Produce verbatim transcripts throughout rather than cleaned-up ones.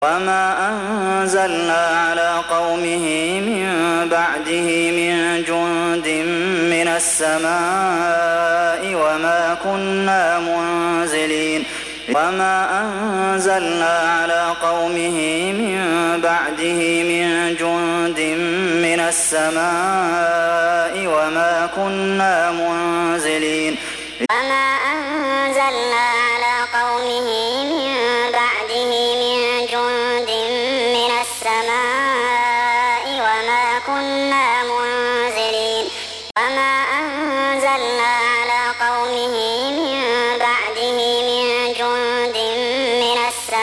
وما أنزلنا على قومه من بعده من جند من السماء وما كنا منزلين وما أنزلنا على قومه من بعده من جند من السماء وما كنا منزلين وما أنزلنا على قومه من بعده من جند من السماء وما كنا منزلين وما أنزلنا على قومه من بعده من جند من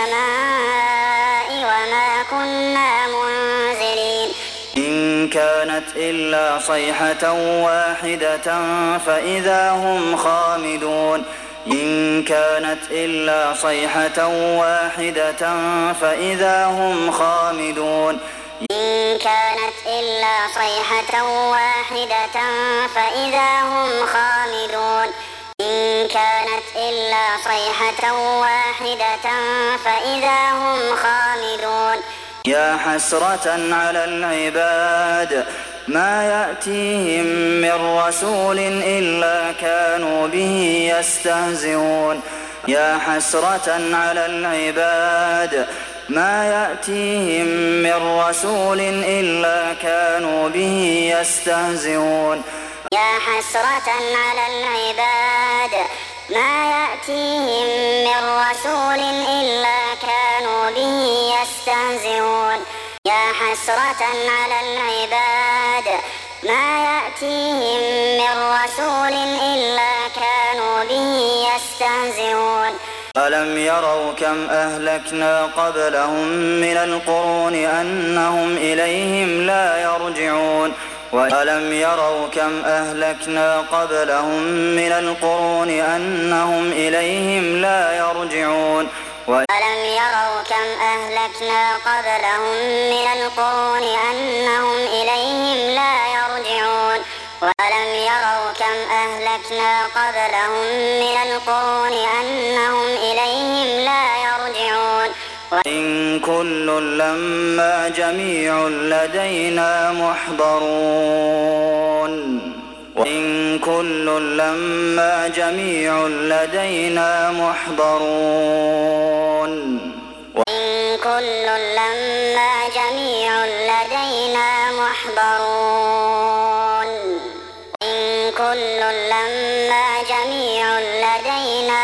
السماء وما كنا منزلين إن كانت إلا صيحة واحدة فإذا هم خامدون إن كانت إلا صيحة واحدة فإذا هم خامدون إن كانت إلا صيحة واحدة فإذا هم خامدون إن كانت إلا صيحة واحدة فإذا هم خامدون يا حسرة على العباد ما يأتيهم من رسول إلا كانوا به يستهزئون يا حسرة على العباد ما يأتيهم من رسول إلا كانوا به يستهزئون يا حسرة على العباد ما يأتيهم من رسول إلا كانوا به يستهزئون يا حسرة على العباد ما يأتيهم من رسول إلا كانوا به يستهزئون ألم يروا كم أهلكنا قبلهم من القرون أنهم إليهم لا يرجعون وألم يروا كم أهلكنا قبلهم من القرون أنهم إليهم لا يرجعون ألم يروا كم أهلكنا قبلهم من القرون أنهم إليهم لا يرجعون وألم يروا كم أهلكنا قبلهم من القرون أنهم إليهم لا يرجعون وإن كل لما جميع لدينا محضرون وإن كل لما جميع لدينا محضرون وإن كل لما جميع لدينا محضرون وإن كل لما جميع لدينا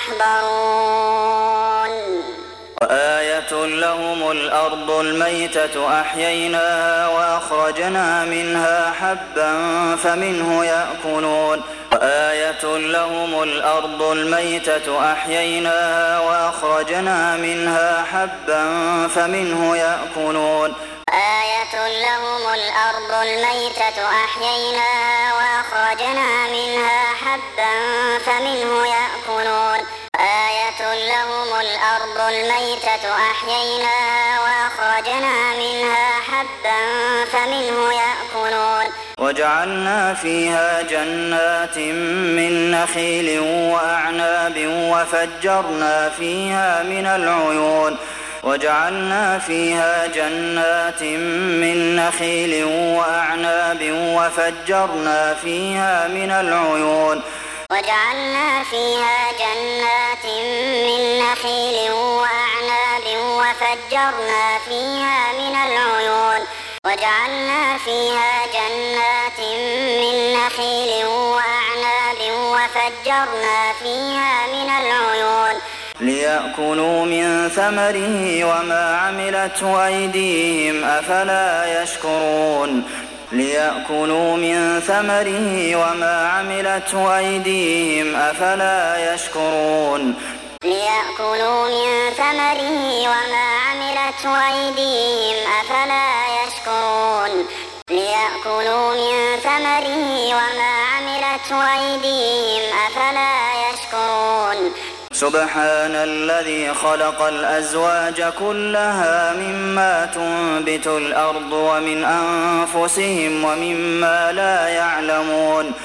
محضرون وآية لهم الأرض الميتة أحييناها وأخرجنا منها حبا فمنه يأكلون وآية لهم الأرض الميتة أحييناها وأخرجنا منها حبا فمنه يأكلون آية لهم الأرض الميتة أحييناها وأخرجنا منها حبا فمنه يأكلون آية لهم الأرض الميتة أحييناها وأخرجنا منها حبا فمنه يأكلون وجعلنا فيها جنات من نخيل وأعناب وفجرنا فيها من العيون وجعلنا فيها جنات من نخيل وأعناب وفجرنا فيها من العيون وجعلنا فيها جنات من نخيل وأعناب وفجرنا فيها من العيون وجعلنا فيها جنات من نخيل وأعناب وفجرنا فيها من العيون ليأكلوا من ثمره وما عملته أيديهم أفلا يشكرون ليأكلوا من ثمره وما عملته أيديهم أفلا يشكرون ليأكلوا من ثمره وما عملته أيديهم أفلا يشكرون ليأكلوا من ثمره وما عملته أيديهم أفلا يشكرون سبحان الذي خلق الأزواج كلها مما تنبت الأرض ومن أنفسهم ومما لا يعلمون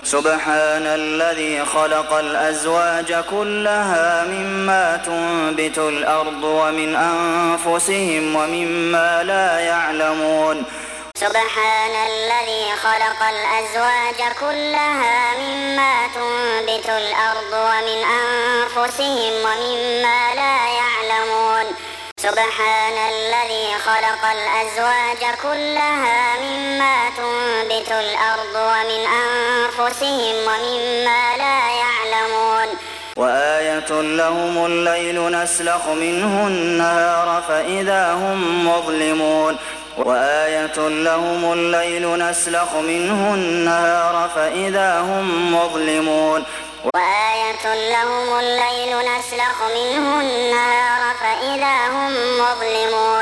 سبحان الذي خلق الأزواج كلها مما تنبت الأرض ومن أنفسهم ومما لا يعلمون سبحان الذي خلق الأزواج كلها مما تنبت الأرض ومن أنفسهم ومما لا يعلمون سبحان الذي خلق الأزواج كلها مما تنبت الأرض ومن أنفسهم ومما لا يعلمون وآية لهم الليل نسلخ منه النهار فإذا هم مظلمون وآية لهم الليل نسلخ منه النهار فإذا هم مظلمون وآية لهم الليل نسلخ منه النهار فإذا هم مظلمون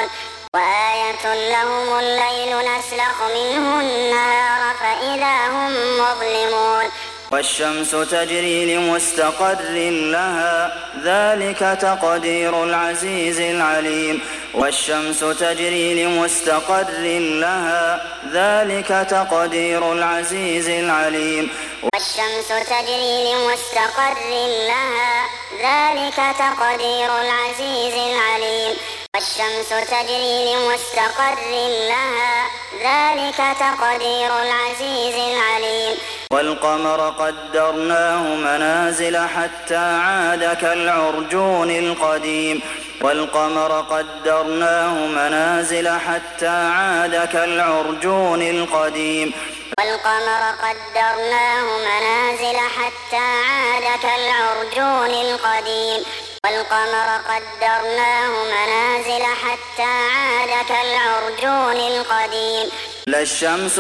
وآية لهم الليل نسلخ منه النهار فإذا هم مظلمون والشمس تجري لمستقر لها ذلك تقدير العزيز العليم والشمس تجري لمستقر لها ذلك تقدير العزيز العليم والشمس تجري لمستقر لها ذلك تقدير العزيز العليم والشمس تجري لمستقر لها ذلك تقدير العزيز العليم والقمر قدرناه منازل حتى عاد كالعرجون القديم والقمر قدرناه منازل حتى عاد كالعرجون القديم والقمر قدرناه منازل حتى عاد كالعرجون القديم والقمر قدرناه منازل حتى عاد كالعرجون القديم لا الشمس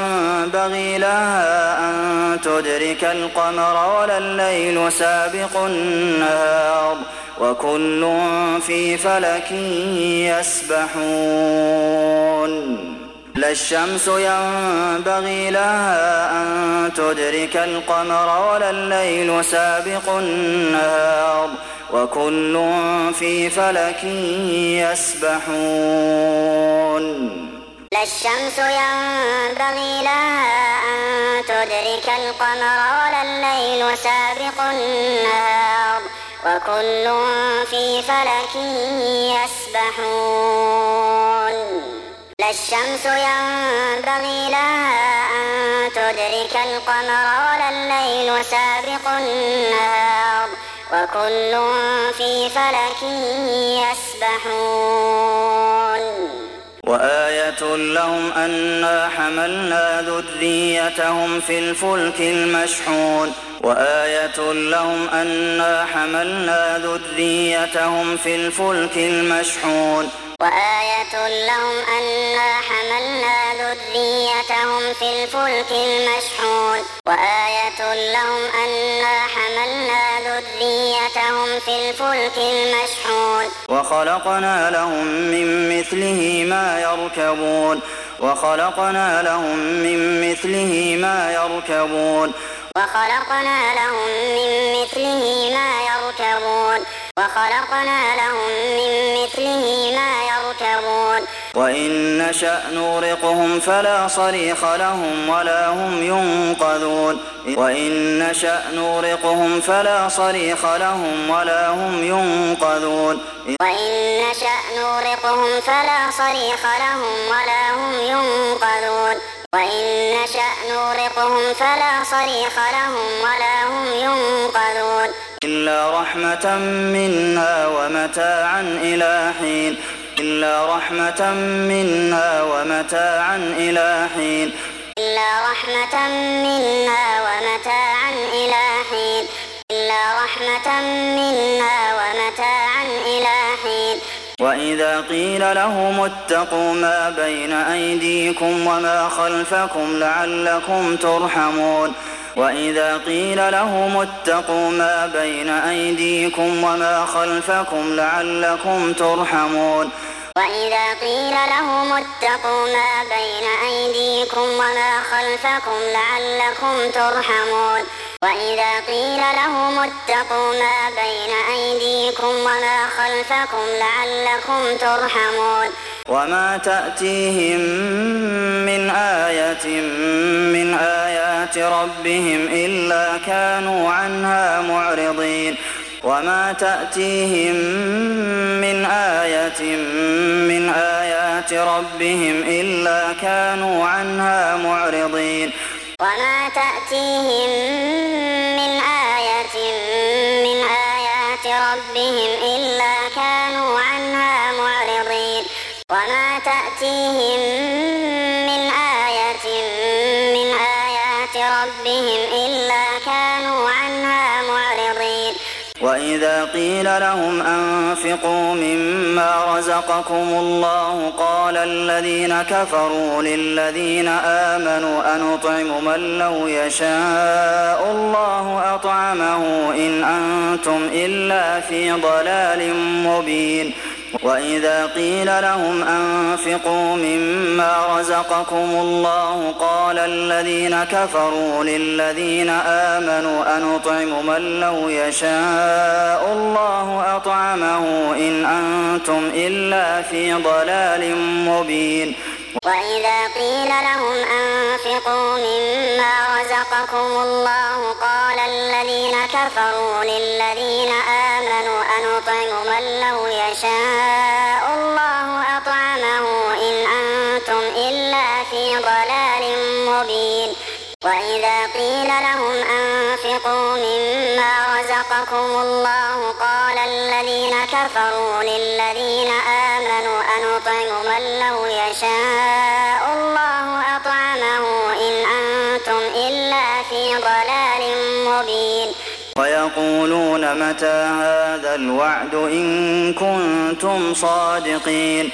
ينبغي لها أن تدرك القمر ولا الليل سابق النهار وكل في فلك يسبحون لا الشمس ينبغي لها أن تدرك القمر ولا الليل سابق النهار وكل في فلك يسبحون لا الشمس ينبغي لها أن تدرك القمر ولا الليل سابق النهار وكل في فلك يسبحون لا الشمس ينبغي لها أن تدرك القمر ولا الليل سابق النهار وكل في فلك يسبحون وآية لهم أنا حملنا ذريتهم في الفلك المشحون وآية لهم أنا حملنا ذريتهم في الفلك المشحون وآية لهم أنا حملنا ذريتهم في الفلك المشحون وآية لهم أنا حملنا ذريتهم في الفلك المشحون وخلقنا لهم من مثله ما يركبون وخلقنا لهم من مثله ما يركبون وخلقنا لهم من مثله ما يركبون وخلقنا لهم من مثله ما يركبون وإن نشأ نغرقهم فلا صريخ لهم ولا هم ينقذون وإن نشأ نغرقهم فلا صريخ لهم ولا هم ينقذون وإن نشأ نغرقهم فلا صريخ لهم ولا هم ينقذون وإن نشأ نغرقهم فلا صريخ لهم ولا هم ينقذون إلا رحمة منا ومتاعا إلى حين إلا رحمة منا ومتاعا إلى حين إلا رحمة منا ومتاعا إلى حين إلا رحمة منا ومتاعا إلى حين وإذا قيل لهم اتقوا ما بين أيديكم وما خلفكم لعلكم ترحمون وإذا قيل لهم اتقوا ما بين أيديكم وما خلفكم لعلكم ترحمون وإذا قيل لهم اتقوا ما بين أيديكم وما خلفكم لعلكم ترحمون وإذا قيل لهم اتقوا ما بين أيديكم وما خلفكم لعلكم ترحمون وما تأتيهم من آية من آيات ربهم إلا كانوا عنها معرضين وما تأتيهم من آية من آيات ربهم إلا كانوا عنها معرضين وما تأتيهم من آية من آيات ربهم إلا كانوا عنها معرضين وما تأتيهم من آية من آيات ربهم إلا كانوا عنها معرضين وإذا قيل لهم أنفقوا مما رزقكم الله قال الذين كفروا للذين آمنوا أنطعم من لو يشاء الله أطعمه إن أنتم إلا في ضلال مبين وإذا قيل لهم أنفقوا مما رزقكم الله قال الذين كفروا للذين آمنوا أنطعم من لو يشاء الله أطعمه إن أنتم إلا في ضلال مبين وإذا قيل لهم أنفقوا مما رزقكم الله قال الذين كفروا للذين آمنوا أنطعم من لو يشاء الله أطعمه إن أنتم إلا في ضلال مبين وإذا قيل لهم أنفقوا مما رزقكم الله قال الذين كفروا للذين آمنوا أنطعم من لو يشاء الله أطعمه إن أنتم إلا في ضلال مبين ويقولون متى هذا الوعد إن كنتم صادقين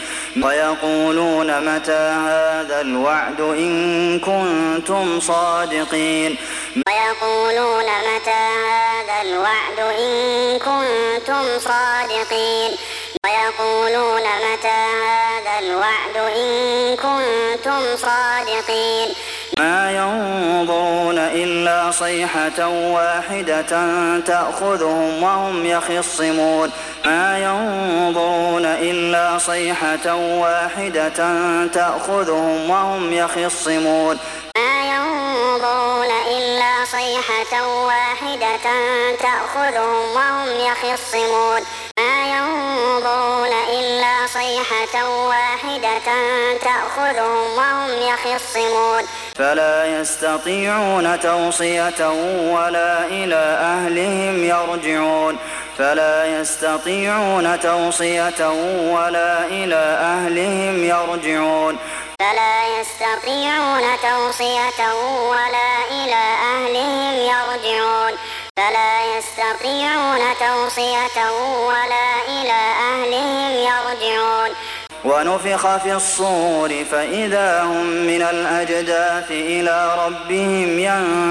ويقولون متى هذا الوعد إن كنتم صادقين ويقولون متى هذا الوعد إن كنتم صادقين ويقولون متى هذا الوعد إن كنتم صادقين ما ينظرون إلا صيحة واحدة تأخذهم وهم يخصمون ما ينظرون إلا صيحة واحدة تأخذهم وهم يخصمون ما ينظرون إلا صيحة واحدة تأخذهم وهم يخصمون ما ينظرون إلا صيحة واحدة تأخذهم وهم يخصمون فلا يستطيعون توصية ولا إلى أهلهم يرجعون فلا يستطيعون توصية ولا إلى أهلهم يرجعون فلا يستطيعون توصية ولا إلى أهلهم يرجعون فلا يستطيعون توصية ولا إلى أهلهم يرجعون ونفخ في الصور فإذا هم من الأجداث إلى ربهم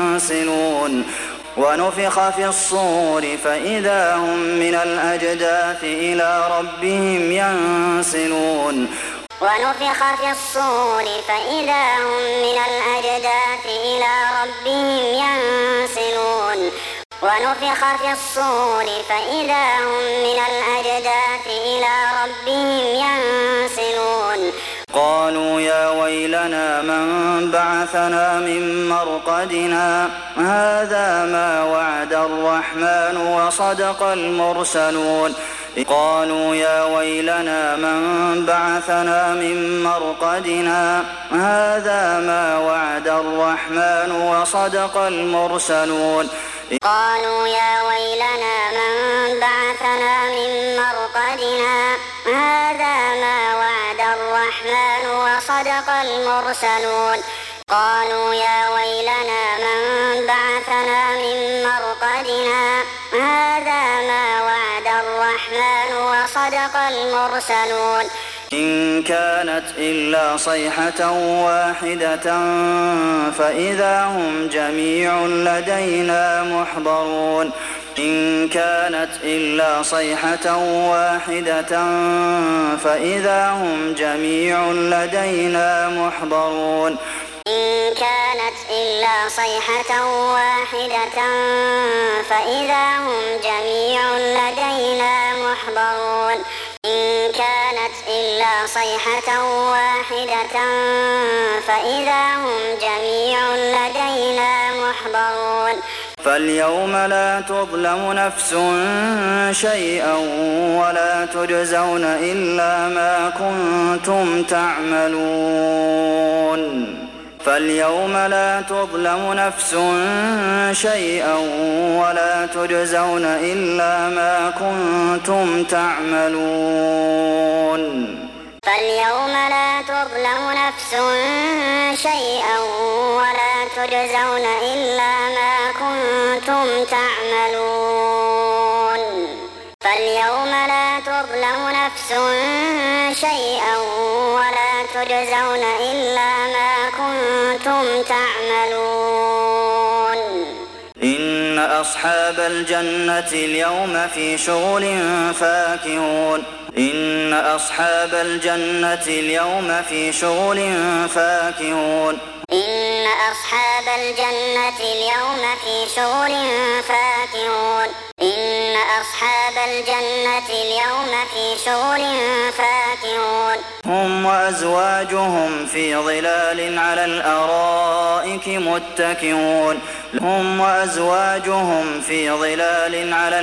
ينسلون ونفخ في الصور فإذا هم من الأجداث إلى ربهم ينسلون ونفخ في الصور فإذا هم من الأجداث إلى ربهم ينسلون ونفخ في الصور فإذا هم من الأجداث إلى ربهم ينسلون قالوا يا ويلنا من بعثنا من مرقدنا هذا ما وعد الرحمن وصدق المرسلون قالوا يا ويلنا من بعثنا من مرقدنا هذا ما وعد الرحمن وصدق المرسلون قالوا يا ويلنا من بعثنا من مرقدنا هذا ما وعد الرحمن وصدق المرسلون قالوا يا ويلنا من بعثنا من مرقدنا هذا ما وعد الرحمن وصدق المرسلون إن كانت إلا صيحة واحدة فإذا هم جميع لدينا محضرون إن كانت إلا صيحة واحدة فإذا هم جميع لدينا محضرون إن كانت إلا صيحة واحدة فإذا هم جميع لدينا محضرون إن كانت إلا صيحة واحدة فإذا هم جميع لدينا محضرون فاليوم لا تظلم نفس شيئا ولا تجزون إلا ما كنتم تعملون فاليوم لا تظلم نفس شيئا ولا تجزون إلا ما كنتم تعملون فاليوم لا تظلم نفس شيئا ولا تجزون إلا ما كنتم تعملون فاليوم لا تظلم نفس شيئا ولا تجزون إلا ما كنتم تعملون إن أصحاب الجنة اليوم في شغل فاكهون إن أصحاب الجنة اليوم في شغل فاكهون إن أصحاب الجنة اليوم في شغل فاكهون إن أصحاب الجنة اليوم في شغل فاكهون هم وأزواجهم في ظلال على الأرائك متكئون هم وأزواجهم في ظلال على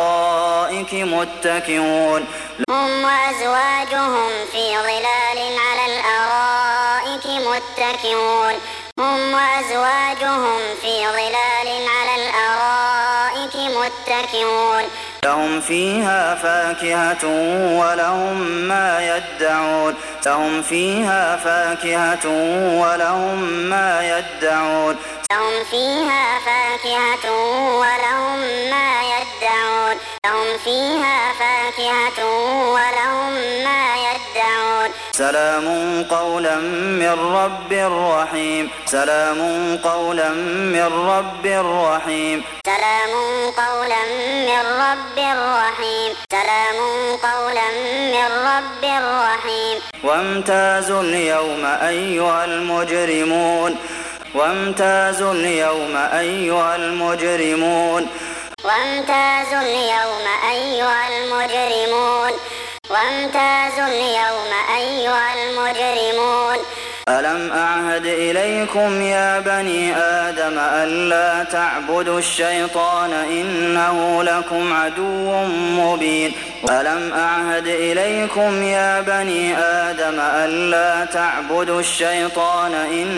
الأرائك متكئون هم وأزواجهم في ظلال على الأرائك متكئون هم وأزواجهم في ظلال على الأرائك متكئون لهم فيها فاكهة ولهم ما يدعون لهم فيها فاكهة ولهم ما يدعون لهم فيها فاكهة ولهم ما يدعون لهم فيها فاكهة ولهم ما يدعون سلام قولا من رب رحيم سلام قولا من رب رحيم سلام قولا من رب رحيم سلام قولا من رب رحيم وامتازوا اليوم أيها المجرمون وامتازوا اليوم أيها المجرمون وامتازوا اليوم أيها المجرمون وامتازوا اليوم أيها المجرمون ألم أعهد إليكم يا بني آدم ألا تعبدوا الشيطان إنه لكم عدو مبين ألم أعهد إليكم يا بني آدم ألا تعبدوا الشيطان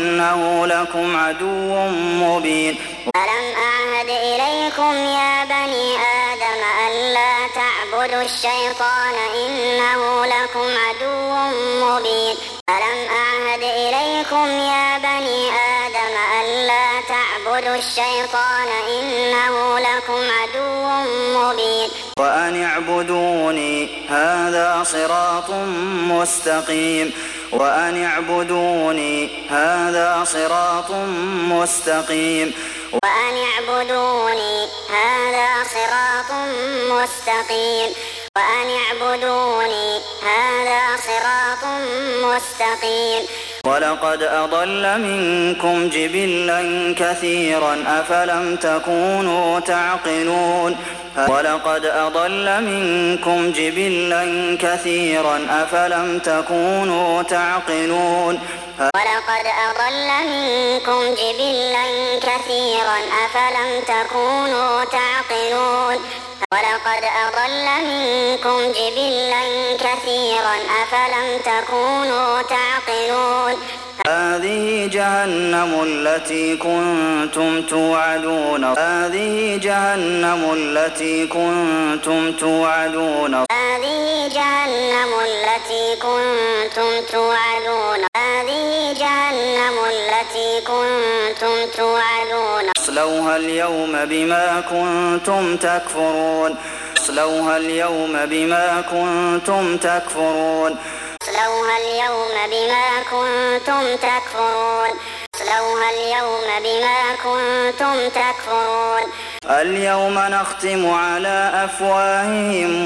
إنه لكم عدو مبين ألم أعهد إليكم يا بني آدم ألا تعبدوا الشيطان إنه لكم عدو مبين ألم أعهد إليكم يا بني آدم ألا تعبدوا الشيطان إنه لكم عدو مبين وأن اعبدوني هذا صراط مستقيم وأن اعبدوني هذا صراط مستقيم وأن اعبدوني هذا صراط مستقيم وأن اعبدوني هذا صراط مستقيم ولقد أضل منكم جبلا كثيرا أفلم تكونوا تعقلون ولقد أضل منكم جبلا كثيرا أفلم تكونوا تعقلون ولقد أضل منكم جبلا كثيرا أفلم تكونوا تعقلون ولقد أضل منكم جبلا كثيرا أفلم تكونوا تعقلون هذه جهنم التي كنتم توعدون هذه جهنم التي كنتم توعدون هذه جهنم التي كنتم توعدون هذه جهنم التي كنتم توعدون اصلوها اليوم بما كنتم تكفرون اصلوها اليوم بما كنتم تكفرون اصلوها اليوم بما كنتم تكفرون اصلوها اليوم بما كنتم تكفرون اليوم نختم على أفواههم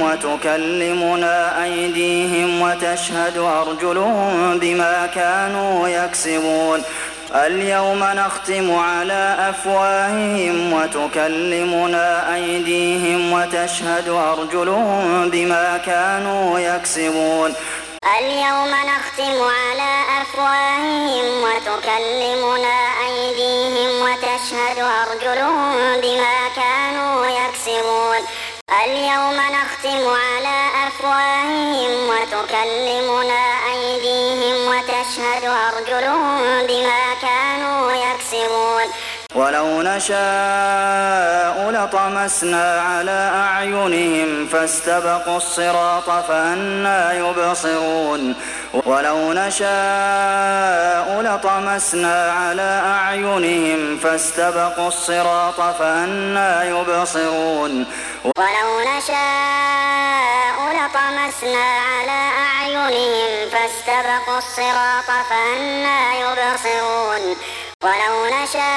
وتكلمنا أيديهم وتشهد أرجلهم بما كانوا يكسبون اليوم نختم على أفواههم وتكلمنا أيديهم وتشهد أرجلهم بما كانوا يكسبون اليوم نختم على أفواههم وتكلمنا أيديهم وتشهد أرجلهم بما كانوا يكسبون اليوم نختم على أفواههم وتكلمنا أيديهم وتشهد أرجلهم بما كانوا يكسبون ولو نشاء لطمسنا على أعينهم فاستبقوا الصراط فأنى يبصرون ولو نشاء لطمسنا على أعينهم فاستبقوا الصراط فأنى يبصرون ولو نشاء لطمسنا على أعينهم فاستبقوا الصراط فأنى يبصرون ولو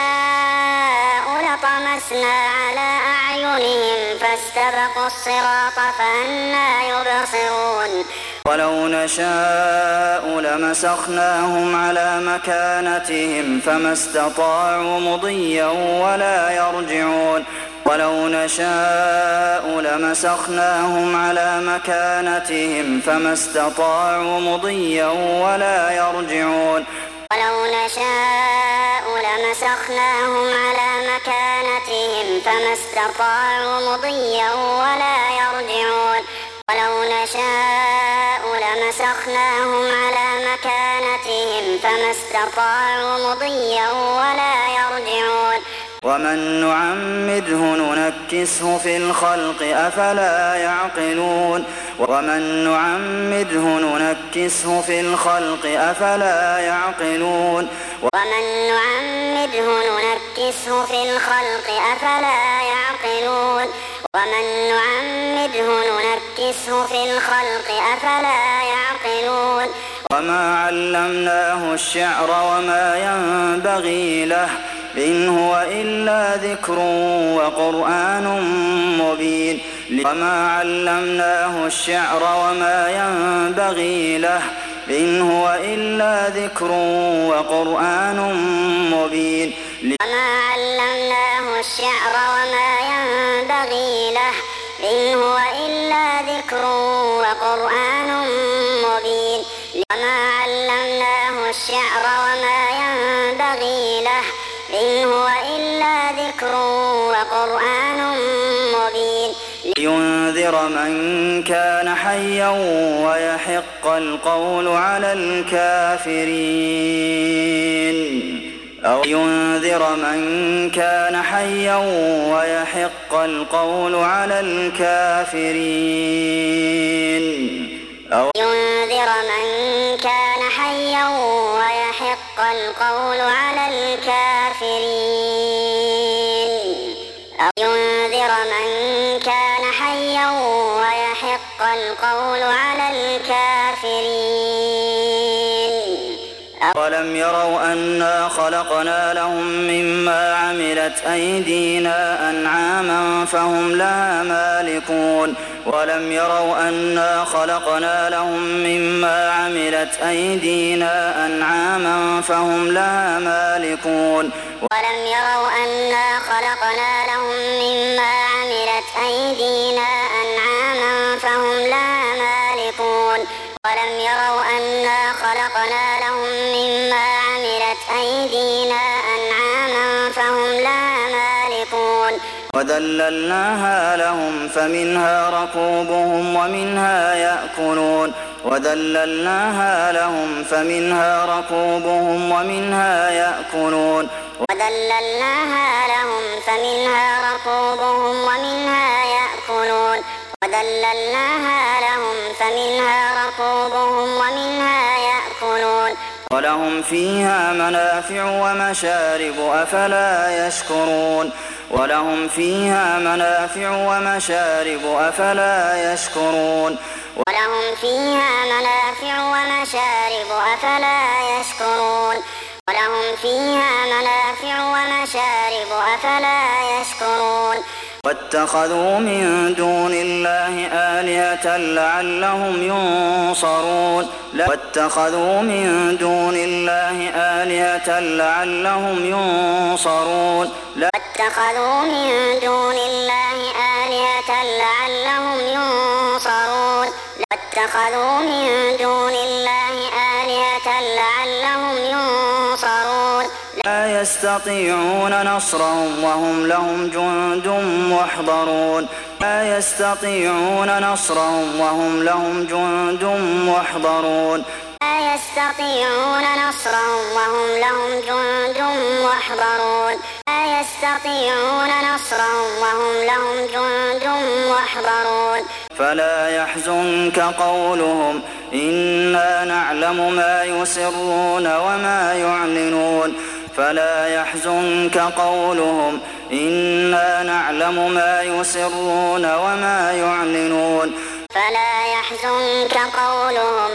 نشاء لطمسنا على أعينهم فاستبقوا الصراط فأنى يبصرون ولو نشاء لمسخناهم على مكانتهم فما استطاعوا مضيا ولا يرجعون ولو نشاء لمسخناهم على مكانتهم فما استطاعوا مضيا ولا يرجعون ولو نشاء لمسخناهم على مكانتهم فما استطاعوا مضيا ولا يرجعون ولو نشاء لمسخناهم على مكانتهم فما استطاعوا مضيا ولا يرجعون ومن نعمره ننكسه في الخلق أفلا يعقلون ومن نعمره ننكسه في الخلق أفلا يعقلون ومن نعمره ننكسه في الخلق أفلا يعقلون ومن نعمره ننكسه في الخلق أفلا يعقلون وما علمناه الشعر وما ينبغي له إن هو إلا ذكر وقرآن مبين وما علمناه الشعر وما ينبغي له إن هو إلا ذكر وقرآن مبين وما علمناه الشعر وما ينبغي له إن هو إلا ذكر وقرآن مبين وما علمناه الشعر وما ينبغي له إن هو إلا ذكر وقرآن مبين لينذر من كان حيا ويحق القول على الكافرين أو ينذر من كان حيا ويحق القول على الكافرين أو ينذر من كان حيا ويحق القول على الكافرين أو ينذر من كان حيا ويحق القول على الكافرين ولم يروا أنا خلقنا لهم مما عملت أيدينا أنعاما فهم لها مالكون ولم يروا أنا خلقنا لهم مما عملت أيدينا أنعاما فهم لها مالكون ولم يروا أنا خلقنا لهم مما عملت أيدينا أنعاما فهم لها مالكون ولم يروا أنا خلقنا لهم مما عملت أيدينا أنعاما فهم لها مالكون وذللناها لهم فمنها ركوبهم ومنها يأكلون وذللناها لهم فمنها ركوبهم ومنها يأكلون وذللناها لهم فمنها ركوبهم ومنها يأكلون وذللناها لهم فمنها ركوبهم ومنها يأكلون ولهم فيها منافع ومشارب أفلا يشكرون ولهم فيها منافع ومشارب أفلا يشكرون ولهم فيها منافع ومشارب أفلا يشكرون ولهم فيها منافع ومشارب أفلا يشكرون واتخذوا من دون الله آلهة لعلهم ينصرون واتخذوا من دون الله آلهة لعلهم ينصرون واتخذوا من دون الله آلهة لعلهم ينصرون واتخذوا من دون الله آلهة لعلهم ينصرون لا يستطيعون نصرهم وهم لهم جند محضرون لا يستطيعون نصرهم وهم لهم جند محضرون لا يستطيعون نصرهم وهم لهم جند محضرون لا يستطيعون نصرهم وهم لهم جند محضرون فلا يحزنك قولهم إنا نعلم ما يسرون وما يعلنون فلا يحزنك قولهم إنا نعلم ما يسرون وما يعلنون فلا يحزنك قولهم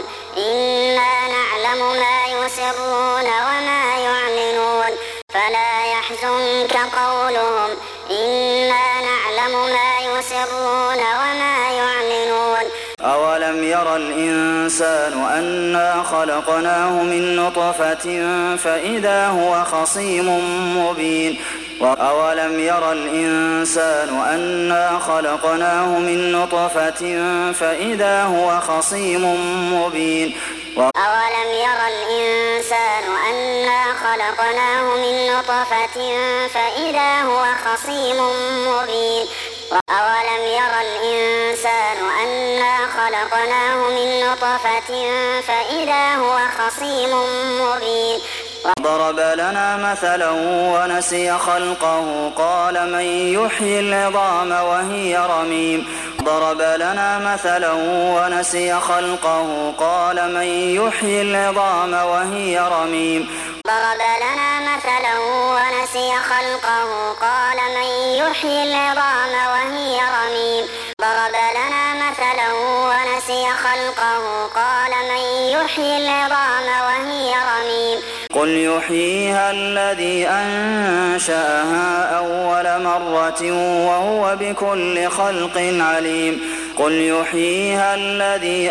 إنا نعلم ما يسرون وما يعلنون فلا يحزنك قولهم إنا نعلم ما يسرون وما يعلنون أولم ير الإنسان أنا خلقناه من نطفة فإذا هو خصيم مبين أولم ير الإنسان أنا خلقناه من نطفة فإذا هو خصيم مبين أولم ير الإنسان أنا خلقناه من نطفة فإذا هو خصيم مبين أولم ير الإنسان أنا خلقناه من نطفة فإذا هو خصيم مبين ضرب لنا مثلا ونسي خلقه قال من يحيي العظام وهي رميم ضرب لنا مثلا ونسي خلقه قال من يحيي العظام وهي رميم ضرب لنا مثلا ونسي خلقه قال من يحيي العظام وهي رميم ضرب لنا مثلا ونسي خلقه قال من يحيي العظام وهي رميم قل يحييها الذي أنشأها أول مرة وهو بكل خلق عليم قل يحييها الذي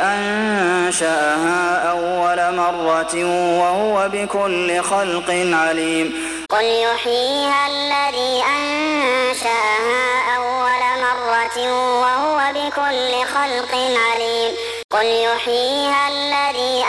أنشأها أول مرة وهو بكل خلق عليم قل يحييها الذي أنشأها أول مرة وهو بكل خلق عليم قل يحييها الذي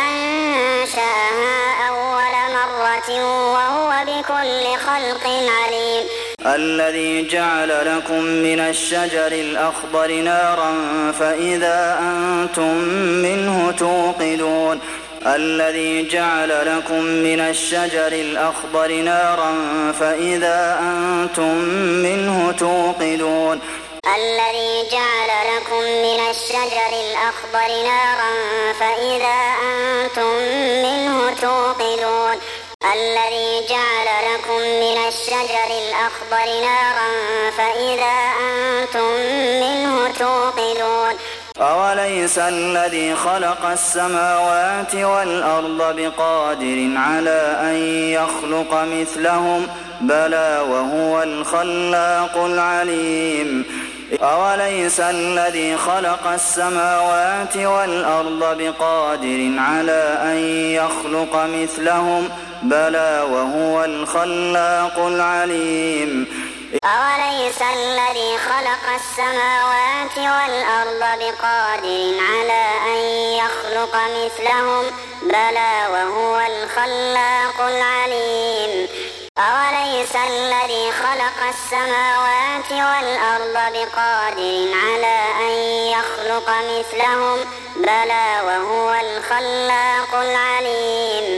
أنشأها أول مرة وهو بكل خلق عليم الذي جعل لكم من الشجر الأخضر نارا فإذا أنتم منه توقدون الذي جعل لكم من الشجر الأخضر نارا فإذا أنتم منه توقدون الذي جعل لكم من الشجر الأخضر نارا فإذا أنتم منه توقدون الذي جعل لكم من الشجر الأخضر نارا فإذا أنتم منه توقدون أوليس الذي خلق السماوات والأرض بقادر على أن يخلق مثلهم بلى وهو الخلاق العليم أوليس الذي خلق السماوات والأرض بقادر على أن يخلق مثلهم بلى وهو الخلاق العليم أوليس الذي خلق السماوات والأرض بقادر على أن يخلق مثلهم بلى وهو الخلاق العليم أوليس الذي خلق السماوات والأرض بقادر على أن يخلق مثلهم بلى وهو الخلاق العليم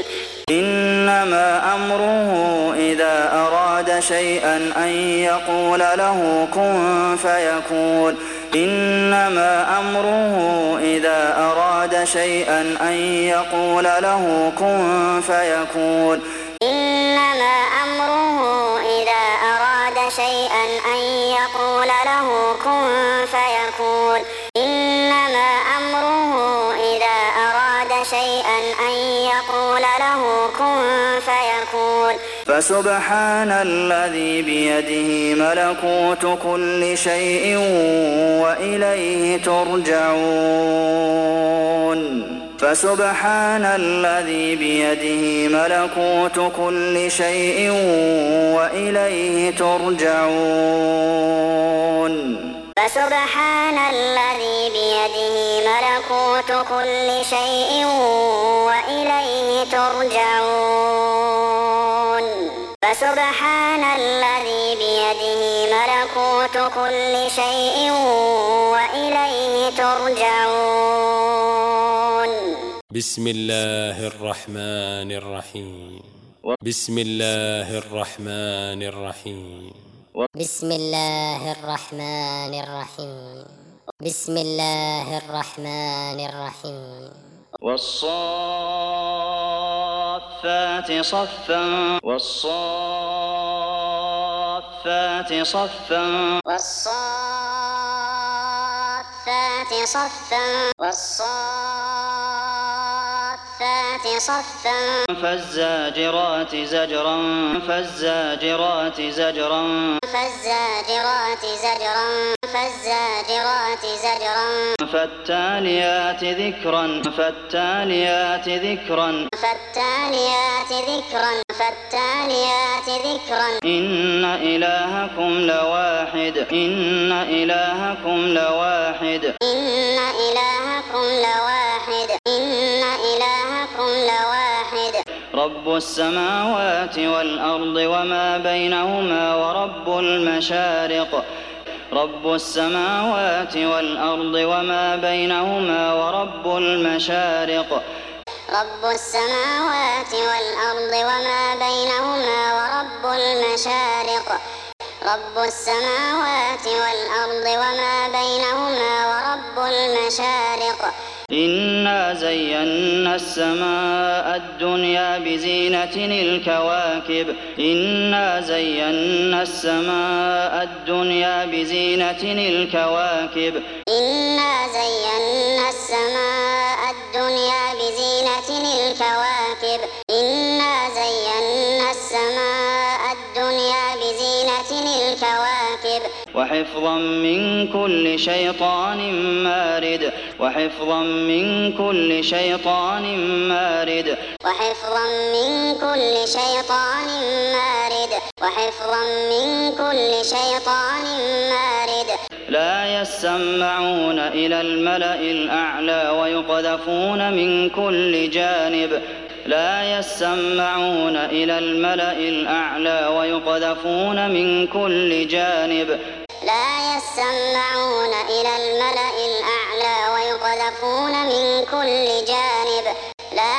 إنما أمره إذا أراد شيئا أن يقول له كن فيكون إنما أمره إذا أراد شيئا أن يقول له كن فيكون إنما أمره إذا أراد شيئا أن يقول له كن فيكون إنما أمره إذا أراد شيئا أن يقول له كن فيكون. فسبحان الذي بيده ملكوت كل شيء وإليه ترجعون. فسبحان الذي بيده ملكوت كل شيء وإليه ترجعون. فسبحان الذي بيده ملكوت كل شيء وإليه ترجعون. فسبحان الذي بيده ملكوت كل شيء وإليه ترجعون. بسم الله الرحمن الرحيم. بسم الله الرحمن الرحيم. بسم الله الرحمن الرحيم. بسم الله الرحمن الرحيم. والصافات صفا والصافات صفا والصافات صفا والصافات صفا فالزاجرات زجرا فالزاجرات زجرا فالزاجرات زجرا فالزاجرات زجرا فالتاليات ذكرا فالتاليات ذكرا فالتاليات ذكرا فالتاليات ذكرا إن إلهكم لواحد إن إلهكم لواحد إن إلهكم لواحد إن إلهكم لواحد رب السماوات والأرض وما بينهما ورب المشارق رب السماوات والأرض وما بينهما ورب المشارق رب السماوات والأرض وما بينهما ورب المشارق رب السماوات والأرض وما بينهما ورب المشارق إنا زينا السماء الدنيا بزينة الكواكب إنا زينا السماء الدنيا بزينة الكواكب إنا زينا السماء الدنيا بزينة الكواكب إنا زينا السماء الدنيا بزينة الكواكب وحفظا من كل شيطان مارد وحفظا من كل شيطان مارد وحفظا من كل شيطان مارد وحفظا من كل شيطان مارد لا يسمعون إلى الملأ الأعلى ويقذفون من كل جانب لا يسمعون إلى الملأ الأعلى ويقذفون من كل جانب لا يسمعون إلى الملأ الأعلى ويقذفون من كل جانب لا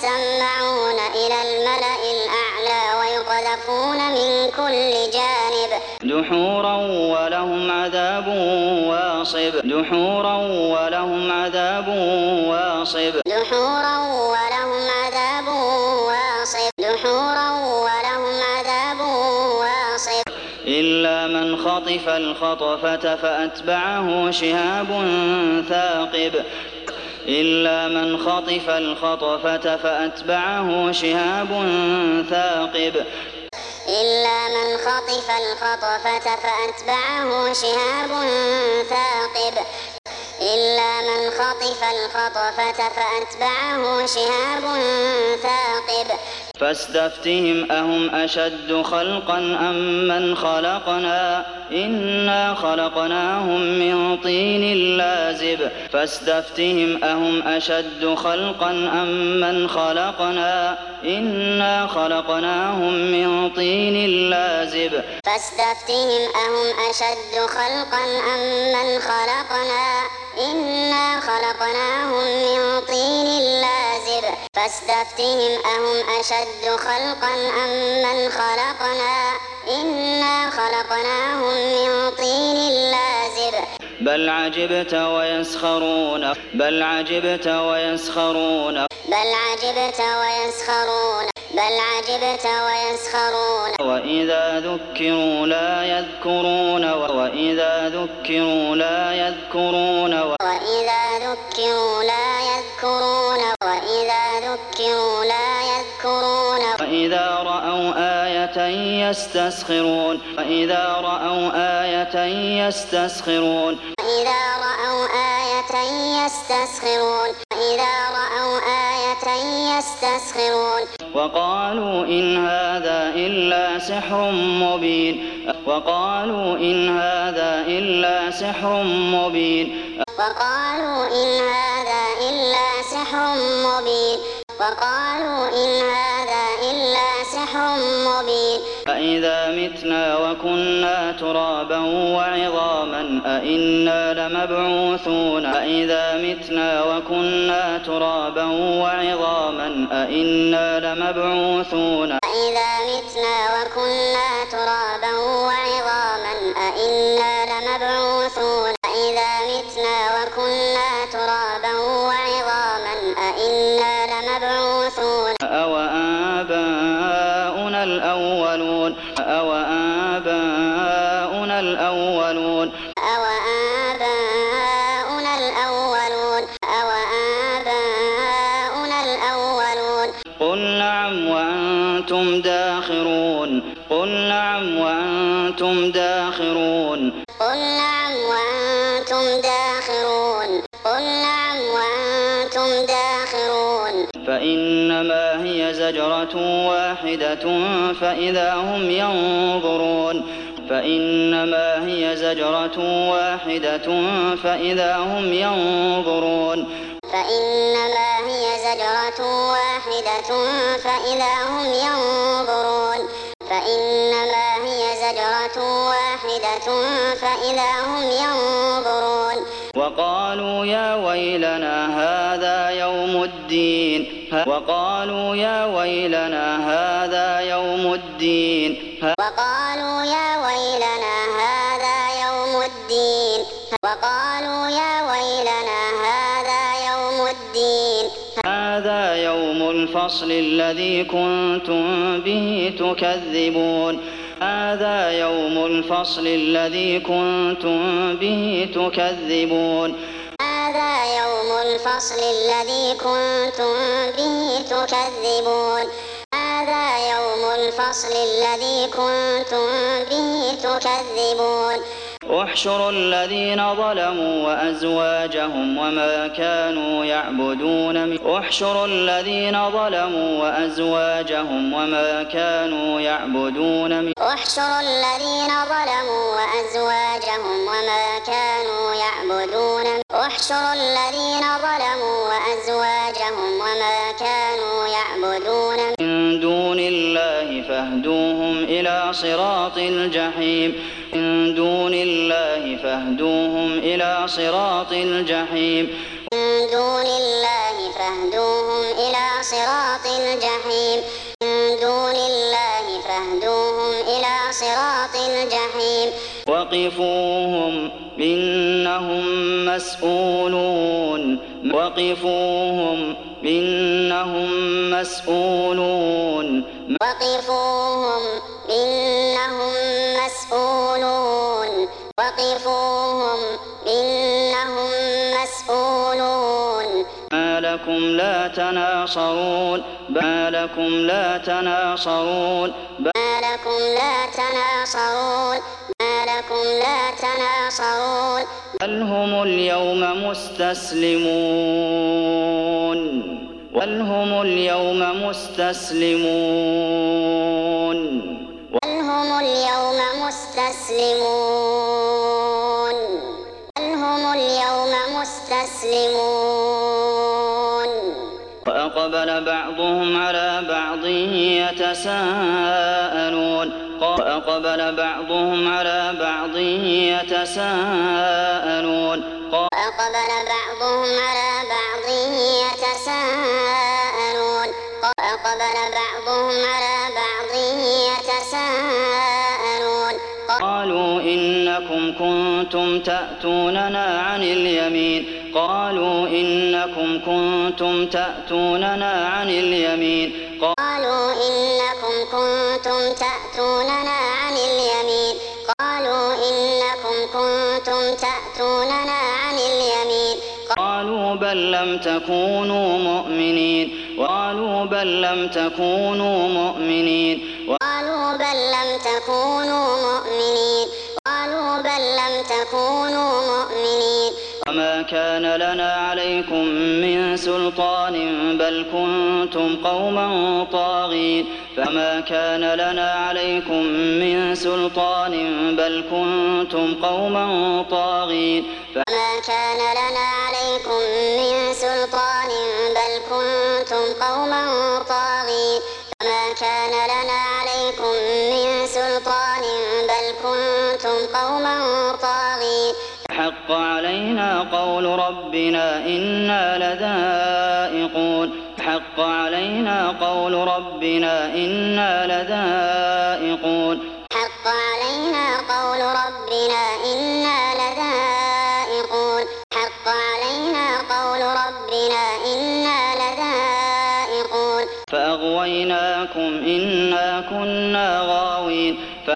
يسمعون إلى الملأ الأعلى ويقذفون من كل جانب دحورا ولهم عذاب واصب دحورا ولهم عذاب واصب دحورا ولهم عذاب واصب دحورا ولهم عذاب واصب إلا من خطف الخطفة فأتبعه شهاب ثاقب إلا من خطف الخطفة فأتبعه شهاب ثاقب إلا من خطف الخطفة فأتبعه شهاب ثاقب إلا من خطف الخطفة فأتبعه شهاب ثاقب فاستفتهم أهم أشد خلقا أم من خلقنا إنا خلقناهم من طين لازب فاستفتهم أهم أشد خلقا أم من خلقنا إنا خلقناهم من طين لازب فاستفتهم أهم أشد خلقا أم من خلقنا إنا خلقناهم من طين لازب فاستفتهم أهم أشد خلقا أم من خلقنا إنا خلقناهم من طين لازب بل عجبت ويسخرون بل عجبت ويسخرون بل عجبت ويسخرون بل عجبت ويسخرون وإذا ذكروا لا يذكرون وإذا ذكروا لا يذكرون وإذا ذكروا لا يذكرون وإذا ذكروا لا يذكرون وإذا رأوا آية يستسخرون وإذا رأوا آية يستسخرون وإذا رأوا آية يستسخرون وإذا رأوا آية يستسخرون وقالوا إن هذا إلا سحر مبين وقالوا إن هذا إلا سحر مبين وقالوا إن هذا إلا سحر مبين وقالوا إن هذا إلا سحر مبين أإذا متنا وكنا ترابا وعظاما أإنا لمبعوثون أإذا متنا وكنا ترابا وعظاما أإنا لمبعوثون أإذا متنا وكنا ترابا وعظاما أإنا لمبعوثون أإذا متنا وكنا ترابا وعظاما أإنا لمبعوثون أو آباؤنا الأولون أو آباؤنا الأولون أو آباؤنا الأولون أو آباؤنا الأولون قل نعم وأنتم داخرون قل نعم وأنتم داخرون قل نعم وأنتم داخرون قل نعم وأنتم داخرون فإنما هي زجرة واحدة فإذا هم ينظرون فإنما هي زجرة واحدة فإذا هم ينظرون فإنما هي زجرة واحدة فإذا هم ينظرون فإنما هي زجرة واحدة فإذا هم ينظرون وقالوا يا ويلنا هذا يوم الدين وقالوا يا ويلنا هذا يوم الدين وقالوا يا ويلنا هذا يوم الدين وقالوا يا ويلنا هذا يوم الدين هذا يوم الفصل الذي كنتم به تكذبون هذا يوم الفصل الذي كنتم به تكذبون هذا يوم الفصل الذي كنتم به تكذبون هذا يوم الفصل الذي كنتم به تكذبون احشروا الذين ظلموا وأزواجهم وما كانوا يعبدون من احشروا الذين ظلموا وأزواجهم وما كانوا يعبدون من احشروا الذين ظلموا وأزواجهم وما كانوا يعبدون احشروا الذين ظلموا وأزواجهم وما كانوا يعبدون من دون الله فاهدوهم إلى صراط الجحيم من دون الله فاهدوهم إلى صراط الجحيم من دون الله فاهدوهم إلى صراط الجحيم من دون الله فاهدوهم إلى صراط الجحيم وقفوهم إنهم مسؤولون وقفوهم إنهم مسؤولون وقفوهم إنهم مسؤولون وقفوهم إنهم مسؤولون ما لكم لا تناصرون ما لكم لا تناصرون ما لكم لا تناصرون ما لكم لا تناصرون بل هم اليوم مستسلمون بل هم اليوم مستسلمون بل هم اليوم مستسلمون بل هم اليوم مستسلمون وأقبل بعضهم على بعض يتساءلون وأقبل بعضهم على بعض يتساءلون وأقبل بعضهم على بعض يتساءلون وأقبل بعضهم على بعض يتساءلون قالوا إنكم كنتم تأتوننا عن اليمين قالوا إنكم كنتم تأتوننا عن اليمين قالوا إنكم كنتم تأتوننا عن اليمين قالوا إنكم كنتم تأتوننا عن اليمين قالوا بل لم تكونوا مؤمنين قالوا بل لم تكونوا مؤمنين قالوا بل لم تكونوا مؤمنين قالوا بل لم تكونوا مؤمنين وما كان لنا عليكم من سلطان بل كنتم قوما طاغين فما كان لنا عليكم من سلطان بل كنتم قوما طاغين فما كان لنا عليكم من سلطان بل كنتم قوما طاغين فما كان لنا عليكم من سلطان بل كنتم قوما طاغين حق علينا قول ربنا إنا لذائقون حق علينا قول ربنا إنا لذائقون حق علينا قول ربنا إنا لذائقون حق علينا قول ربنا إنا لذائقون فأغويناكم إنا كنا غاوين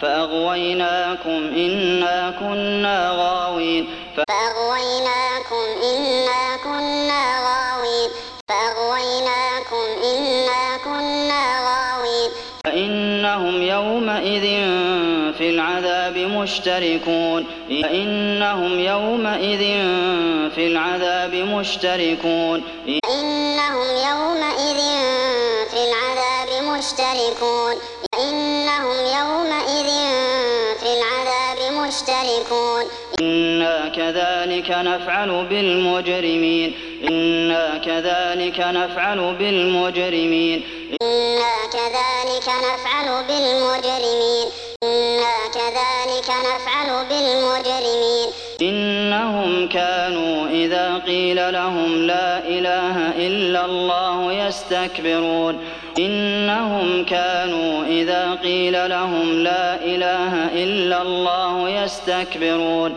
فأغويناكم إنا كنا غاوين فأغويناكم إنا كنا غاوين فأغويناكم إنا كنا غاوين فإنهم يومئذ في العذاب مشتركون فإنهم يومئذ في العذاب مشتركون فإنهم يومئذ في العذاب مشتركون فإنهم يومئذ في العذاب مشتركون إنا كذلك نفعل بالمجرمين إنا كذلك نفعل بالمجرمين إنا كذلك نفعل بالمجرمين إنا كذلك نفعل بالمجرمين إنهم كانوا إذا قيل لهم لا إله إلا الله يستكبرون إنهم كانوا إذا قيل لهم لا إله إلا الله يستكبرون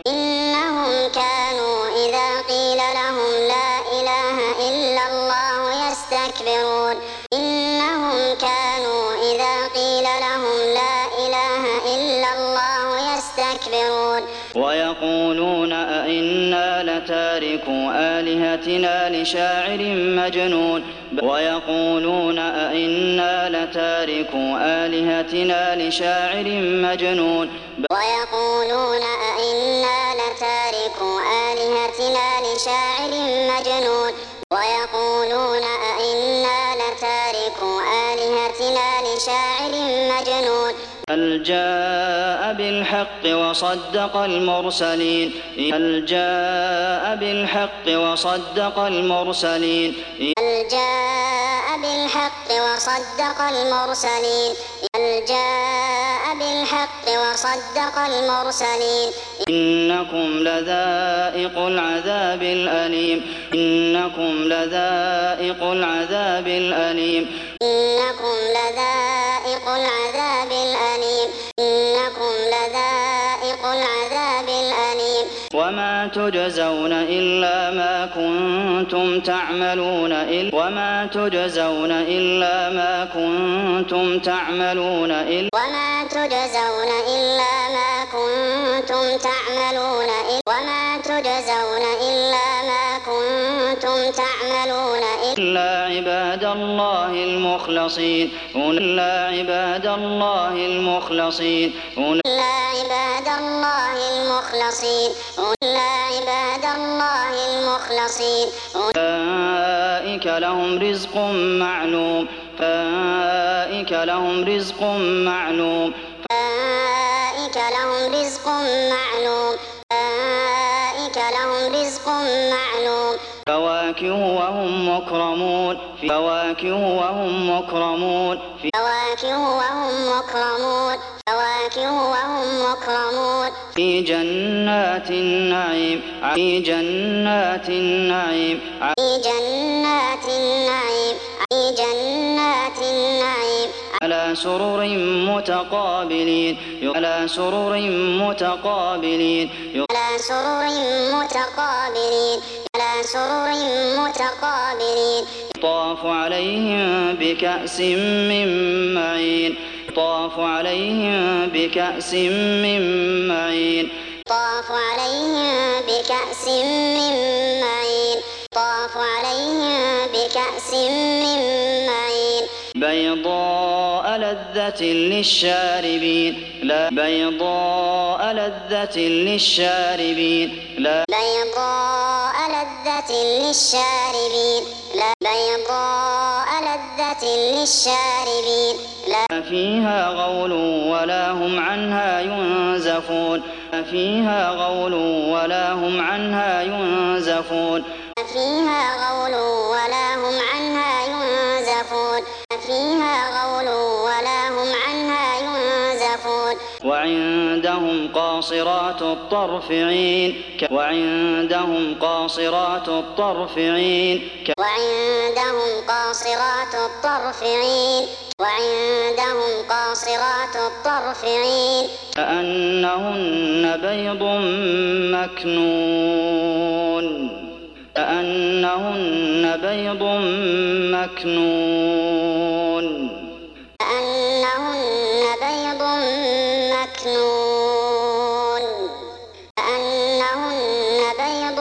إنهم كانوا إذا قيل لهم لا إله إلا الله يستكبرون إنهم كانوا إذا قيل لهم لا إله إلا الله يستكبرون ويقولون أئنا لتاركو آلهتنا لشاعر مجنون ويقولون أئنا لتاركو آلهتنا لشاعر مجنون ويقولون أئنا لتاركو آلهتنا لشاعر مجنون ويقولون أئنا لتاركو آلهتنا لشاعر مجنون بل جاء بالحق وصدق المرسلين بل جاء بالحق وصدق المرسلين بل جاء بالحق وصدق المرسلين بل جاء بالحق وصدق المرسلين إنكم لذائق العذاب الأليم إنكم لذائق العذاب الأليم إنكم لذائق العذاب الأليم إنكم لذائق العذاب الأليم وما تجزون إلا ما كنتم تعملون إلا وما تجزون إلا ما كنتم تعملون إلا وما تجزون إلا ما كنتم تعملون وما تجزون إلا ما كنتم تعملون إلا عباد الله المخلصين إلا عباد الله المخلصين إلا عباد الله المخلصين إلا عباد الله المخلصين أولئك لهم رزق معلوم أولئك لهم رزق معلوم أولئك لهم رزق معلوم أولئك لهم رزق معلوم فواكه وهم مكرمون فواكه وهم مكرمون فواكه وهم مكرمون فواكه وهم مكرمون في جنات النعيم في جنات النعيم في جنات النعيم في جنات النعيم على سرر متقابلين على سرر متقابلين على سرر متقابلين على سرر متقابلين يطاف عليهم بكأس من معين يطاف عليهم بكأس من معين طاف عليهم بكأس من معين طاف عليهم بكأس من معين بيضاء لذة للشاربين لا بيضاء لذة للشاربين لا بيضاء لذة للشاربين لا بيضاء لذة للشاربين لا فيها غول ولا هم عنها ينزفون فيها غول ولا هم عنها ينزفون فيها غول ولا هم عنها ينزفون فيها غول ولا هم عنها ينزفون وعندهم قاصرات الطرف عين وعندهم قاصرات الطرف عين وعندهم قاصرات الطرف عين وعندهم قاصرات الطرف عين كأنهن بيض مكنون كأنهن بيض مكنون كأنهن بيض مكنون كأنهن بيض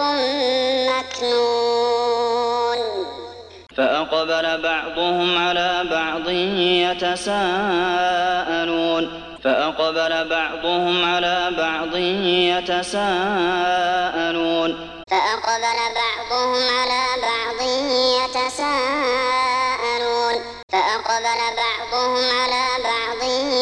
مكنون فأقبل بعضهم على بعض يتساءلون فأقبل بعضهم على بعض يتساءلون فأقبل بعضهم على بعض يتساءلون فأقبل بعضهم على بعض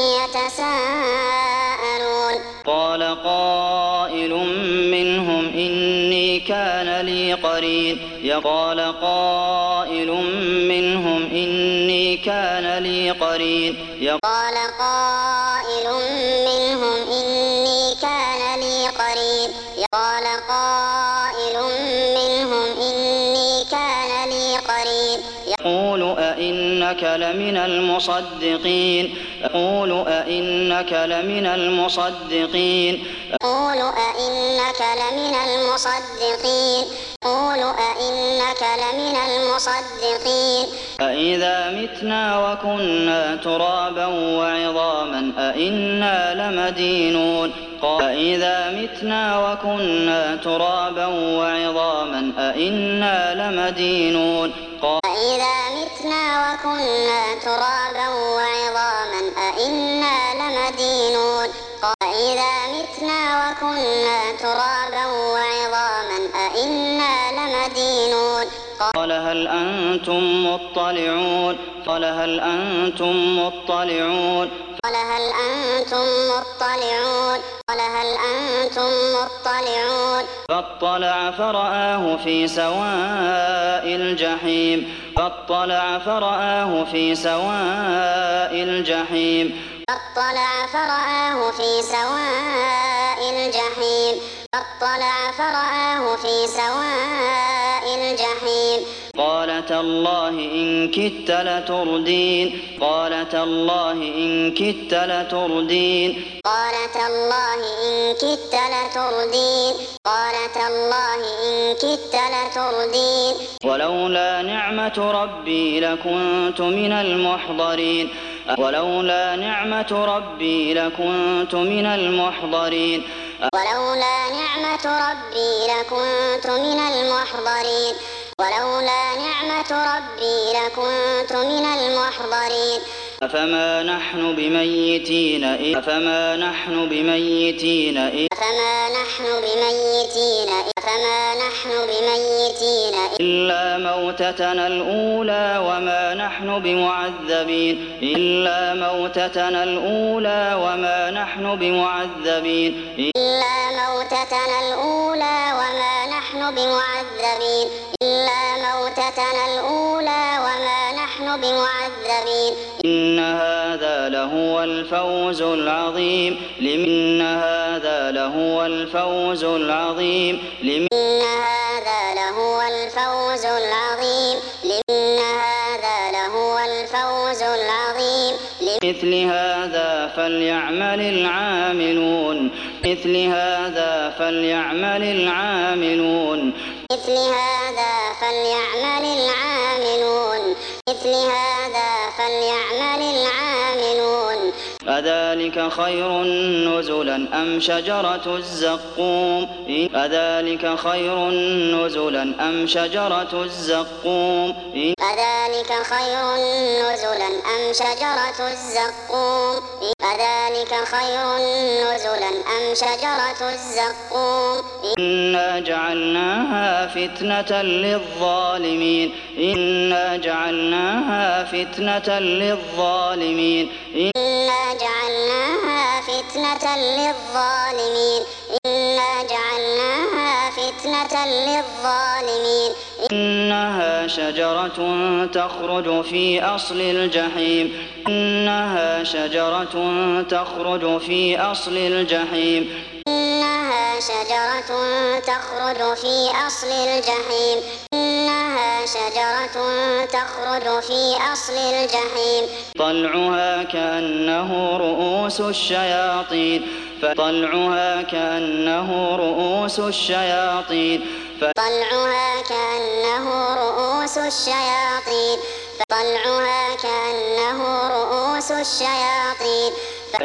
يتساءلون قال قائل منهم إني كان لي قرين يقال قائل منهم إني كان لي قرين قال قائل منهم إني كان لي قرين قال قائل منهم إني كان لي قرين يقول أئنك لمن المصدقين يقول أئنك لمن المصدقين يقول أئنك لمن المصدقين يقول أئنك لمن المصدقين أإذا متنا وكنا ترابا وعظاما أإنا لمدينون قال أإذا متنا وكنا ترابا وعظاما أإنا لمدينون قال أإذا متنا وكنا ترابا وعظاما أإنا لمدينون أإذا متنا وكنا ترابا وعظاما أإنا لمدينون قال هل أنتم مطلعون قال هل أنتم مطلعون قال هل أنتم مطلعون قال هل أنتم مطلعون فاطلع فرآه في سواء الجحيم فاطلع فرآه في سواء الجحيم فاطلع فرآه في سواء الجحيم فاطلع فرآه في سواء الجحيم قال تالله إن كدت لتردين قال تالله إن كدت لتردين قال تالله إن كدت لتردين قال تالله إن كدت لتردين ولولا نعمة ربي لكنت من المحضرين ولولا نعمة ربي لكنت من المحضرين ولولا نعمة ربي لكنت من المحضرين ولولا نعمة ربي لكنت من المحضرين أفما نحن بميتين أفما نحن بميتين أفما نحن بميتين أفما نحن بميتين إلا موتتنا الأولى وما نحن بمعذبين إلا موتتنا الأولى وما نحن بمعذبين إلا موتتنا الأولى وما نحن بمعذبين إلا موتتنا الأولى وما نحن بمعذبين إن هذا لهو الفوز العظيم لمن هذا لهو الفوز العظيم لمن هذا لهو الفوز العظيم لمن هذا لهو الفوز العظيم مثل هذا فليعمل العاملون مثل هذا فليعمل العاملون مثل هذا فليعمل العاملون مثل هذا فليعمل العاملون أذلك خير نزلا أم شجرة الزقوم أذلك خير نزلا أم شجرة الزقوم أذلك خير نزلا أم شجرة الزقوم أذلك خير نزلا أم شجرة الزقوم إنا جعلناها فتنة للظالمين إنا جعلناها فتنة للظالمين إنا جعلناها فتنة للظالمين إنا جعلناها فتنة للظالمين إنها شجرة تخرج في أصل الجحيم إنها شجرة تخرج في أصل الجحيم إنها شجرة تخرج في أصل الجحيم إنها شجرة تخرج في أصل الجحيم طلعها كأنه رؤوس الشياطين فطلعها كأنه رؤوس الشياطين طلعها كأنه رؤوس الشياطين طلعها كأنه رؤوس الشياطين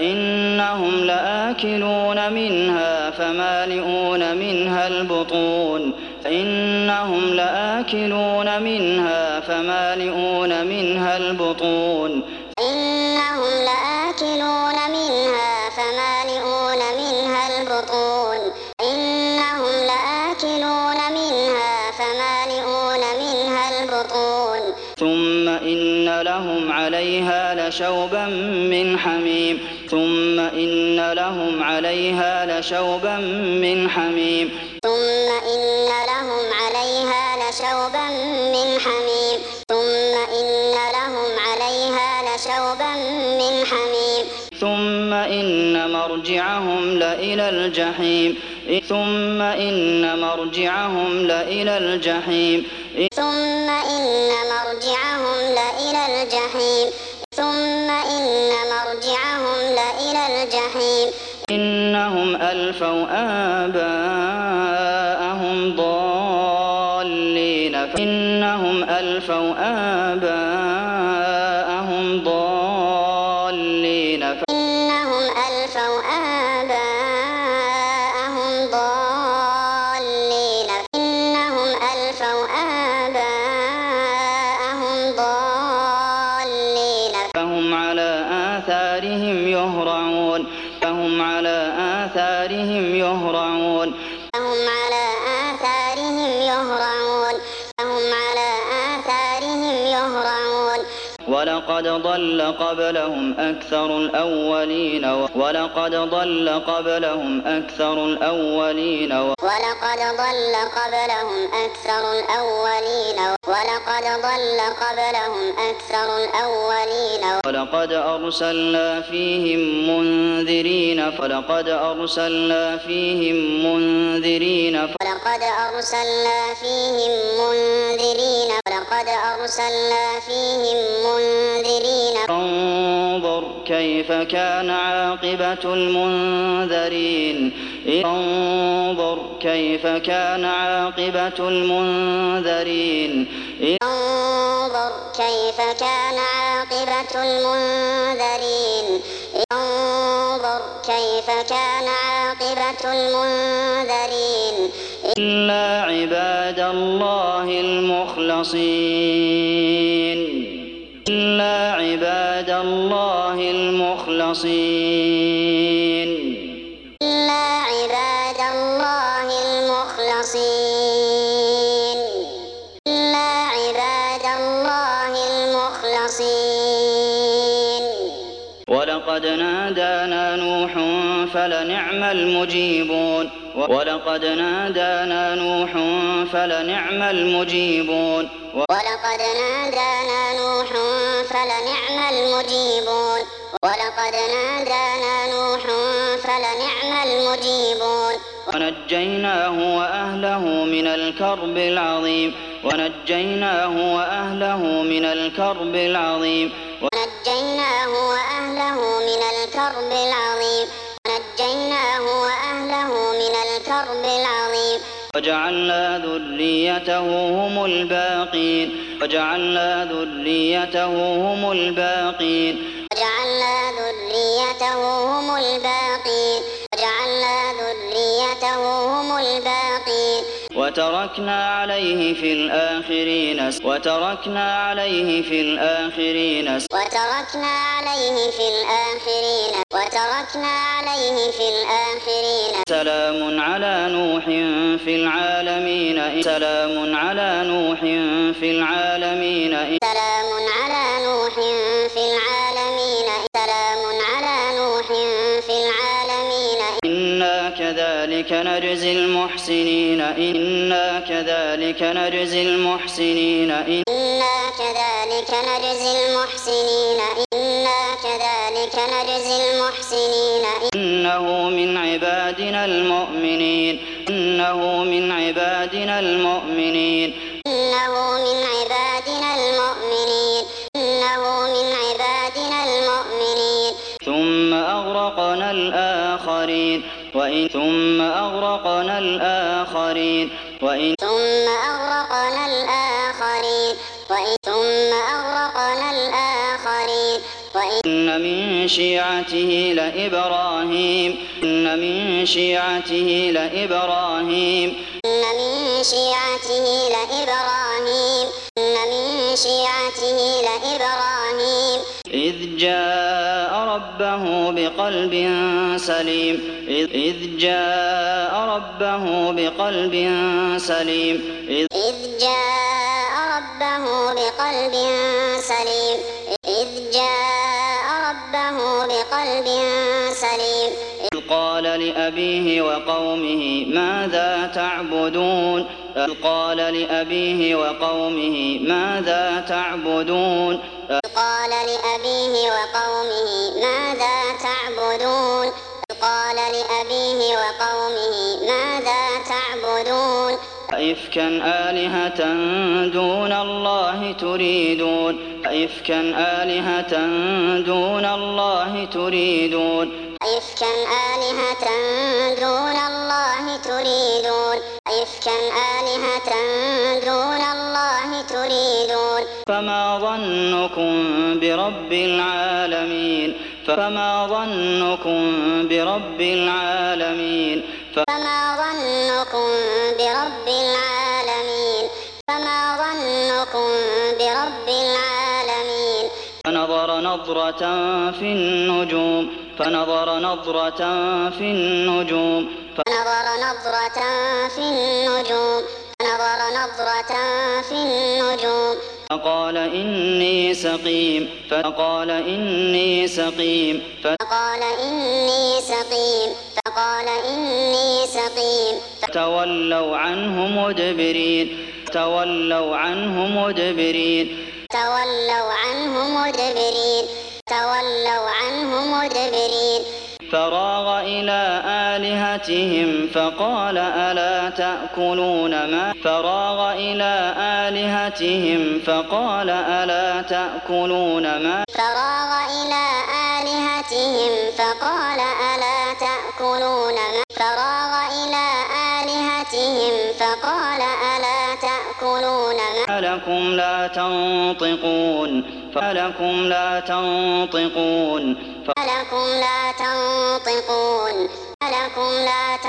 فإنهم لآكلون منها فمالئون منها البطون فإنهم لآكلون منها فمالئون منها البطون إنهم لآكلون منها فمالئون منها البطون إنهم لآكلون منها فمالئون منها البطون ثم إن لهم عليها لشوبا من حميم ثم إن لهم عليها لشوبا من حميم ثم إن لهم عليها لشوبا من حميم ثم إن لهم عليها لشوبا من حميم ثم إن مرجعهم لإلى الجحيم ثم إن مرجعهم لإلى الجحيم ثم إن مرجعهم لإلى الجحيم ثم إن مرجعهم لإلى الجحيم إنهم ألفوا آباءهم ضالين إنهم ألفوا آباءهم ضالين إنهم ألفوا آباءهم ضالين إنهم ألفوا آباءهم ضالين فهم على آثارهم يهرعون فهم على آثارهم يهرعون فهم على آثارهم يهرعون فهم على آثارهم يهرعون ولقد ضل قبلهم أكثر الأولين ولقد ضل قبلهم أكثر الأولين ولقد ضل قبلهم أكثر الأولين ولقد ضل قبلهم أكثر الأولين ولقد أرسلنا فيهم منذرين فلقد أرسلنا فيهم منذرين ولقد أرسلنا فيهم منذرين ولقد أرسلنا فيهم منذرين فانظر كيف كان عاقبة المنذرين انظر كيف كان عاقبة المنذرين انظر كيف كان عاقبة المنذرين انظر كيف كان عاقبة المنذرين إلا عباد الله المخلصين إلا عباد الله المخلصين إلا عباد الله المخلصين إلا عباد الله المخلصين ولقد نادانا نوح فلنعم المجيبون ولقد نادانا نوح فلنعم المجيبون ولقد نادانا نوح فلنعم المجيبون ولقد نادانا نوح فلنعم المجيبون ونجيناه وأهله من الكرب العظيم ونجيناه وأهله من الكرب العظيم ونجيناه وأهله من الكرب العظيم ونجيناه وأهله من الكرب العظيم وجعلنا ذريته هم الباقين وجعلنا ذريته هم الباقين وجعلنا ذريته ذريته هم الباقين وجعلنا ذريته هم الباقين وتركنا عليه في الآخرين وتركنا عليه في الآخرين وتركنا عليه في الآخرين وتركنا عليه في الآخرين سلام على نوح في العالمين سلام على نوح في العالمين سلام على نوح في العالمين سلام على نوح في العالمين إنا كذلك نجزي المحسنين إنا كذلك نجزي المحسنين إنا كذلك نجزي المحسنين إنا كذلك نجزي المحسنين إنه من عبادنا المؤمنين إنه من عبادنا المؤمنين إنه من عبادنا المؤمنين إنه من عبادنا المؤمنين ثم أغرقنا الآخرين وإن ثم أغرقنا الآخرين وإن ثم أغرقنا الآخرين وإن ثم أغرقنا الآخرين وإن من شيعته لإبراهيم إن من شيعته لإبراهيم إن من شيعته لإبراهيم إن من شيعته لإبراهيم إذ جاء ربه بقلب سليم إذ, إذ جاء ربه بقلب سليم إذ, إذ جاء ربه بقلب سليم إذ جاء ربه بقلب سليم إذ قال لأبيه وقومه ماذا تعبدون إذ قال لأبيه وقومه ماذا تعبدون قال لأبيه وقومه ماذا تعبدون قال لأبيه وقومه ماذا تعبدون أئفكا آلهة دون الله تريدون أئفكا آلهة دون الله تريدون أئفكا آلهة دون الله تريدون أئفكا آلهة دون الله تريدون فما ظنكم برب العالمين فما ظنكم برب العالمين فما ظنكم برب العالمين فما ظنكم برب العالمين فنظر نظرة في النجوم فنظر نظرة في النجوم فنظر نظرة في النجوم فنظر نظرة في النجوم فقال إني سقيم فقال إني سقيم فقال إني سقيم فقال إني سقيم فتولوا عنه مدبرين تولوا عنه مدبرين تولوا عنه مدبرين تولوا عنه مدبرين فراغ إلى آلهتهم فقال ألا تأكلون ما فراغ إلى آلهتهم فقال ألا تأكلون ما فراغ إلى آلهتهم فقال ألا تأكلون ما فراغ إلى آلهتهم فقال ألا تأكلون ما لكم لا تنطقون فلكم لا تنطقون فلكم لا تنطقون فلكم لا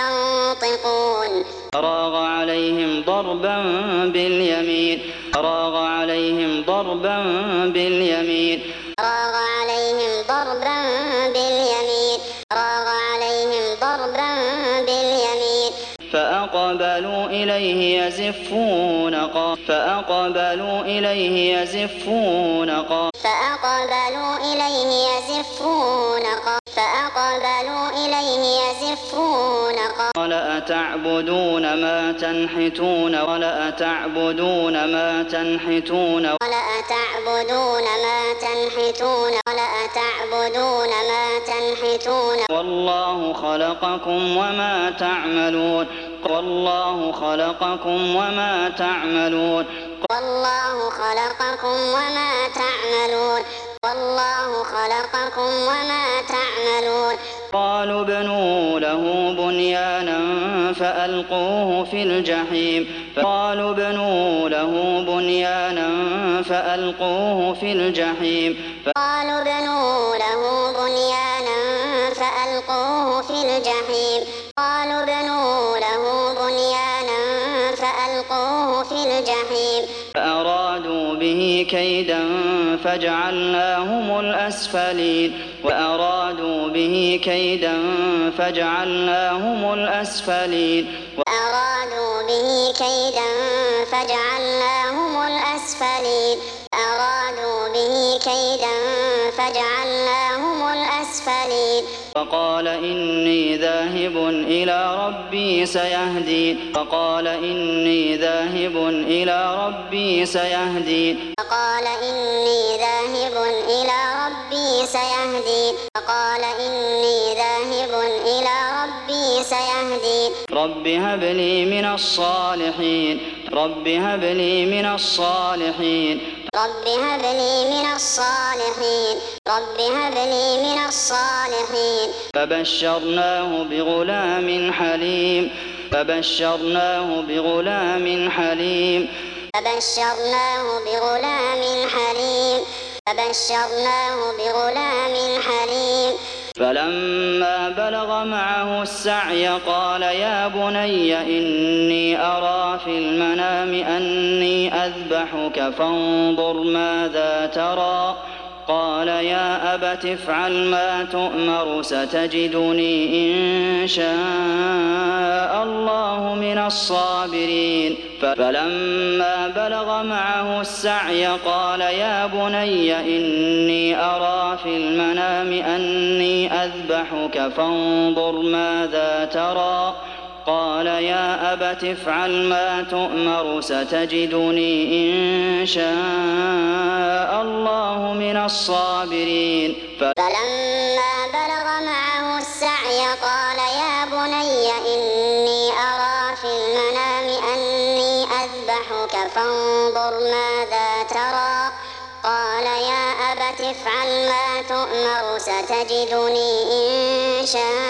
تنطقون فراغ عليهم ضربا باليمين فراغ عليهم ضربا باليمين فراغ عليهم ضربا باليمين فراغ عليهم ضربا باليمين فأقبلوا إليه يزفون قال فأقبلوا إليه يزفون قال فأقبلوا إليه يزفون قال فأقبلوا إليه يزفون قال أتعبدون ما تنحتون ولا أتعبدون ما تنحتون ولا أتعبدون ما تنحتون ولا أتعبدون ما تنحتون والله خلقكم وما تعملون والله خلقكم وما تعملون والله خلقكم وما تعملون والله خلقكم وما تعملون قالوا ابنوا له بنيانا فألقوه في الجحيم قالوا ابنوا له بنيانا فألقوه في الجحيم قالوا ابنوا له بنيانا الجحيم قالوا ابنوا له بنيانا فألقوه في الجحيم فأرادوا به كيدا فجعلناهم الأسفلين وأرادوا به كيدا فجعلناهم الأسفلين وأرادوا به كيدا فجعلناهم الأسفلين أرادوا به كيدا فجعلناهم الأسفلين فقال إني ذاهب إلى ربي سيهدين فقال إني ذاهب إلى ربي سيهدين فقال إني ذاهب إلى ربي سيهدين فقال إني ذاهب إلى ربي سيهدين رب هب لي من الصالحين رب هب لي من الصالحين رب هب لي من الصالحين رب هب لي من الصالحين فبشرناه بغلام حليم فبشرناه بغلام حليم فبشرناه بغلام حليم فبشرناه بغلام حليم فلما بلغ معه السعي قال يا بني إني أرى في المنام أني أذبحك فانظر ماذا ترى قال يا أبت افعل ما تؤمر ستجدني إن شاء الله من الصابرين فلما بلغ معه السعي قال يا بني إني أرى في المنام أني أذبحك فانظر ماذا ترى قال يا أبت افعل ما تؤمر ستجدني إن شاء الله من الصابرين فلما بلغ معه السعي قال يا بني إني أرى في المنام أني أذبحك فانظر ماذا ترى قال يا أبت افعل ما تؤمر ستجدني إن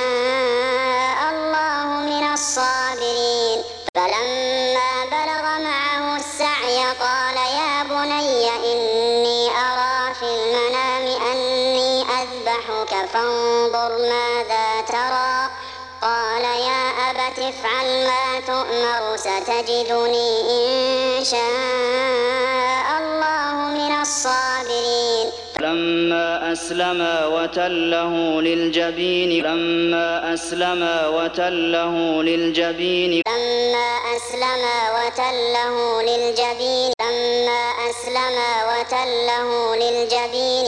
شاء الله من الصابرين فلما بلغ معه السعي قال يا بني إني أرى في المنام أني أذبحك فانظر ماذا ترى قال يا أبت افعل ما تؤمر ستجدني إن شاء الله من الصابرين لما أسلما وتله للجبين لما أسلما وتله للجبين لما أسلما وتله للجبين لما أسلما وتله للجبين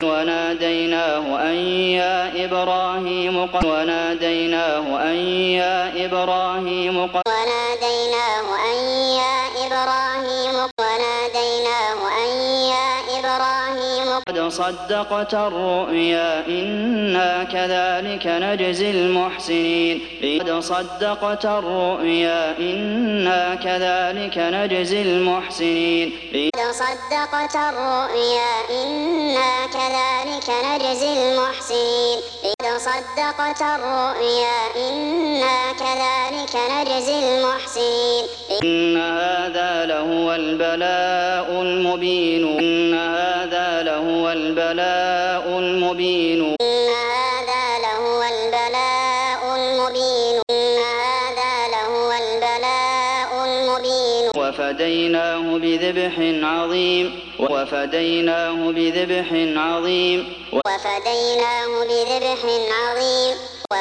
وناديناه أن يا إبراهيم قد وناديناه أن يا إبراهيم قد وناديناه أن يا إبراهيم وناديناه أن يا إبراهيم قد صدقت الرؤيا إنا كذلك نجزي المحسنين قد صدقت الرؤيا إنا كذلك نجزي المحسنين قد صدقت الرؤيا إنا كذلك نجزي المحسنين قد صدقت الرؤيا إنا كذلك نجزي المحسنين إن هذا لهو البلاء المبين إن هذا لهو البلاء المبين إن هذا لهو البلاء المبين إن هذا لهو البلاء المبين وفديناه بذبح عظيم وفديناه بذبح عظيم وفديناه بذبح عظيم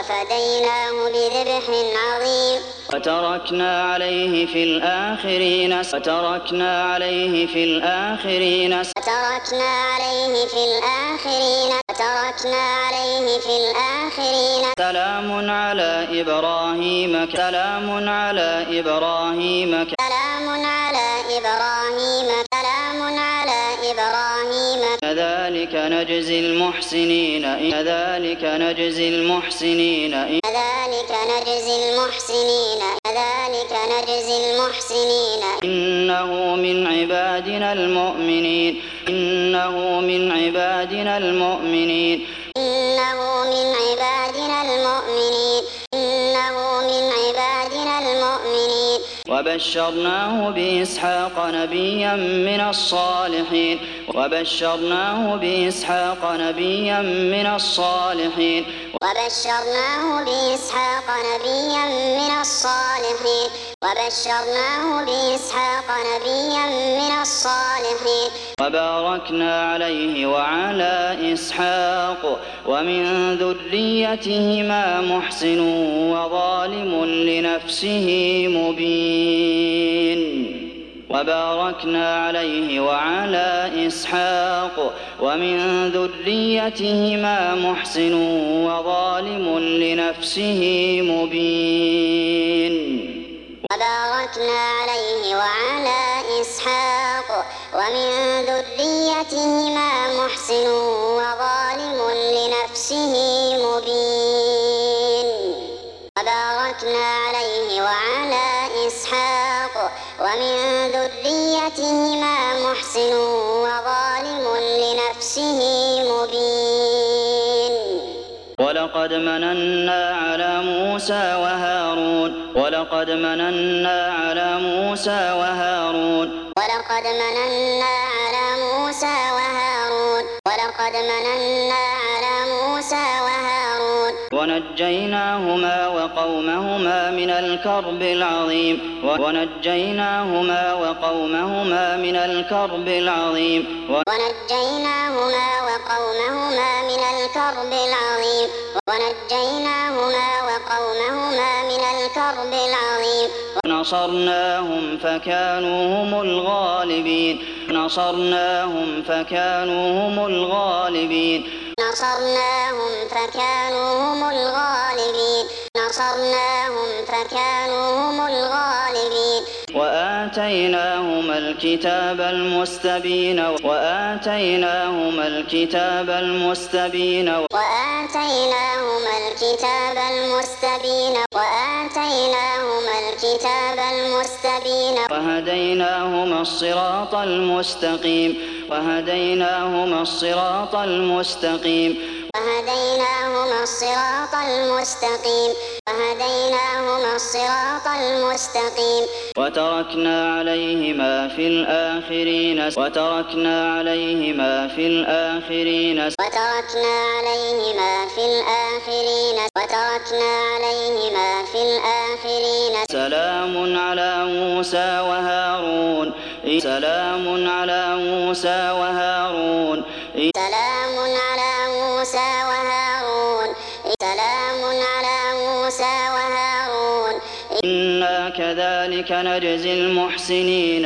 وفديناه بذبح عظيم وتركنا عليه في الآخرين وتركنا عليه في الآخرين وتركنا عليه في الآخرين وتركنا عليه في الآخرين سلام على إبراهيم سلام على إبراهيم سلام على إبراهيم سلام على إبراهيم كذلك نجزي المحسنين كذلك نجزي المحسنين كذلك نجزي المحسنين كذلك نجزي المحسنين إنه من عبادنا المؤمنين إنه من عبادنا المؤمنين إنه من عبادنا المؤمنين إنه من عبادنا المؤمنين وبشرناه بإسحاق نبيا من الصالحين وبشرناه بإسحاق نبيا من الصالحين وبشرناه بإسحاق نبيا من الصالحين وبشرناه بإسحاق نبيا من الصالحين وباركنا عليه وعلى إسحاق ومن ذريتهما محسن وظالم لنفسه مبين وباركنا عليه وعلى إسحاق ومن ذريتهما محسن وظالم لنفسه مبين وباركنا عليه وعلى إسحاق ومن ذريتهما محسن وظالم لنفسه مبين وباركنا عليه وعلى إسحاق ومن ذريتهما محسن وظالم لنفسه مبين ولقد مننا على موسى وهارون ولقد مننا على موسى وهارون ولقد مننا على موسى وهارون ولقد مننا على موسى وهارون ونجيناهما وقومهما من الكرب العظيم ونجيناهما وقومهما من الكرب العظيم ونجيناهما وقومهما من الكرب العظيم ونجيناهما وقومهما من الكرب العظيم ونصرناهم فكانوا هم الغالبين نصرناهم فكانوا هم الغالبين نصرناهم فكانوا هم الغالبين نصرناهم فكانوا هم الغالبين وآتيناهما الكتاب المستبين وآتيناهما الكتاب المستبين وآتيناهما الكتاب المستبين وآتيناهما الكتاب المستبين وهديناهما الصراط المستقيم وهديناهما الصراط المستقيم وهديناهما الصراط المستقيم وهديناهما الصراط المستقيم وتركنا عليهما في الآخرين وتركنا عليهما في الآخرين وتركنا عليهما في الآخرين وتركنا عليهما في الآخرين سلام على موسى وهارون سلام على موسى وهارون سلام على موسى وهارون سلام على موسى وهارون إنا كذلك نجزي المحسنين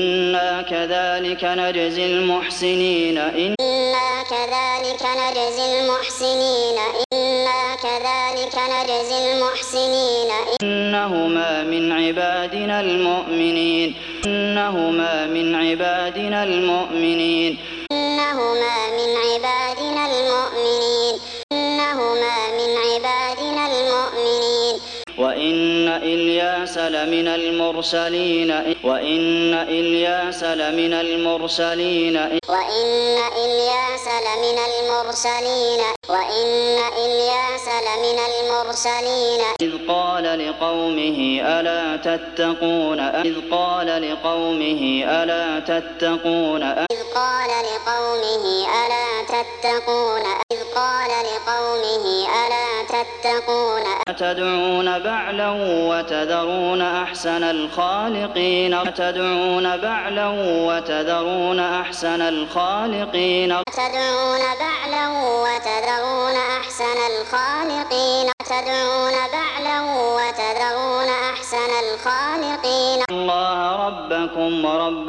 إنا كذلك نجزي المحسنين إنا كذلك نجزي المحسنين إنا كذلك نجزي المحسنين إنهما من عبادنا المؤمنين إنهما من عبادنا المؤمنين إنهما من عبادنا المؤمنين إنهما من عبادنا المؤمنين وإن إلياس لمن المرسلين وإن إلياس لمن المرسلين وإن إلياس لمن المرسلين وإن إلياس لمن المرسلين إذ قال لقومه ألا تتقون إذ قال لقومه ألا تتقون إذ قال لقومه ألا تتقون إذ قال لقومه ألا تتقون أتدعون بعلا وتذرون أحسن الخالقين أتدعون بعلا وتذرون أحسن الخالقين أتدعون بعلا وتذرون أحسن الخالقين أتدعون بعلا وتذرون أحسن الخالقين الله ربكم ورب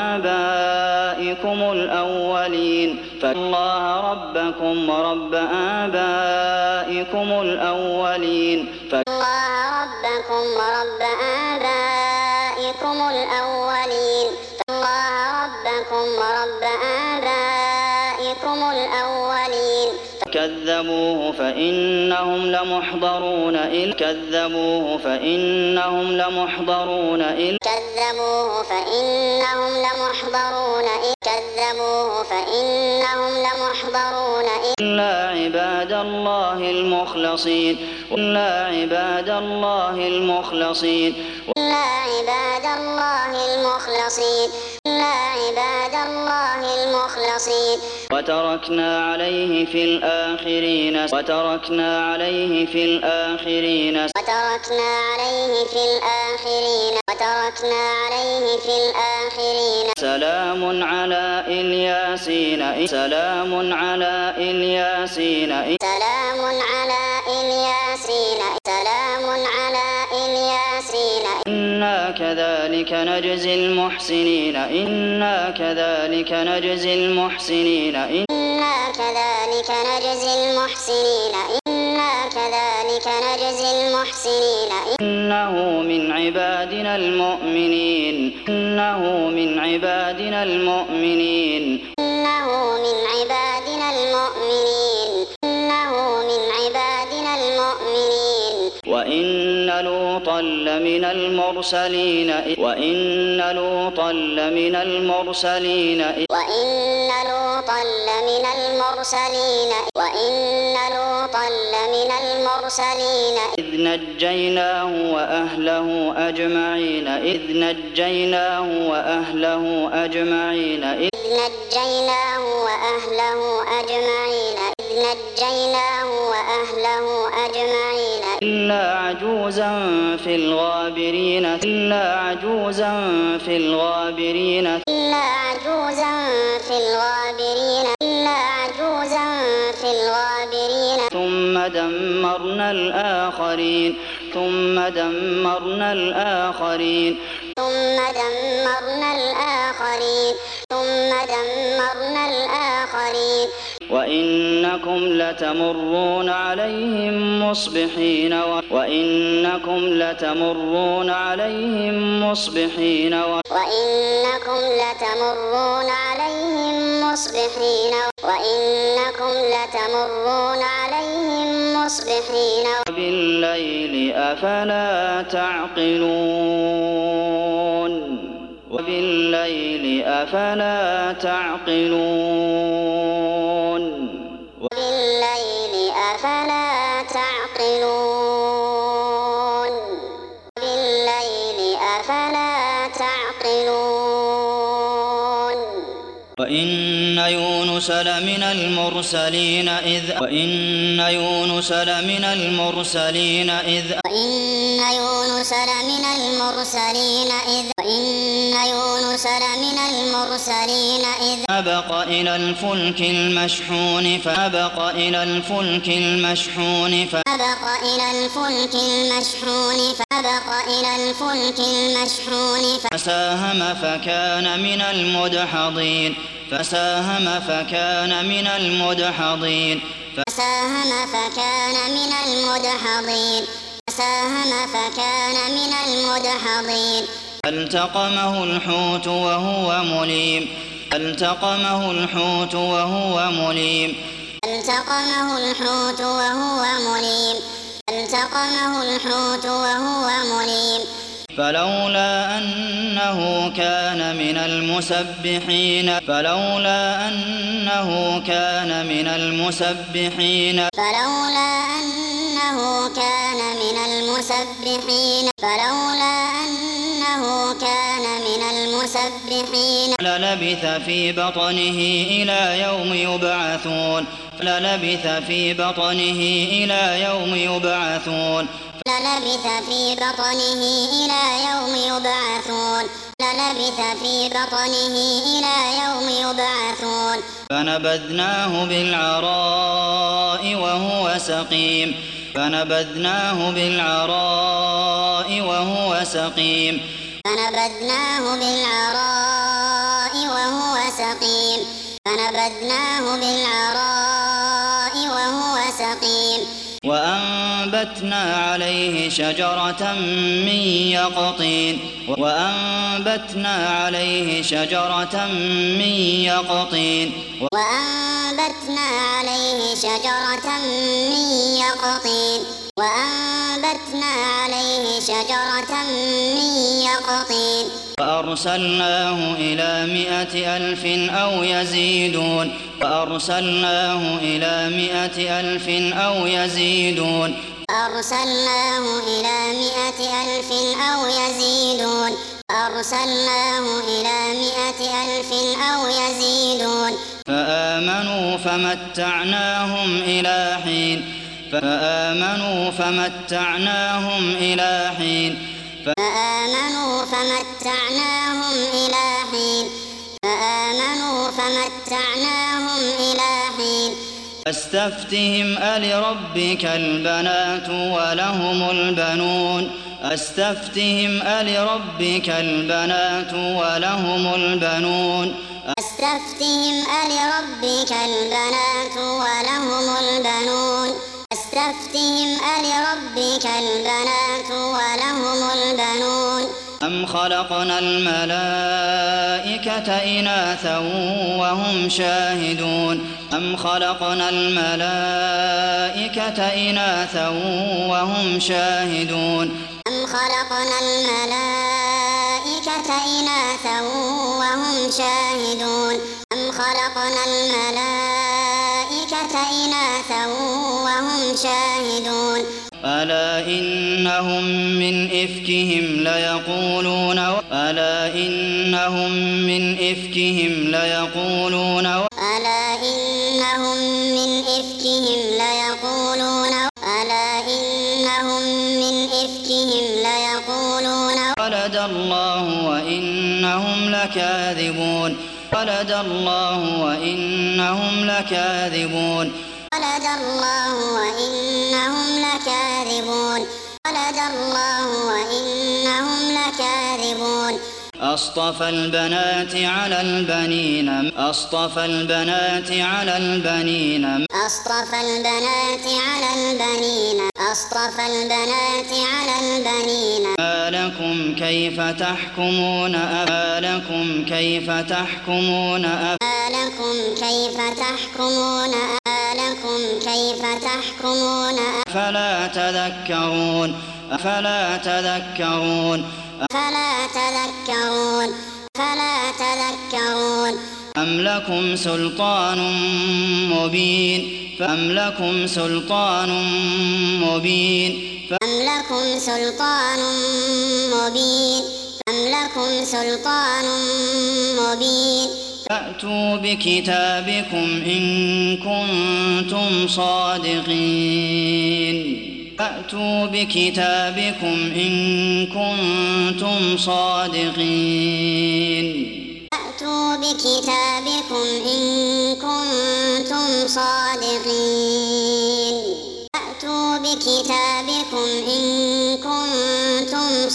آبائكم الأولين فالله ربكم ورب آبائكم الأولين الله ربكم ورب آبائكم الأولين الله ربكم ورب آبائكم الأولين كذبوه فإنهم لمحضرون إذ كذبوه فإنهم لمحضرون إذ كذبوه فإنهم لمحضرون إذ فكذبوه فإنهم لمحضرون إلا عباد الله المخلصين إلا عباد الله المخلصين إلا عباد الله المخلصين إلا عباد الله المخلصين وتركنا عليه في الآخرين وتركنا عليه في الآخرين وتركنا عليه في الآخرين وتركنا عليه في الآخرين سلام على الياسين سلام على الياسين سلام على الياسين سلام على الياسين إنا كذلك نجزي المحسنين إنا كذلك نجزي المحسنين إنا كذلك نجزي المحسنين إنا كذلك نجزي المحسنين إنه من عبادنا المؤمنين إنه من عبادنا المؤمنين إنه من عبادنا المؤمنين إنه من عبادنا المؤمنين وإن لوطا لمن المرسلين وإن لوطا لمن المرسلين وإن لوطا لمن المرسلين وإن لوطا لمن المرسلين إذ نجيناه وأهله أجمعين إذ نجيناه وأهله أجمعين إذ نجيناه وأهله أجمعين إذ نجيناه وأهله أجمعين إلا عجوزا في الغابرين إلا عجوزا في الغابرين إلا عجوزا في الغابرين إلا عجوزا في الغابرين ثم دمرنا الآخرين ثم دمرنا الآخرين ثم دمرنا الآخرين ثم دمرنا الآخرين وإنكم لتمرون عليهم مصبحين وإنكم لتمرون عليهم مصبحين وإنكم لتمرون عليهم مصبحين وإنكم لتمرون عليهم مصبحين وبالليل أفلا تعقلون وبالليل أفلا تعقلون وبالليل أفلا تعقلون وبالليل أفلا تعقلون وإن يونس لمن المرسلين إذ وإن يونس لمن المرسلين إذ وإن يونس لمن المرسلين إذ وإن يونس لمن المرسلين إذ أبق إلى الفلك المشحون فأبق إلى الفلك المشحون فأبق إلى الفلك المشحون فأبق إلى الفلك المشحون فساهم فكان من المدحضين فساهم فكان من المدحضين فساهم فكان من المدحضين فساهم فكان من المدحضين فالتقمه الحوت وهو مليم فالتقمه الحوت وهو مليم فالتقمه الحوت وهو مليم فالتقمه الحوت وهو مليم فلولا أنه كان من المسبحين فلولا أنه كان من المسبحين فلولا أنه كان من المسبحين فلولا أنه كان من المسبحين للبث في بطنه إلى يوم يبعثون للبث في بطنه إلى يوم يبعثون للبث في بطنه إلى يوم يبعثون للبث في بطنه إلى يوم يبعثون فنبذناه بالعراء وهو سقيم فنبذناه بالعراء وهو سقيم فنبذناه بالعراء وهو سقيم فنبذناه بالعراء وهو سقيم وأنبتنا عليه شجرة من يقطين وأنبتنا عليه شجرة من يقطين وأنبتنا عليه شجرة من يقطين وأنبتنا عليه شجرة من يقطين وأرسلناه إلى مائة ألف أو يزيدون وأرسلناه إلى مائة ألف أو يزيدون أرسلناه إلى مائة ألف أو يزيدون أرسلناه إلى مائة ألف أو يزيدون فآمنوا فمتعناهم إلى حين فآمنوا فمتعناهم إلى حين فآمنوا فمتعناهم إلى حين فآمنوا فمتعناهم إلى حين أستفتهم ألربك البنات ولهم البنون أستفتهم ألربك البنات ولهم البنون أستفتهم ألربك البنات ولهم البنون أستفتهم ألربك البنات ولهم البنون أم خلقنا الملائكة إناثا وهم شاهدون أم خلقنا الملائكة إناثا وهم شاهدون أم خلقنا الملائكة إناثا وهم شاهدون أم خلقنا الملائكة إناثا وهم شاهدون ألا إنهم من إفكهم ليقولون ألا إنهم من إفكهم ليقولون ألا إنهم من إفكهم ليقولون ألا إنهم من إفكهم ليقولون ولد الله وإنهم لكاذبون ولد الله وإنهم لكاذبون ولد الله وإنهم لكاذبون ولد الله وإنهم لكاذبون أصطفى البنات على البنين أصطفى البنات على البنين أصطفى البنات على البنين أصطفى البنات على البنين ما لكم كيف تحكمون ما لكم كيف تحكمون ما لكم كيف تحكمون ما لكم كيف تحكمون أفلا تذكرون أفلا تذكرون فلا تذكرون فلا تذكرون أم لكم سلطان مبين فأم لكم سلطان مبين أم لكم سلطان مبين أم لكم سلطان مبين فأتوا بكتابكم إن كنتم صادقين فأتوا بكتابكم إن كنتم صادقين فأتوا بكتابكم إن كنتم صادقين فأتوا بكتابكم إن كنتم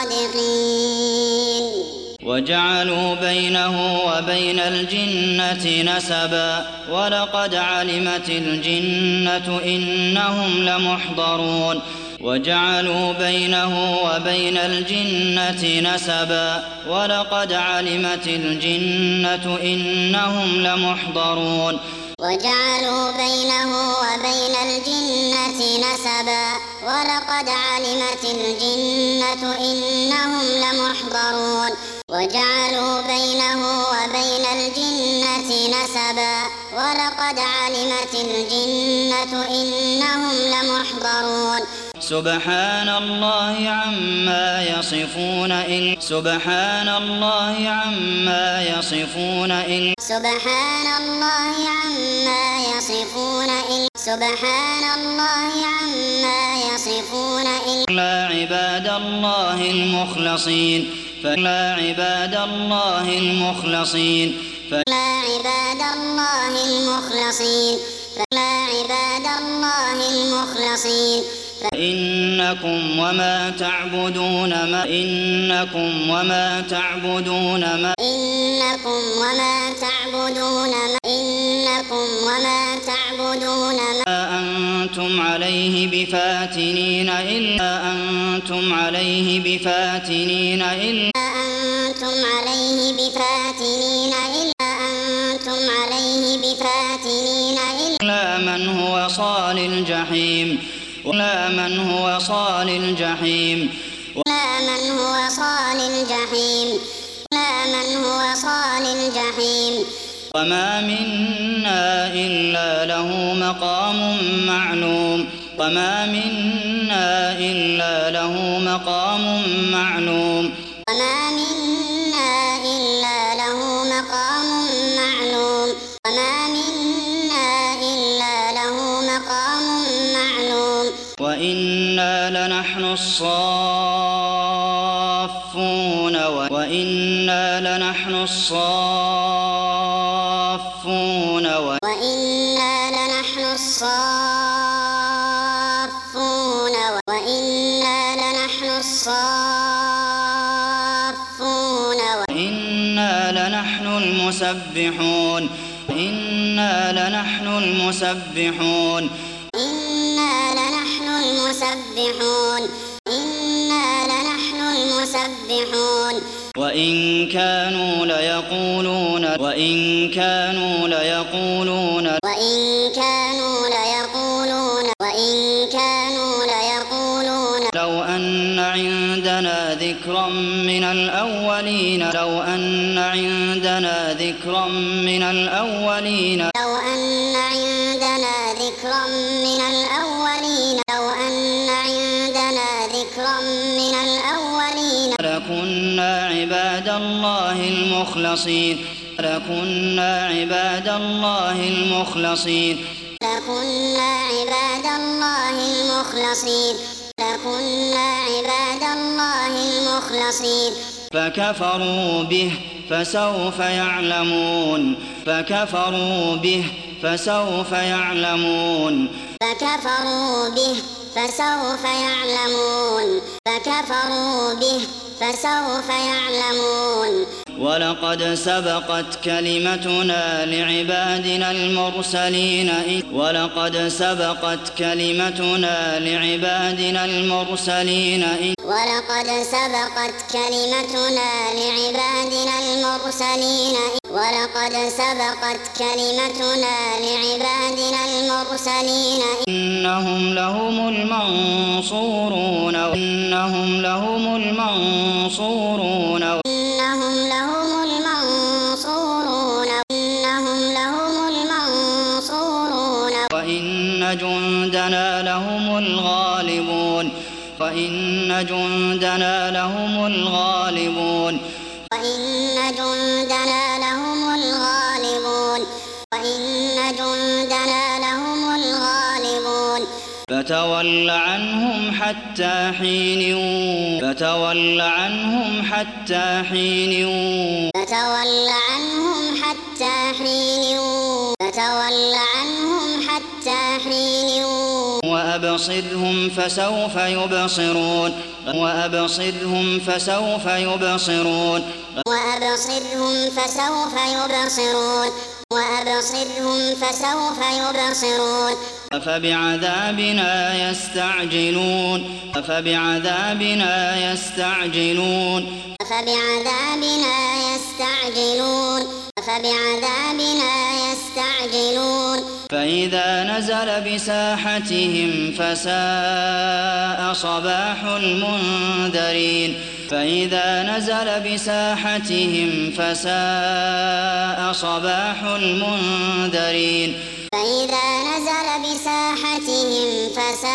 صادقين وجعلوا بينه وبين الجنة نسبا ولقد علمت الجنة إنهم لمحضرون وجعلوا بينه وبين الجنة نسبا ولقد علمت الجنة إنهم لمحضرون وجعلوا بينه وبين الجنة نسبا ولقد علمت الجنة إنهم لمحضرون وجعلوا بينه وبين الجنة نسبا ولقد علمت الجنة إنهم لمحضرون سبحان الله عما يصفون إن سبحان الله عما يصفون إن سبحان الله عما يصفون إن سبحان الله عما يصفون إلا عباد الله المخلصين فلا عباد الله المخلصين فلا عباد الله المخلصين فلا عباد الله المخلصين إنكم وما تعبدون ما إنكم وما تعبدون ما إنكم وما تعبدون ما إنكم وما تعبدون ما أنتم عليه بفاتنين إلا أنتم عليه بفاتنين إلا أنتم عليه بفاتنين إلا أنتم عليه بفاتنين إلا من هو صال الجحيم ولا من هو صال الجحيم ولا من هو صال الجحيم وما منا إلا له مقام معلوم وما منا إلا له مقام معلوم وما منا إلا له مقام معلوم وما منا إلا له مقام معلوم وإنا لنحن الصافون وإنا لنحن الصافون وإنا لنحن الصافون وإنا لنحن الصافون وإنا لنحن المسبحون إنا لنحن المسبحون إنا لنحن المسبحون إنا لنحن المسبحون وإن كانوا ليقولون وإن كانوا ليقولون وإن كانوا ليقولون وإن كانوا ليقولون لو أن عندنا ذكرا من الأولين لو أن عندنا ذكرا من الأولين لو أن عندنا ذكرا من الأولين لو أن عندنا ذكرا من الأولين لكنا عباد الله المخلصين لكنا عباد الله المخلصين لكنا عباد الله المخلصين لكنا عباد الله المخلصين فكفروا به فسوف يعلمون فكفروا به فسوف يعلمون فكفروا به فسوف يعلمون فكفروا به فسوف يعلمون ولقد سبقت كلمتنا لعبادنا المرسلين ولقد سبقت كلمتنا لعبادنا المرسلين ولقد سبقت كلمتنا لعبادنا المرسلين ولقد سبقت كلمتنا لعبادنا المرسلين إنهم لهم المنصورون إنهم لهم المنصورون إنهم لهم المنصورون إنهم لهم المنصورون وإن جندنا لهم الغالبون وإن جندنا لهم الغالبون وإن جندنا لهم الغالبون وإن جندنا لهم الغالبون فتول عنهم حتى حين فتول عنهم حتى حين فتول عنهم حتى حين فتول عنهم حتى حين وأبصرهم فسوف يبصرون وأبصرهم فسوف يبصرون وأبصرهم فسوف يبصرون وأبصرهم فسوف يبصرون أفبعذابنا يستعجلون أفبعذابنا يستعجلون أفبعذابنا يستعجلون أفبعذابنا يستعجلون فإذا نزل بساحتهم فساء صباح المنذرين فإذا نزل بساحتهم فساء صباح المنذرين فإذا نزل بساحتهم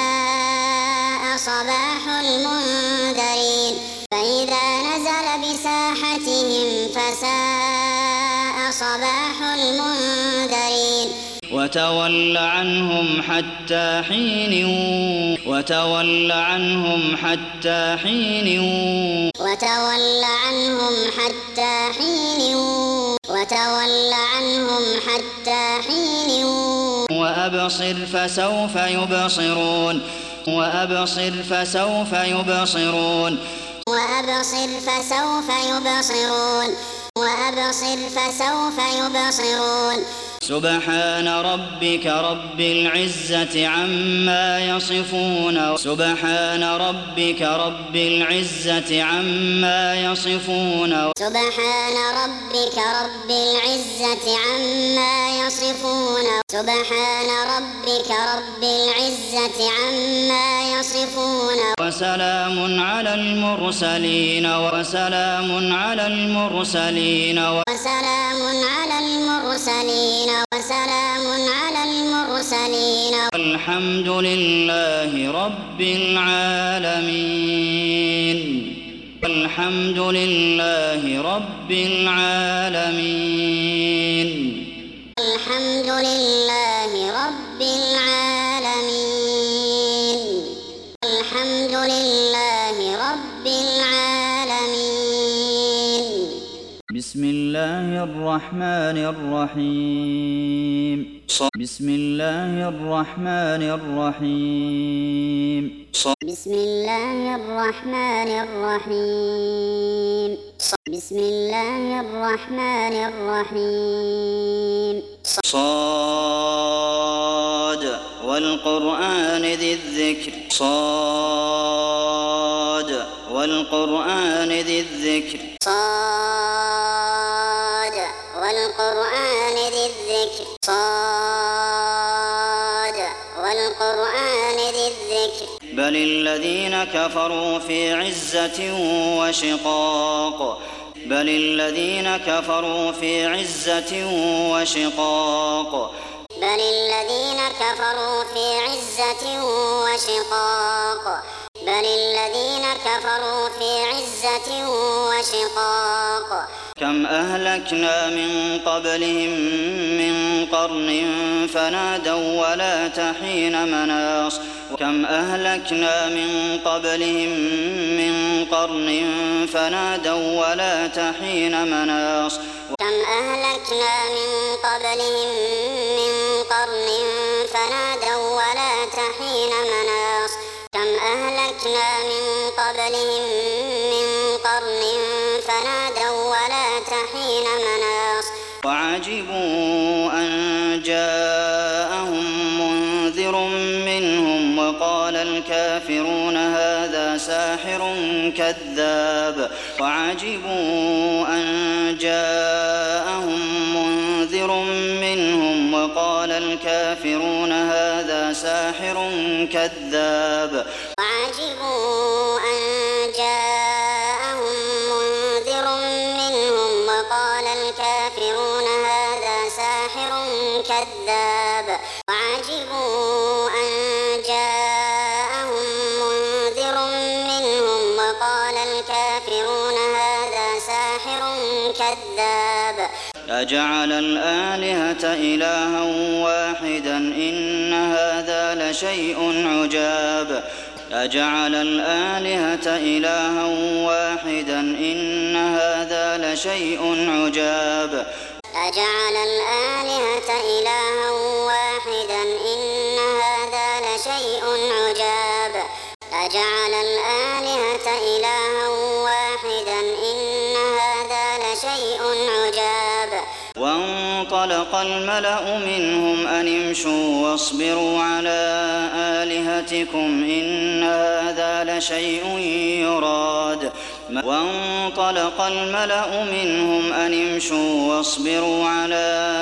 فساء صباح المنذرين فإذا نزل بساحتهم فساء صباح المنذرين وتول عنهم حتى حين وتول عنهم حتى حين وتول عنهم حتى حين وتول عنهم حتى حين وأبصر فسوف يبصرون وأبصر فسوف يبصرون وأبصر فسوف يبصرون وأبصر فسوف يبصرون سبحان ربك رب العزة عما يصفون سبحان ربك رب العزة عما يصفون سبحان ربك رب العزة عما يصفون سبحان ربك رب العزة عما يصفون وسلام على المرسلين وسلام على المرسلين وسلام على المرسلين المرسلين وسلام على المرسلين والحمد لله رب العالمين. والحمد لله رب العالمين. الحمد لله رب العالمين. الحمد لله رب العالمين. بسم الله الرحمن الرحيم. بسم الله الرحمن الرحيم. بسم الله الرحمن الرحيم. بسم الله الرحمن الرحيم. صاد والقرآن ذي الذكر. صاد والقرآن ذي الذكر. صاد والقرآن ذي الذكر. صاد والقرآن ذي الذكر. بل الذين كفروا في عزة وشقاق. بل الذين كفروا في عزة وشقاق. بل الذين كفروا في عزة وشقاق. بل الذين كفروا في عزة وشقاق. كم أهلكنا من قبلهم من قرن فنادوا ولا تحين مناص. كم أهلكنا من قبلهم من قرن فنادوا ولا تحين مناص. كم أهلكنا من قبلهم من قرن فنادوا ولا تحين مناص. كم أهلكنا من قبلهم من قرن فنادوا ولا تحين مناص. وعجبوا أن جاءهم منذر منهم وقال الكافرون هذا ساحر كذاب. وعجبوا أن جاءهم منذر منهم وقال الكافرون هذا ساحر كذاب. وعجبوا أن جاءهم منذر منهم وقال الكافرون هذا ساحر كذاب. وعجبوا أن جاءهم منذر منهم وقال الكافرون هذا ساحر كذاب. أجعل الآلهة إلها واحدا إن هذا لشيء عجاب. أجعل الآلهة إلها واحدا إن هذا لشيء عجاب. أجعل الآلهة إلها واحدا إن هذا لشيء عجاب. أجعل الآلهة إلها واحدا إن هذا لشيء عجاب. وانطلق الملأ منهم أن امشوا واصبروا على آلهتكم إن هذا لشيء يراد. وانطلق الملأ منهم أن امشوا واصبروا على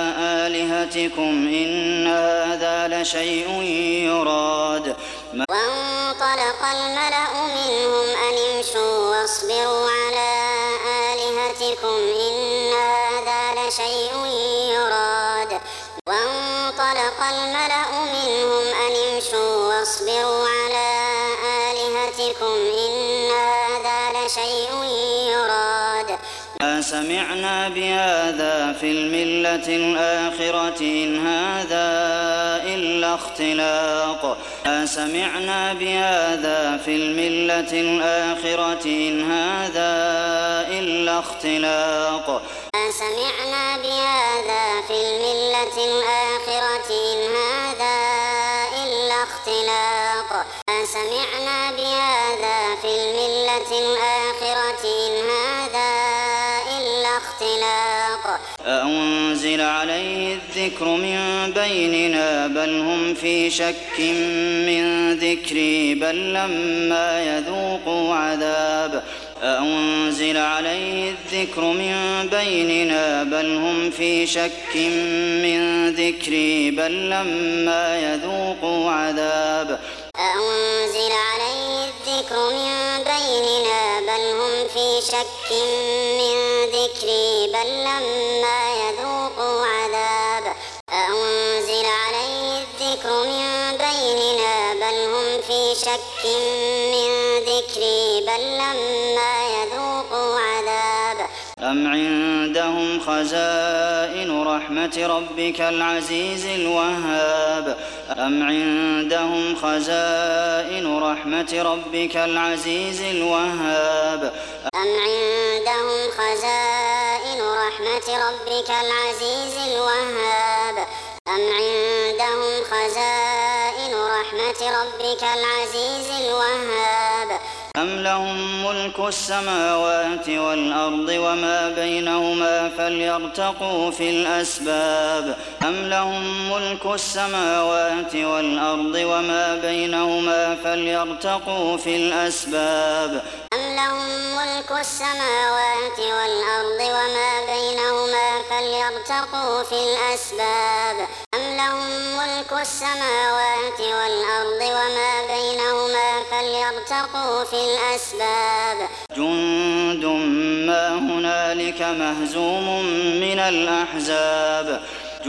آلهتكم إن هذا لشيء يراد. وانطلق الملأ منهم أن امشوا واصبروا على آلهتكم إن هذا لشيء يراد. وانطلق الملأ منهم أن امشوا واصبروا على آلهتكم إن هذا لشيء يراد. ما سمعنا بهذا في الملة الآخرة إن هذا إلا اختلاق. ما سمعنا بهذا في الملة الآخرة إن هذا إلا اختلاق. ما سمعنا بهذا في الملة الآخرة إن هذا إلا اختلاق. ما سمعنا بهذا في الملة الآخرة إن هذا إلا اختلاق. أأنزل عليه الذكر من بيننا بل هم في شك من ذكري بل لما يذوقوا عذاب. أأنزل عليه الذكر من بيننا بل هم في شك من ذكري بل لما يذوقوا عذاب. أأنزل عليه الذكر من بيننا بل هم في شك من ذكري بل لما يذوقوا عذاب. في شك من ذكري بل لما يذوقوا عذاب أم عندهم خزائن رحمة ربك العزيز الوهاب أم عندهم خزائن رحمة ربك العزيز الوهاب أم عندهم خزائن رحمة ربك العزيز الوهاب أم عندهم خزائن رحمة ربك العزيز الوهاب أم لهم ملك السماوات والأرض وما بينهما فليرتقوا في الأسباب أم لهم ملك السماوات والأرض وما بينهما فليرتقوا في الأسباب أم لهم ملك السماوات والأرض وما بينهما فليرتقوا في الأسباب أم لهم ملك السماوات والأرض وما بينهما فليرتقوا في الأسباب جند ما هنالك مهزوم من الأحزاب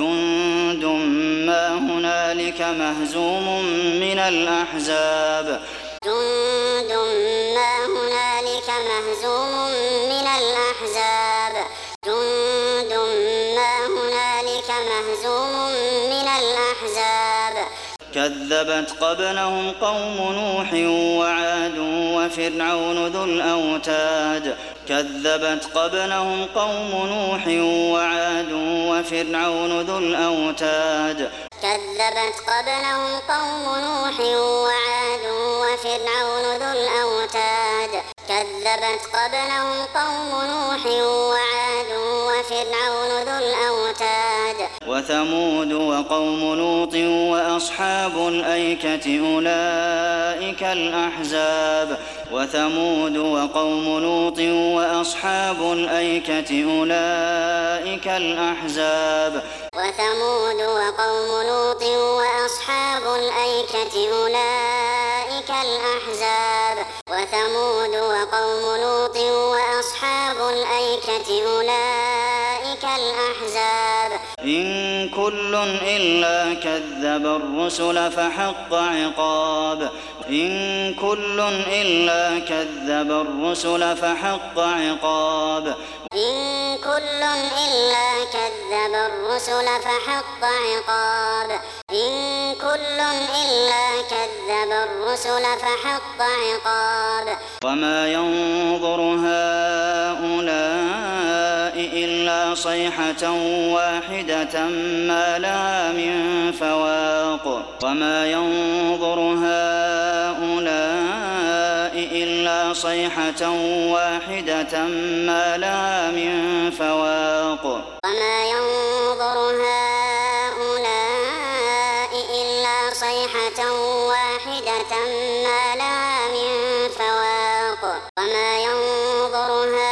جند ما هنالك مهزوم من الأحزاب جند ما هنالك مهزوم من الأحزاب جند ما هنالك مهزوم من الأحزاب كذبت قبلهم قوم نوح وعاد وفرعون ذو الأوتاد كذبت قبلهم قوم نوح وعاد وفرعون ذو الأوتاد كذبت قبلهم قوم نوح وعاد وفرعون ذو الأوتاد كذبت قبلهم قوم نوح وعاد وفرعون ذو الأوتاد وثمود وقوم لوط وأصحاب الأيكة أولئك الأحزاب وثمود وقوم لوط وأصحاب الأيكة أولئك الأحزاب وثمود وقوم لوط وأصحاب الأيكة أولئك الأحزاب وثمود وقوم لوط وأصحاب الأيكة أولئك الأحزاب إن كل إلا كذب الرسل فحق عقاب إن كل إلا كذب الرسل فحق عقاب إن كل إلا كذب الرسل فحق عقاب إن كل إلا كذب الرسل فحق عقاب وما ينظر هؤلاء إلا صيحة واحدة ما لها من فواق وما ينظر هؤلاء إلا صيحة واحدة ما لها من فواق وما ينظر هؤلاء إلا صيحة واحدة ما لها من فواق وما ينظر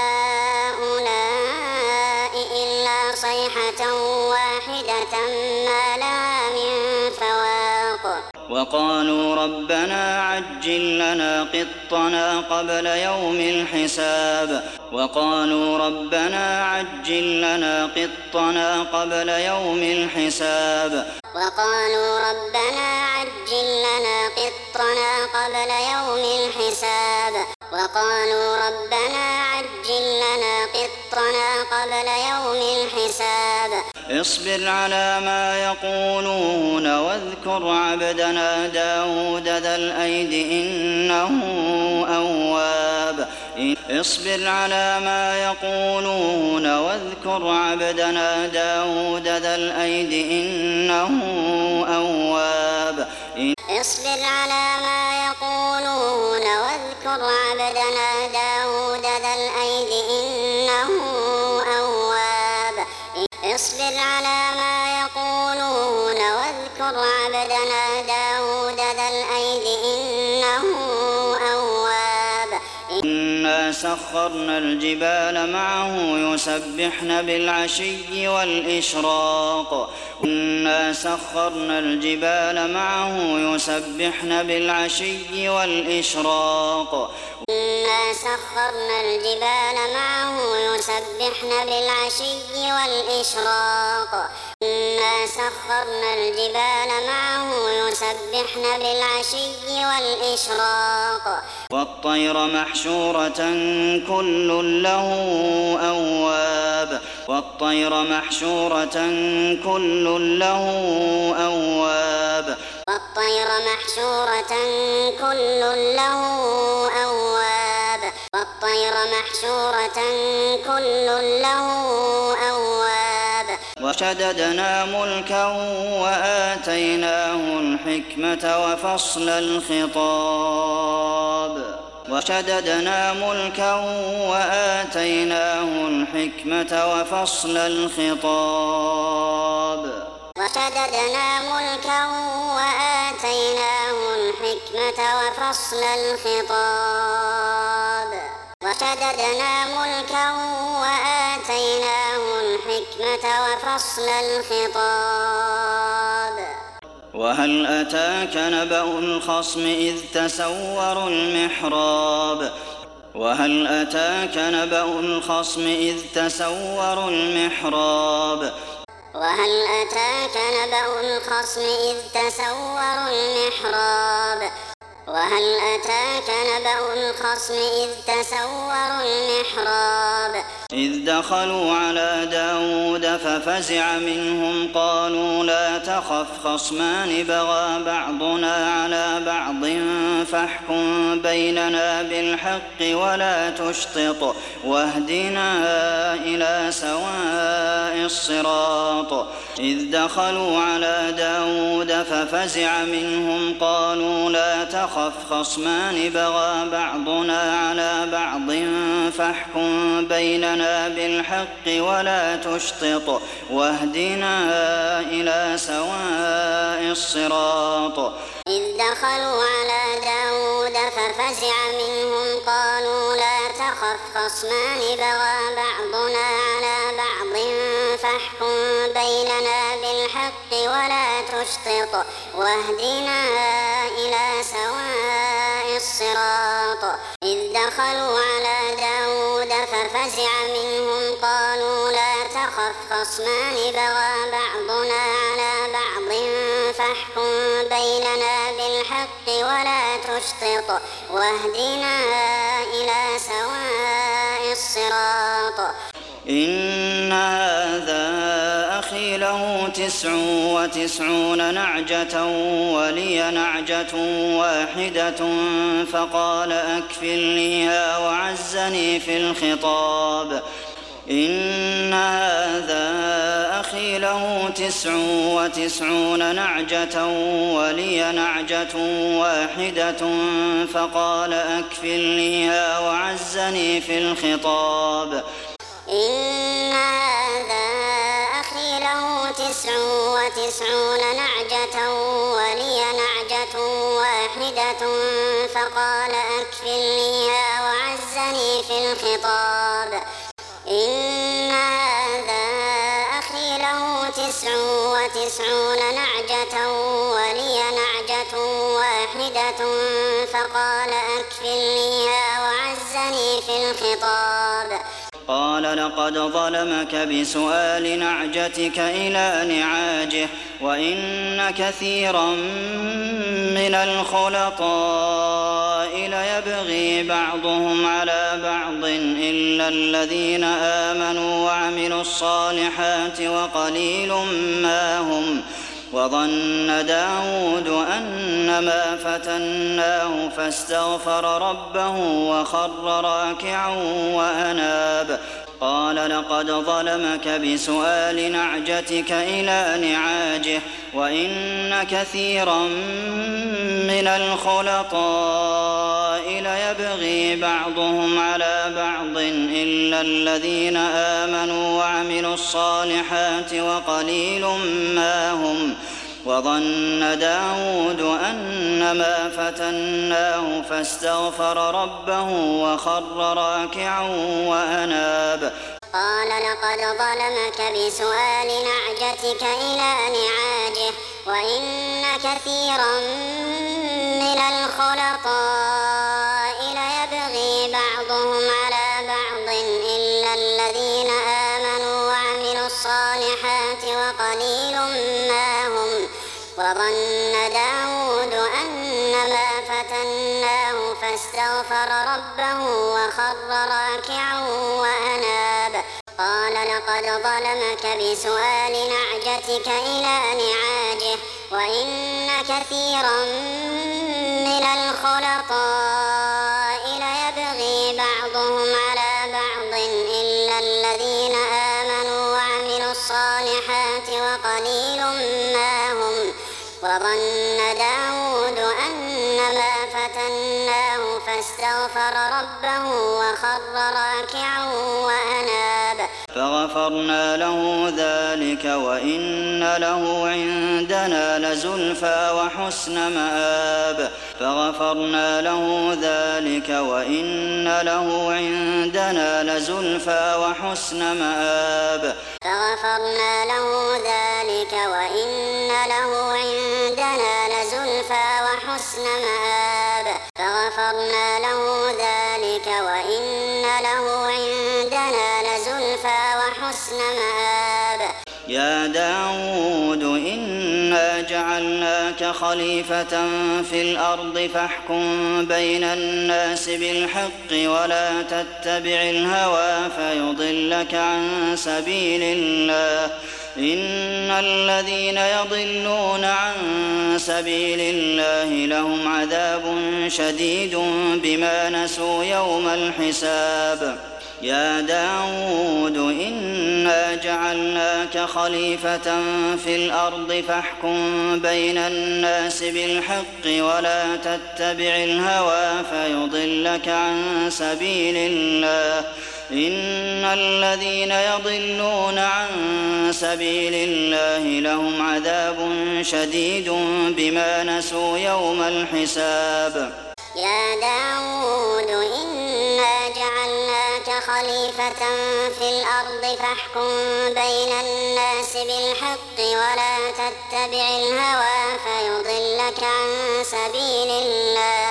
هؤلاء إلا صيحة واحدة ما لها من فواق وقالوا ربنا عجل لنا قطنا قبل يوم الحساب وقالوا ربنا عجل لنا قطنا قبل يوم الحساب وقالوا ربنا عجل لنا قطنا قبل يوم الحساب وقالوا ربنا عجل لنا قطنا قبل يوم الحساب اصبر على ما يقولون واذكر عبدنا داود ذا الأيد إنه أواب اصبر على ما يقولون واذكر عبدنا داود ذا الأيد إنه أواب اصبر على ما يقولون واذكر عبدنا داود ذا الأيد إنه أواب اصبر على ما يقولون واذكر عبدنا داود ذا الأيد إنه أواب إنا سخرنا الجبال معه يسبحن بالعشي والإشراق إنا سخرنا الجبال معه يسبحن بالعشي والإشراق إنا سخرنا الجبال معه يسبحن بالعشي والإشراق إنا إنا سخرنا الجبال معه يسبحن بالعشي والإشراق والطير محشورة كل له أواب والطير محشورة كل له أواب والطير محشورة كل له أواب والطير محشورة كل له أواب وشددنا ملكه وآتيناه الحكمة وفصل الخطاب وشددنا ملكه وآتيناه الحكمة وفصل الخطاب وشددنا ملكه وآتيناه الحكمة وفصل الخطاب وشددنا ملكه وآتيناه الحكمة وفصل الخطاب وهل أتاك نبأ الخصم إذ تسوروا المحراب وهل أتاك نبأ الخصم إذ تسوروا المحراب وهل أتاك نبأ الخصم إذ تسوروا المحراب وهل أتاك نبأ الخصم إذ تسوروا المحراب إذ دخلوا على داود ففزع منهم قالوا لا تخف خصمان بغى بعضنا على بعض فاحكم بيننا بالحق ولا تشطط واهدنا إلى سواء الصراط إذ دخلوا على داود ففزع منهم قالوا لا تخف خصمان بغى بعضنا على بعض فاحكم بيننا بالحق ولا تشطط واهدنا إلى سواء الصراط إذ دخلوا على داود ففزع منهم قالوا لا تخف خصمان بغى بعضنا على بعض فاحكم بيننا بالحق ولا تشطط واهدنا إلى سواء الصراط إذ دخلوا على داود ففزع منهم قالوا لا تخف خصمان بغى بعضنا على بعض فاحكم بيننا بالحق ولا تشطط واهدنا إلى سواء الصراط إن هذا أخي له تسع وتسعون نعجة ولي نعجة واحدة فقال أكفلنيها وعزني في الخطاب إن هذا أخي له تسع وتسعون نعجة ولي نعجة واحدة فقال أكفلنيها وعزني في الخطاب إن هذا أخي له تسع وتسعون نعجة ولي نعجة واحدة فقال أكفلنيها وعزني في الخطاب إن هذا أخي له تسع وتسعون نعجة ولي نعجة واحدة فقال أكفلنيها وعزني في الخطاب قال لقد ظلمك بسؤال نعجتك إلى نعاجه وإن كثيرا من الخلطاء ليبغي بعضهم على بعض إلا الذين آمنوا وعملوا الصالحات وقليل ما هم وظن داود أنما فتناه فاستغفر ربه وخر راكعا وأناب قال لقد ظلمك بسؤال نعجتك إلى نعاجه وإن كثيرا من الخلطاء ليبغي بعضهم على بعض إلا الذين آمنوا وعملوا الصالحات وقليل ما هم وظن داود أنما فتناه فاستغفر ربه وخر راكعا وأناب قال لقد ظلمك بسؤال نعجتك إلى نعاجه وإن كثيرا من الخلطاء ليبغي بعضهم على بعض إلا الذين آمنوا وعملوا الصالحات وقليل ما فتناه فاستغفر ربه وخر راكعا وأناب قال لقد ظلمك بسؤال نعجتك إلى نعاجه وإن كثيرا من الخلطاء ليبغي بعضهم على بعض إلا الذين آمنوا وعملوا الصالحات وقليل ما هم وظن داود أنما فتناه فاستغفر ربه وخر راكعا وأناب فغفرنا له ذلك وإن له عندنا لزلفى وحسن مآب فغفرنا له ذلك وإن له عندنا لزلفى وحسن مآب فغفرنا له ذلك وإن له عندنا لزلفى وحسن مآب فغفرنا له ذلك وإن له عندنا لزلفى وحسن مآب يا داود إنا جعلناك خليفة في الأرض فاحكم بين الناس بالحق ولا تتبع الهوى فيضلك عن سبيل الله إن الذين يضلون عن سبيل الله لهم عذاب شديد بما نسوا يوم الحساب يا داود إنا جعلناك خليفة في الأرض فاحكم بين الناس بالحق ولا تتبع الهوى فيضلك عن سبيل الله إن الذين يضلون عن سبيل الله لهم عذاب شديد بما نسوا يوم الحساب يا داود إنا جعلناك خليفة في الأرض فاحكم بين الناس بالحق ولا تتبع الهوى فيضلك عن سبيل الله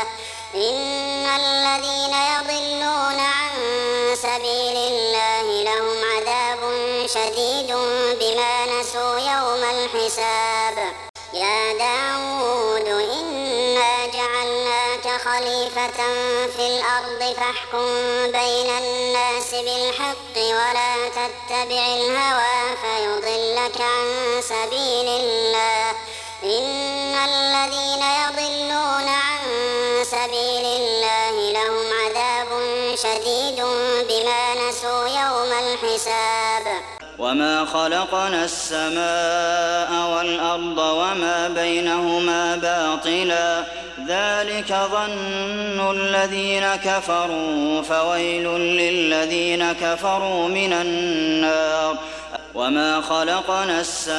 إن الذين يضلون عن سبيل الله لهم عذاب شديد بما نسوا يوم الحساب يا داود إنا جعلناك خليفة في الأرض فاحكم بين الناس بالحق ولا تتبع الهوى فيضلك عن سبيل الله إن الذين يضلون عن سبيل الله لهم عذاب شديد بما نسوا يوم الحساب وما خلقنا السماء والأرض وما بينهما باطلا ذلك ظن الذين كفروا فويل للذين كفروا من النار وما خلقنا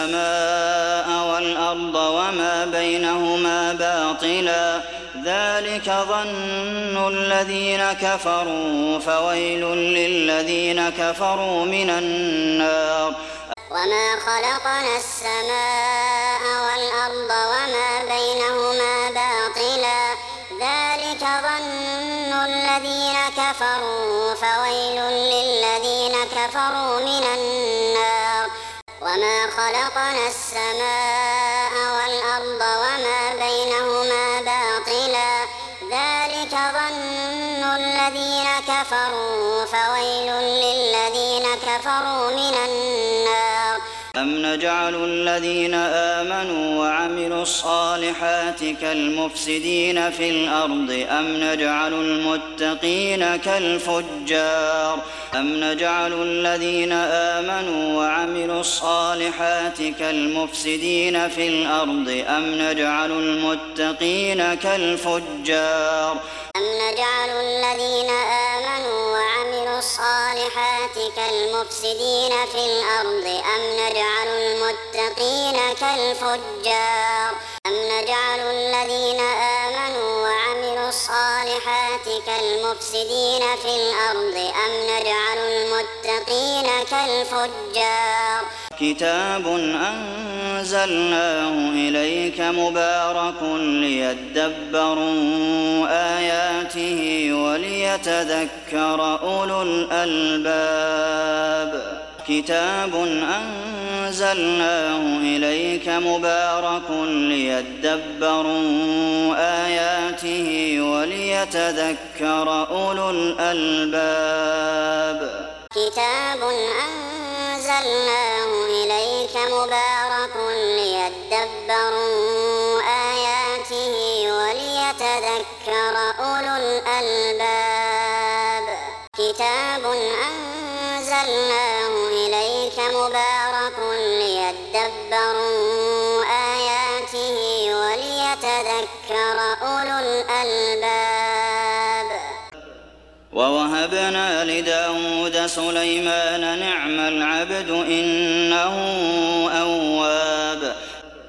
السماء والأرض وما بينهما باطلا ذلك ظن الذين كفروا فويل للذين كفروا من النار وما خلقنا السماء والأرض وما بينهما باطلا ذلك ظن الذين كفروا فويل للذين كفروا من النار وما خلقنا السماء والأرض وما بينهما باطلا ذلك ظن الذين كفروا فويل للذين كفروا من النار أم نجعل الذين آمنوا وعملوا الصالحات كالمفسدين في الأرض أم نجعل المتقين كالفجار أم نجعل الذين آمنوا وعملوا الصالحات كالمفسدين في الأرض أم نجعل المتقين كالفجار أم نجعل الذين آمنوا وعملوا الصالحات كالمفسدين في الأرض أم نجعل المتقين كالفجار أم نجعل الذين آمنوا وعملوا الصالحات كالمفسدين في الأرض أم نجعل المتقين كالفجار كتاب أنزلناه إليك مبارك ليدبروا آياته وليتذكر أولو الألباب كتاب أنزلناه إليك مبارك ليدبروا آياته آياته وليتذكر أولو الألباب. كتاب أنزلناه إليك مبارك ليدبروا آياته وليتذكر أولو الألباب. كتاب أنزلناه إليك مبارك ليدبروا آياته وليتذكر أولو الألباب. ووهبنا لداود سليمان نعم العبد إنه أواب.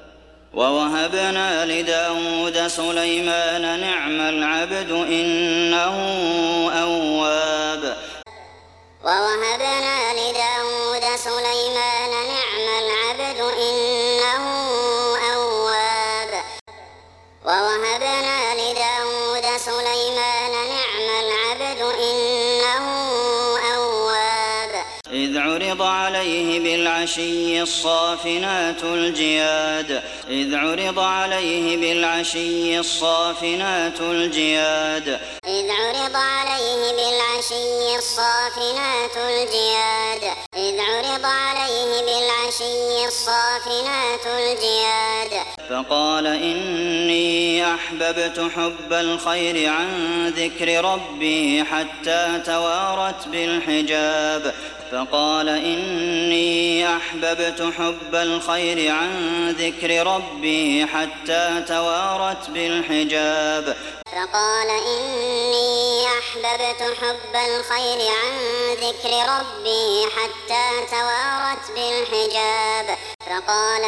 ووهبنا لداود سليمان نعم العبد إنه أواب. ووهبنا لداود سليمان نعم العبد إنه أواب. ووهبنا لداود سليمان نعم العبد إنه أواب. إذ عرض عليه بالعشي الصافنات الجياد. إذ عرض عليه بالعشي الصافنات الجياد. إذ عرض عليه بالعشي الصافنات الجياد. إذ عرض عليه بالعشي الصافنات الجياد. فقال إني أحببت حب الخير عن ذكر ربي حتى توارت بالحجاب. فقال إني أحببت حب الخير عن ذكر ربي حتى توارت بالحجاب. فقال إني أحببت حب الخير عن ذكر ربي حتى توارت بالحجاب. فقال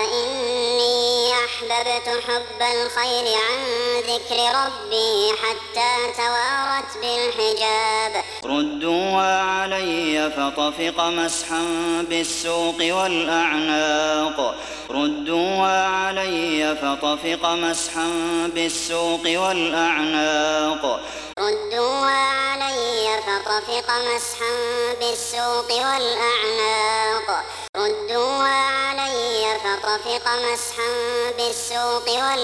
إني أحببت حب الخير عن ذكر ربي حتى توارت بالحجاب. ردوها علي فطفق مسحا بالسوق والأعناق. ردوها علي فطفق مسحا بالسوق والأعناق. ردوها علي فطفق مسحا بالسوق والأعناق. ردوها علي فطفق مسحا بالسوق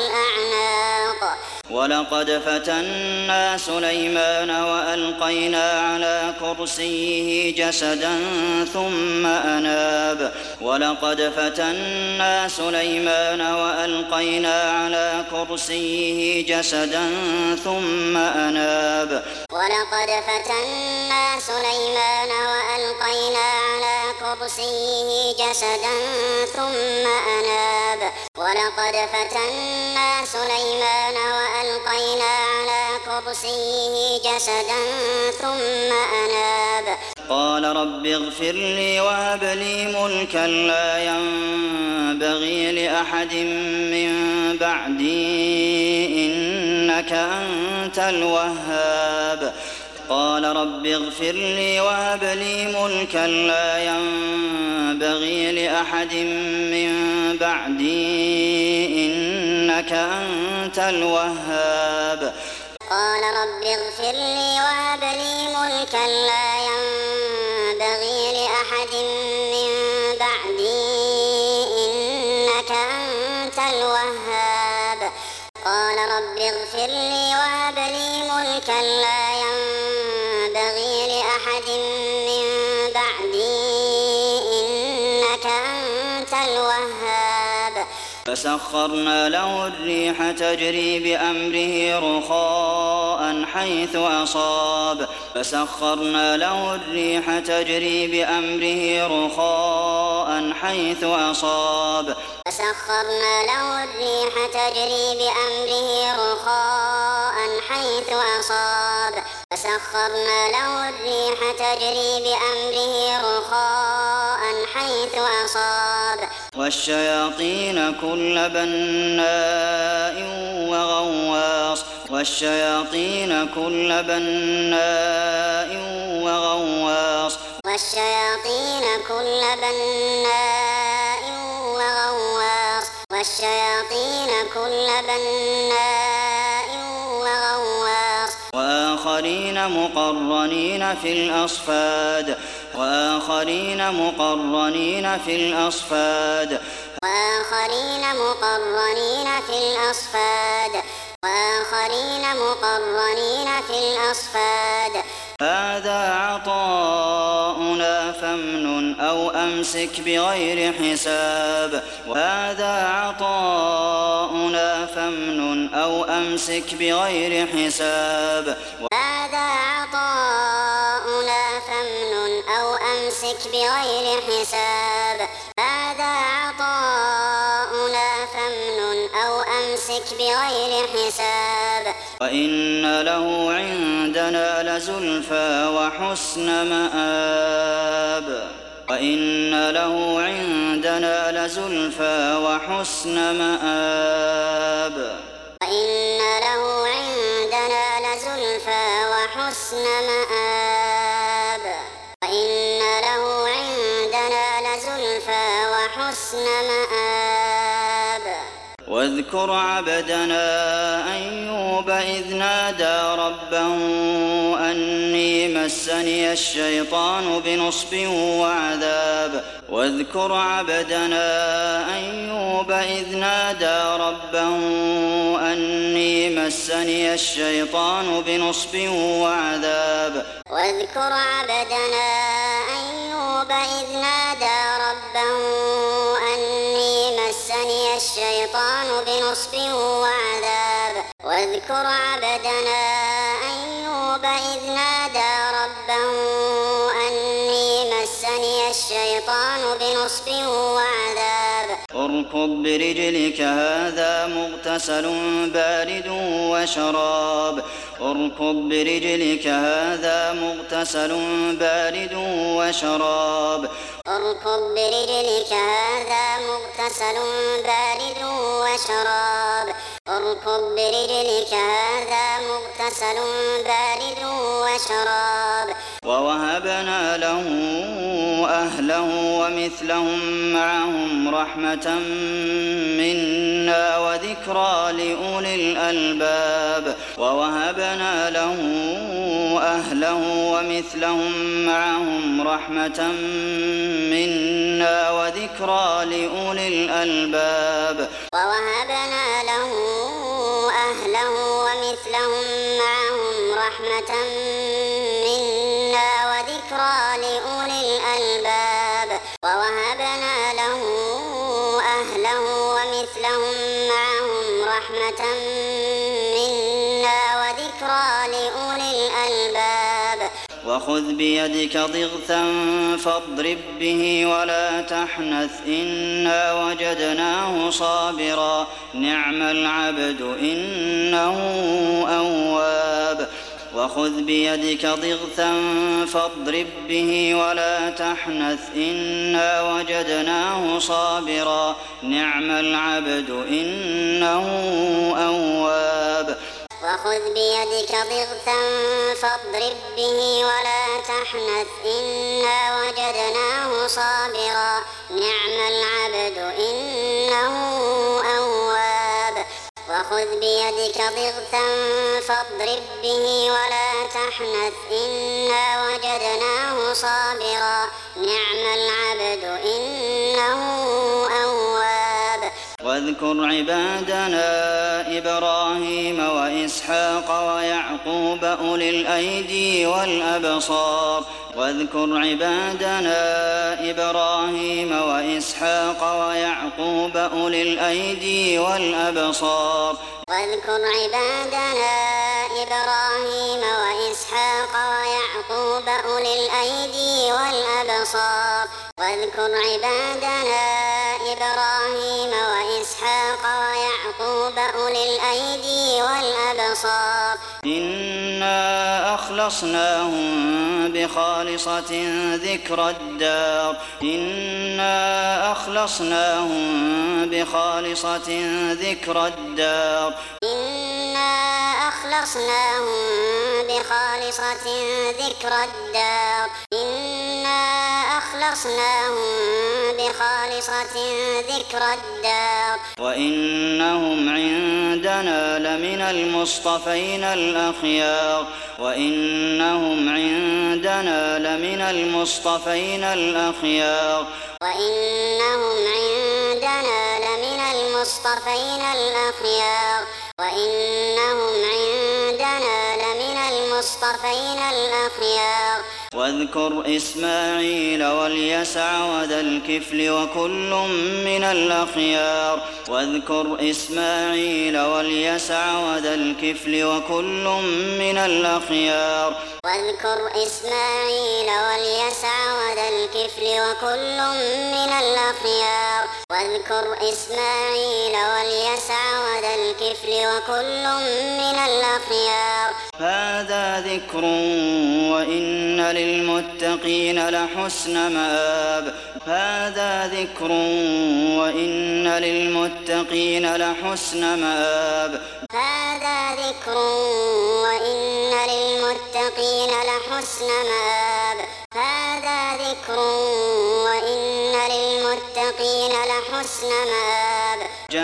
والأعناق. ولقد فتنا سليمان وألقينا على كرسيه جسدا ثم أناب. ولقد فتنا سليمان وألقينا على كرسيه جسدا ثم أناب. ولقد فتنا سليمان وألقينا على كرسيه جسدا ثم أناب. ولقد فتنا سليمان وألقينا على كرسيه جسدا ثم أناب. قال رب اغفر لي وهب لي ملكا لا ينبغي لأحد من بعدي إنك أنت الوهاب. قال رب اغفر لي وهب لي ملكا لا ينبغي لأحد من بعدي إنك أنت الوهاب. قال رب اغفر لي وهب لي ملكا لا ينبغي لأحد من بعدي إنك أنت الوهاب. قال رب اغفر لي وهب لي ملكا لا ينبغي لأحد من بعدي إنك أنت الوهاب. فسخرنا له الريح تجري بأمره رخاء حيث أصاب. فسخرنا له الريح تجري بأمره رخاء حيث أصاب. فسخرنا له الريح تجري بأمره رخاء حيث أصاب. فسخرنا له الريح تجري بأمره رخاء حيث أصاب. والشياطين كل بناء وغواص. والشياطين كل بناء وغواص. والشياطين كل بناء وغواص. والشياطين كل بناء وغواص. وآخرين مقرنين في الأصفاد. وآخرين مقرنين في الأصفاد. وآخرين مقرنين في الأصفاد. وآخرين وآخرين مقرنين في الأصفاد هذا عطاؤنا فامنن أو أمسك بغير حساب وهذا عطاؤنا فامنن أو أمسك بغير حساب هذا عطاؤنا فامنن أو أمسك بغير حساب هذا عطاؤنا فامنن أو أمسك بغير حساب وإن له عندنا لزلفى وحسن مآب وإن له عندنا لزلفى وحسن مآب وإن له عندنا لزلفى وحسن مآب وإن له عندنا لزلفى وحسن مآب واذكر عبدنا أيوب إذ نادى ربه أني مسني الشيطان بنصب وعذاب واذكر عبدنا أيوب إذ نادى ربه أني مسني الشيطان بنصب وعذاب واذكر عبدنا أيوب إذ نادى ربه أني مسني الشيطان بنصب وعذاب واذكر عبدنا أيوب إذ نادى ربه أني مسني الشيطان بنصب وعذاب اركض برجلك هذا مغتسل بارد وشراب اركض برجلك هذا مغتسل بارد وشراب اركض برجلك هذا مغتسل بارد وشراب اركض برجلك هذا مغتسل بارد وشراب ووهبنا له أهله ومثلهم معهم رحمة منا وذكرى لأولي الألباب ووهبنا له أهله ومثلهم معهم رحمة منا وذكرى لأولي الألباب ووهبنا له أهله ومثلهم معهم رحمة منا وذكرى لأولي الألباب ووهبنا له أهله ومثلهم معهم رحمة منا وذكرى لأولي الألباب وخذ بيدك ضغثا فاضرب به ولا تحنث إنا وجدناه صابرا نعم العبد إنه أواب وخذ بيدك ضغثا فاضرب به ولا تحنث إنا وجدناه صابرا نعم العبد إنه أواب وخذ بيدك ضغثا فاضرب به ولا تحنث إنا وجدناه صابرا نعم العبد إنه أواب وخذ بيدك ضغثا فاضرب به ولا تحنث إنا وجدناه صابرا نعم العبد إنه أواب واذكر عبادنا إبراهيم وإسحاق ويعقوب أولي الأيدي والأبصار واذكر عبادنا إبراهيم وإسحاق ويعقوب أولي الأيدي والأبصار واذكر عبادنا إبراهيم وإسحاق ويعقوب أولي الأيدي والأبصار واذكر عبادنا إبراهيم وإسحاق ويعقوب أولي الأيدي والأبصار إنا أخلصناهم بخالصة ذكر الدار إنا أخلصناهم بخالصة ذكر الدار إنا أخلصناهم بخالصة ذكر الدار إنا أخلصناهم بخالصة ذكر الدار وإنهم عندنا لمن المصطفين الأخيار وإنهم عندنا لمن المصطفين الأخيار وإنهم عندنا لمن المصطفين الأخيار وإنهم عندنا لمن المصطفين الأخيار واذكر إسماعيل واليسع وذا الكفل وكل من الأخيار واذكر إسماعيل واليسع وذا الكفل وكل من الأخيار واذكر إسماعيل واليسع وذا الكفل وكل من الأخيار واذكر إسماعيل واليسع وذا الكفل وكل من الأخيار هذا ذكر وإن للمتقين لحسن مآب هذا ذكر وإن للمتقين لحسن مآب هذا ذكر وإن للمتقين لحسن مآب هذا ذكر وإن للمتقين لحسن مآب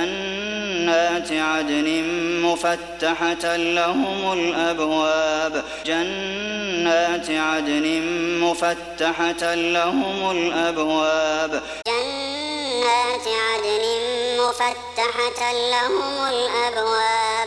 جنات عدن مفتحة لهم الأبواب جنات عدن مفتحة لهم الأبواب جنات عدن مفتحة لهم الأبواب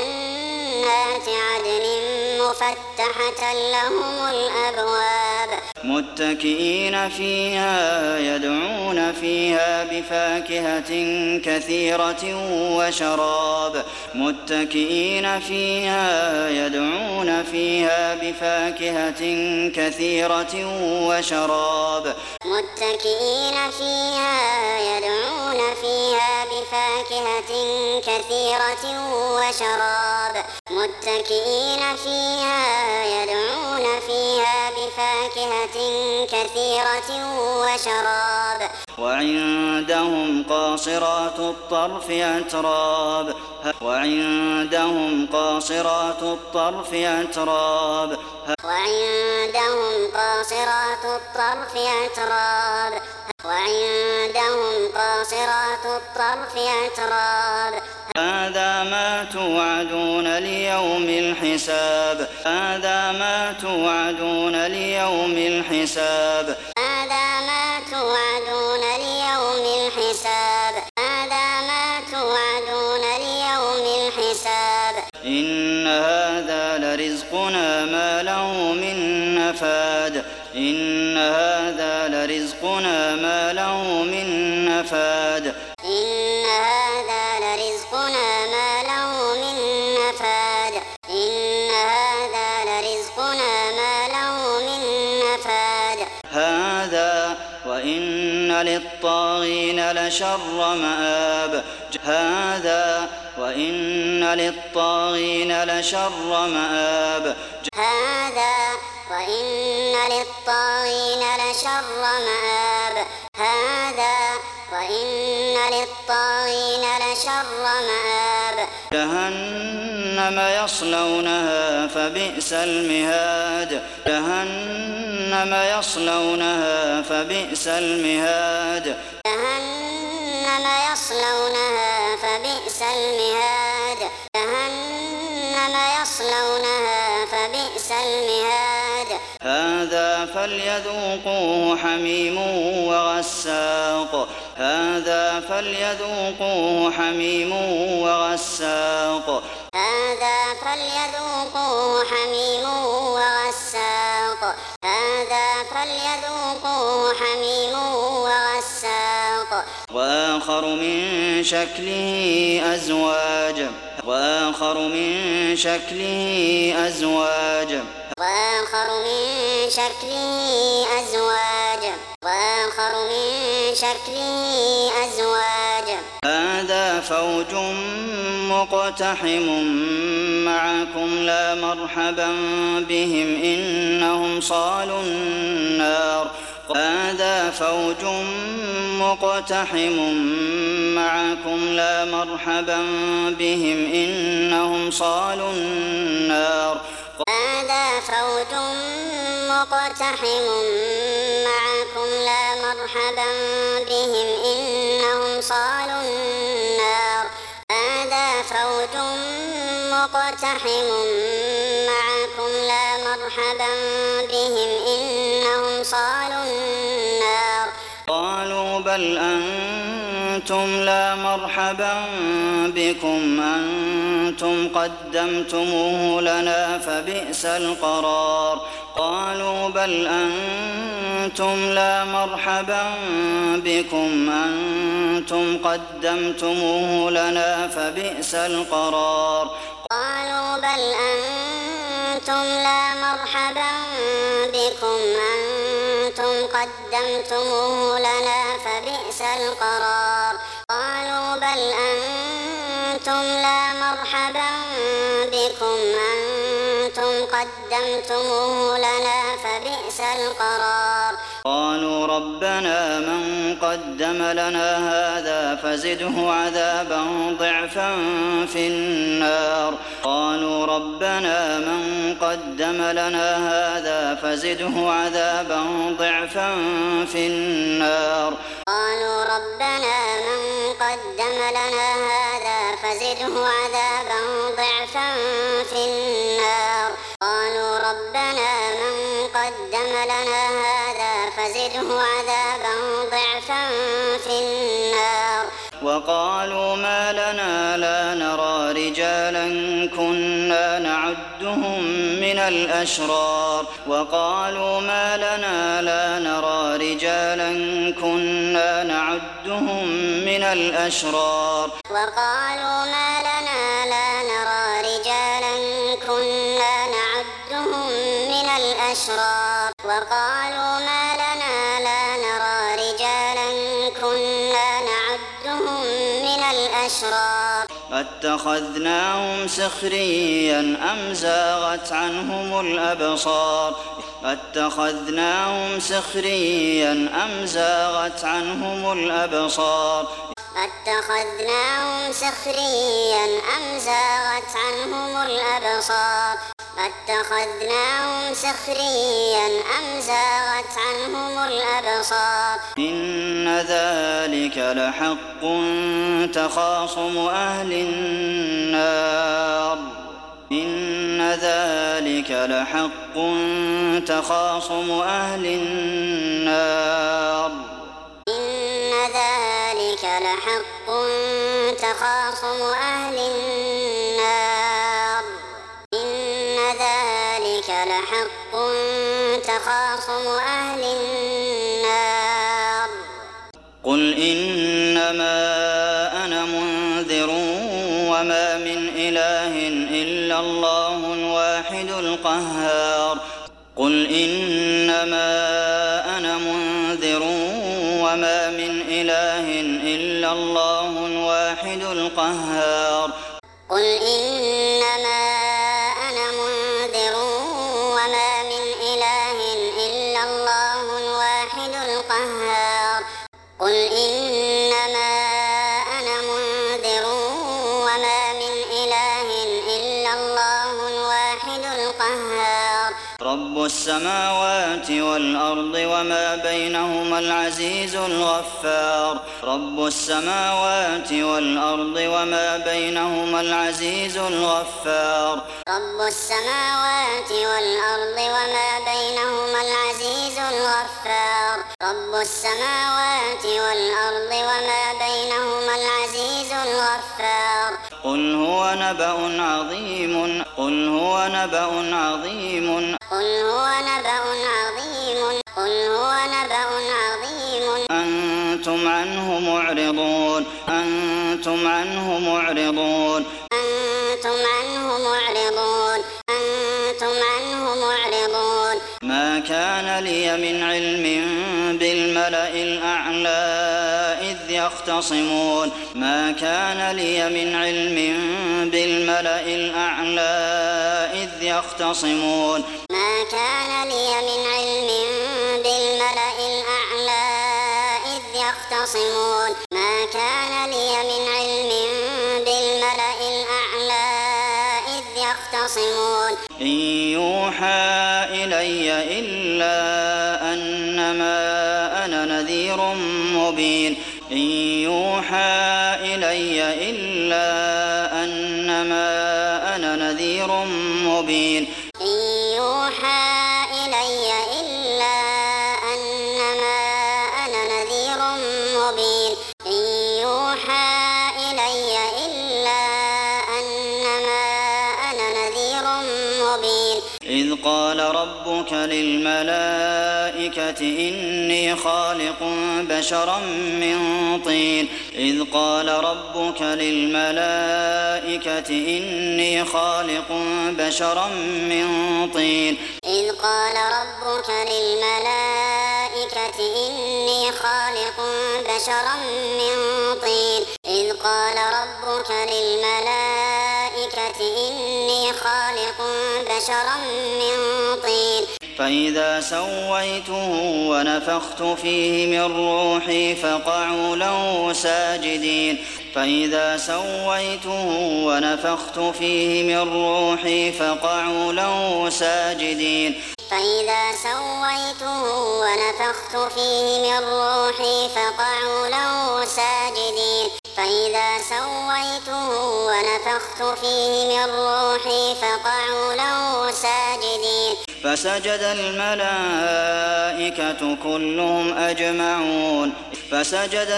جنات عدن مفتحة لهم الأبواب متكئين فيها يدعون فيها بفاكهة كثيرة وشراب متكئين فيها يدعون فيها بفاكهة كثيرة وشراب متكئين فيها يدعون فيها بفاكهة كثيرة وشراب متكئين فيها يدعون فيها بفاكهة كثيرة وشراب وعندهم قاصرات الطرف أتراب وعندهم قاصرات الطرف أتراب وعندهم قاصرات الطرف أتراب وعندهم قاصرات الطرف أتراب هذا ما توعدون ليوم الحساب هذا ما توعدون ليوم الحساب هذا ما توعدون ليوم الحساب هذا ما توعدون ليوم الحساب إن هذا لرزقنا ما له من نفاد إن هذا لرزقنا ما له من نفاد إن هذا لرزقنا ما له من نفاد إن هذا لرزقنا ما له من نفاد هذا وإن للطاغين لشر مآب هذا وإن للطاغين لشر مآب هذا وإن للطاغين لشر مآب هذا وإن للطاغين لشر مآب جهنم يصلونها فبئس المهاد جهنم يصلونها فبئس المهاد جهنم يصلونها فبئس المهاد جهنم يصلونها فبئس المهاد هذا فليذوقوه حميم وغساق هذا فليذوقوه حميم وغساق هذا فليذوقوه حميم وغساق هذا فليذوقوه حميم وغساق وآخر من شكله أزواج وآخر من شكله أزواج وآخر من شكله أزواج وآخر من شكله أزواج هذا فوج مقتحم معكم لا مرحبا بهم إنهم صالوا النار هذا فوج مقتحم معكم لا مرحبا بهم إنهم صالوا النار هذا فوج مقتحم معكم لا مرحبا بهم إنهم صالوا النار هذا فوج مقتحم معكم لا مرحبا بهم إنهم صالوا النار قالوا بل أنتم أنتم لا مرحبا بكم أنتم قدمتموه لنا فبئس القرار قالوا بل أنتم لا مرحبا بكم أنتم قدمتموه لنا فبئس القرار قالوا بل أنتم لا مرحبا بكم أنتم قدمتموه لنا فبئس القرار قالوا بل أنتم لا مرحبا بكم أنتم قدمتموه لنا فبئس القرار قالوا ربنا من قدم لنا هذا فزده عذابا ضعفا في النار قالوا ربنا من قدم لنا هذا فزده عذابا ضعفا في النار قالوا ربنا من قدم لنا هذا فزده عذابا ضعفا في النار قالوا ربنا من قدم لنا هذا فزده عذابا ضعفا في النار وقالوا ما لنا لا نرى رجالا كنا نعدهم من الأشرار وقالوا ما لنا لا نرى رجالا كنا نعدهم من الأشرار وقالوا ما لنا لا نرى رجالا كنا نعدهم من الأشرار وقالوا ما لنا لا نرى رجالا كنا نعدهم من الأشرار أتخذناهم سخريا أم زاغت عنهم الأبصار أتخذناهم سخريا أم زاغت عنهم الأبصار أتخذناهم سخريا أم زاغت عنهم الأبصار أتخذناهم سخريا أم زاغت عنهم الأبصار إن ذلك لحق تخاصم أهل النار إن ذلك لحق تخاصم أهل النار إن ذلك لحق تخاصم أهل النار إن ذلك لحق تخاصم أهل النار قل إنما أنا منذر وما من إله إلا الله الواحد القهار قل إنما أنا منذر وما من إله إلا الله الواحد القهار قل إنما أنا منذر وما من إله إلا الله الواحد القهار قل إنما أنا منذر وما من إله إلا الله الواحد القهار رب السماوات والأرض وما بينهما العزيز الغفار رب السماوات والأرض وما بينهما العزيز الغفار رب السماوات والأرض وما بينهما العزيز الغفار رب السماوات والأرض وما بينهما العزيز الغفار قل هو نبأ عظيم قل هو نبأ عظيم قل هو نبأ عظيم قل هو نبأ عظيم أنتم عنه معرضون أنتم عنه معرضون أنتم عنه معرضون أنتم عنه معرضون ما كان لي من علم بالملأ الأعلى إذ يختصمون ما كان لي من علم بالملأ الأعلى إذ يختصمون ما كان لي من علم بالملأ الأعلى إذ يختصمون ما كان لي من علم بالملأ الأعلى إذ يختصمون إن يوحى إلي إلا أنما أنا نذير مبين إن يوحى إلي إلا أنما أنا نذير مبين إن يوحى إلي إلا أنما أنا نذير مبين إن يوحى مبين إذ قال ربك للملائكة إني خالق بشرا من طين إذ قال ربك للملائكة إني خالق بشرا من طين إذ قال ربك للملائكة إني خالق بشرا من طين إذ قال ربك للملائكة إني خالق بشرا من طين فإذا سويته ونفخت فيه من روحي فقعوا له ساجدين فإذا سويته ونفخت فيه من روحي فقعوا له ساجدين فإذا سويته ونفخت فيه من روحي فقعوا له ساجدين فإذا سويته ونفخت فيه من روحي فقعوا له ساجدين فسجد الملائكة كلهم أجمعون فسجد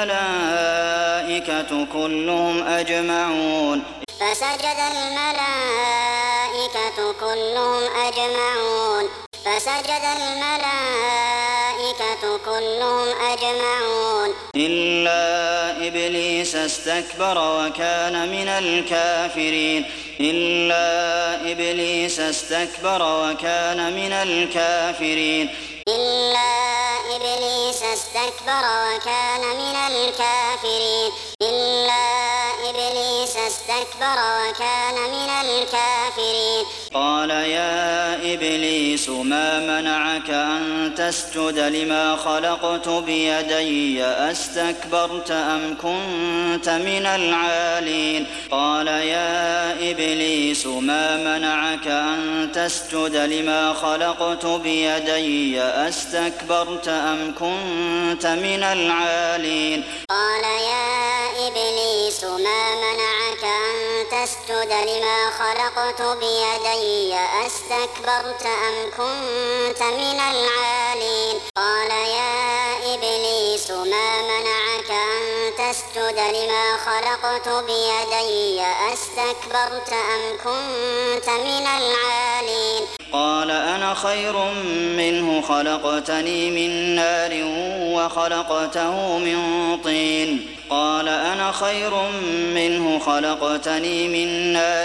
الملائكة كلهم أجمعون فسجد الملائكة كلهم أجمعون فسجد الملائكة كلهم أجمعون إلا إبليس استكبر وكان من الكافرين إلا إبليس استكبر وكان من الكافرين إلا إبليس استكبر وكان من الكافرين إلا إبليس استكبر وكان من الكافرين قال يا إبليس ما منعك أن تسجد لما خلقت بيدي أستكبرت أم كنت من العالين قال يا إبليس ما منعك أن تسجد لما خلقت بيدي أستكبرت أم كنت من العالين قال يا إبليس ما منعك أن تسجد لما خلقت بيدي أستكبرت أم كنت من العالين قال يا إبليس ما منعك أن تسجد لما خلقت بيدي أستكبرت أم كنت من العالين قال أنا خير منه خلقتني من نار وخلقته من طين قال أنا خير منه خلقتني من نار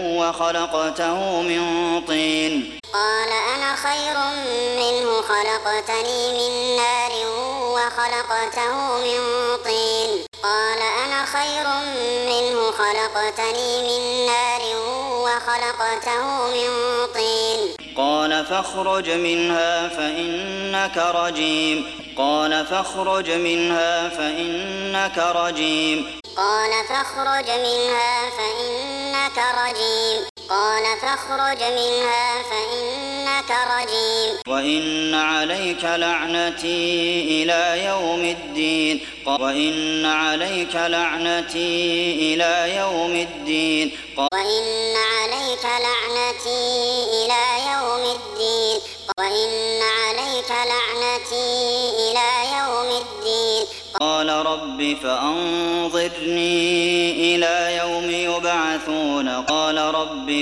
وخلقته من طين قال أنا خير منه خلقتني من نار وخلقته من طين قال أنا خير منه خلقتني من نار وخلقته من طين قال فاخرج منها فإنك رجيم قال فاخرج منها فإنك رجيم قال فاخرج منها فإنك رجيم قال فاخرج منها فإنك رجيم وإن عليك لعنتي إلى يوم الدين وإن عليك لعنتي إلى يوم الدين وإن عليك لعنتي إلى يوم الدين وإن عليك لعنتي إلى يوم الدين قال رب فأنظرني إلى يوم يبعثون قال رب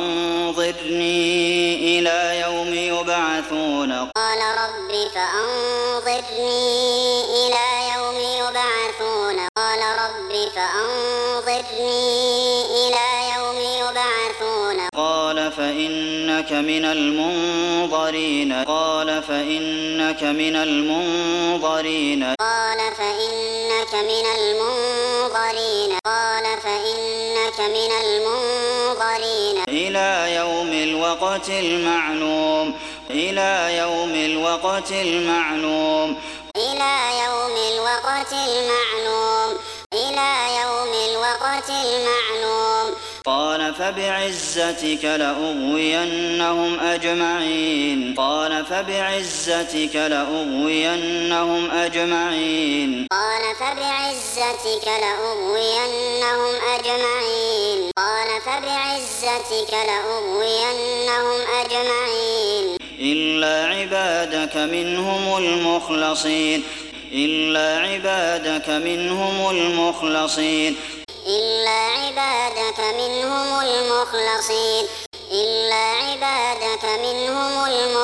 فأنظرني إلى يوم يبعثون قال رب فأنظرني إلى يوم يبعثون قال رب فأنظرني إلى يوم يبعثون قال فإنك من المنظرين قال فإنك من المنظرين قال فإنك من المنظرين قال فإنك من المنظرين إلى يوم الوقت المعلوم إلى يوم الوقت المعلوم إلى يوم الوقت المعلوم إلى يوم الوقت المعلوم قال فبعزتك لأغوينهم أجمعين قال فبعزتك لأغوينهم أجمعين قال فبعزتك لأغوينهم أجمعين قال فبعزتك لأغوينهم أجمعين إلا عبادك منهم المخلصين إلا عبادك منهم المخلصين إلا عبادك منهم المخلصين إلا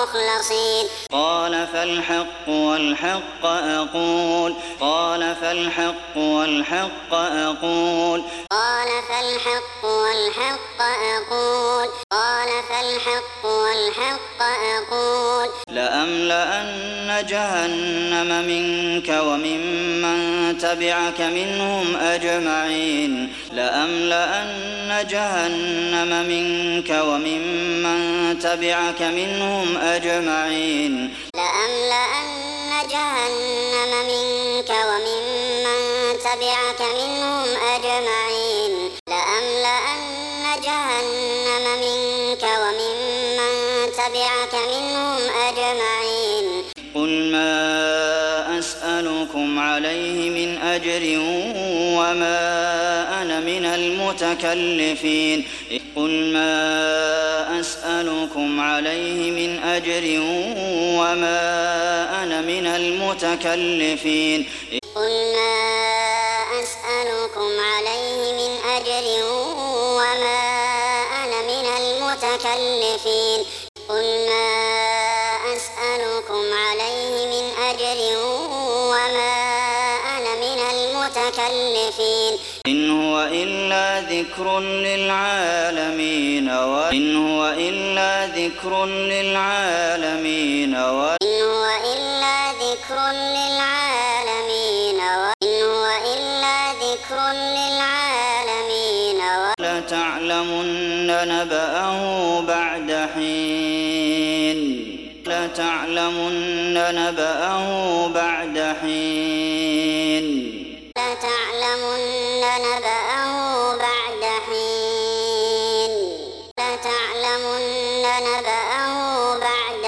مخلصين قال فالحق والحق أقول قال فالحق والحق أقول قال فالحق والحق أقول قال فالحق والحق أقول لأملأن جهنم منك وممن تبعك منهم أجمعين لأملأن جهنم منك وممن تبعك منهم أجمعين لأملأن جهنم منك وممن تبعك منهم أجمعين لأملأن جهنم منك وممن تبعك منهم أجمعين قل ما أسألكم عليه من أجر وما أنا من المتكلفين قل ما أسألكم عليه من أجر وما أنا من المتكلفين قل ما أسألكم عليه من أجر وما أنا من المتكلفين قل ما أسألكم عليه من أجر وما أنا من المتكلفين إن هو إلا ذكر للعالمين وإن هو إلا ذكر للعالمين وإن هو إلا ذكر للعالمين وإن هو إلا ذكر للعالمين لتعلمن نبأه بعد حين لتعلمن نبأه بعد حين لتعلمن نبأه بعد حين لتعلمن نبأه بعد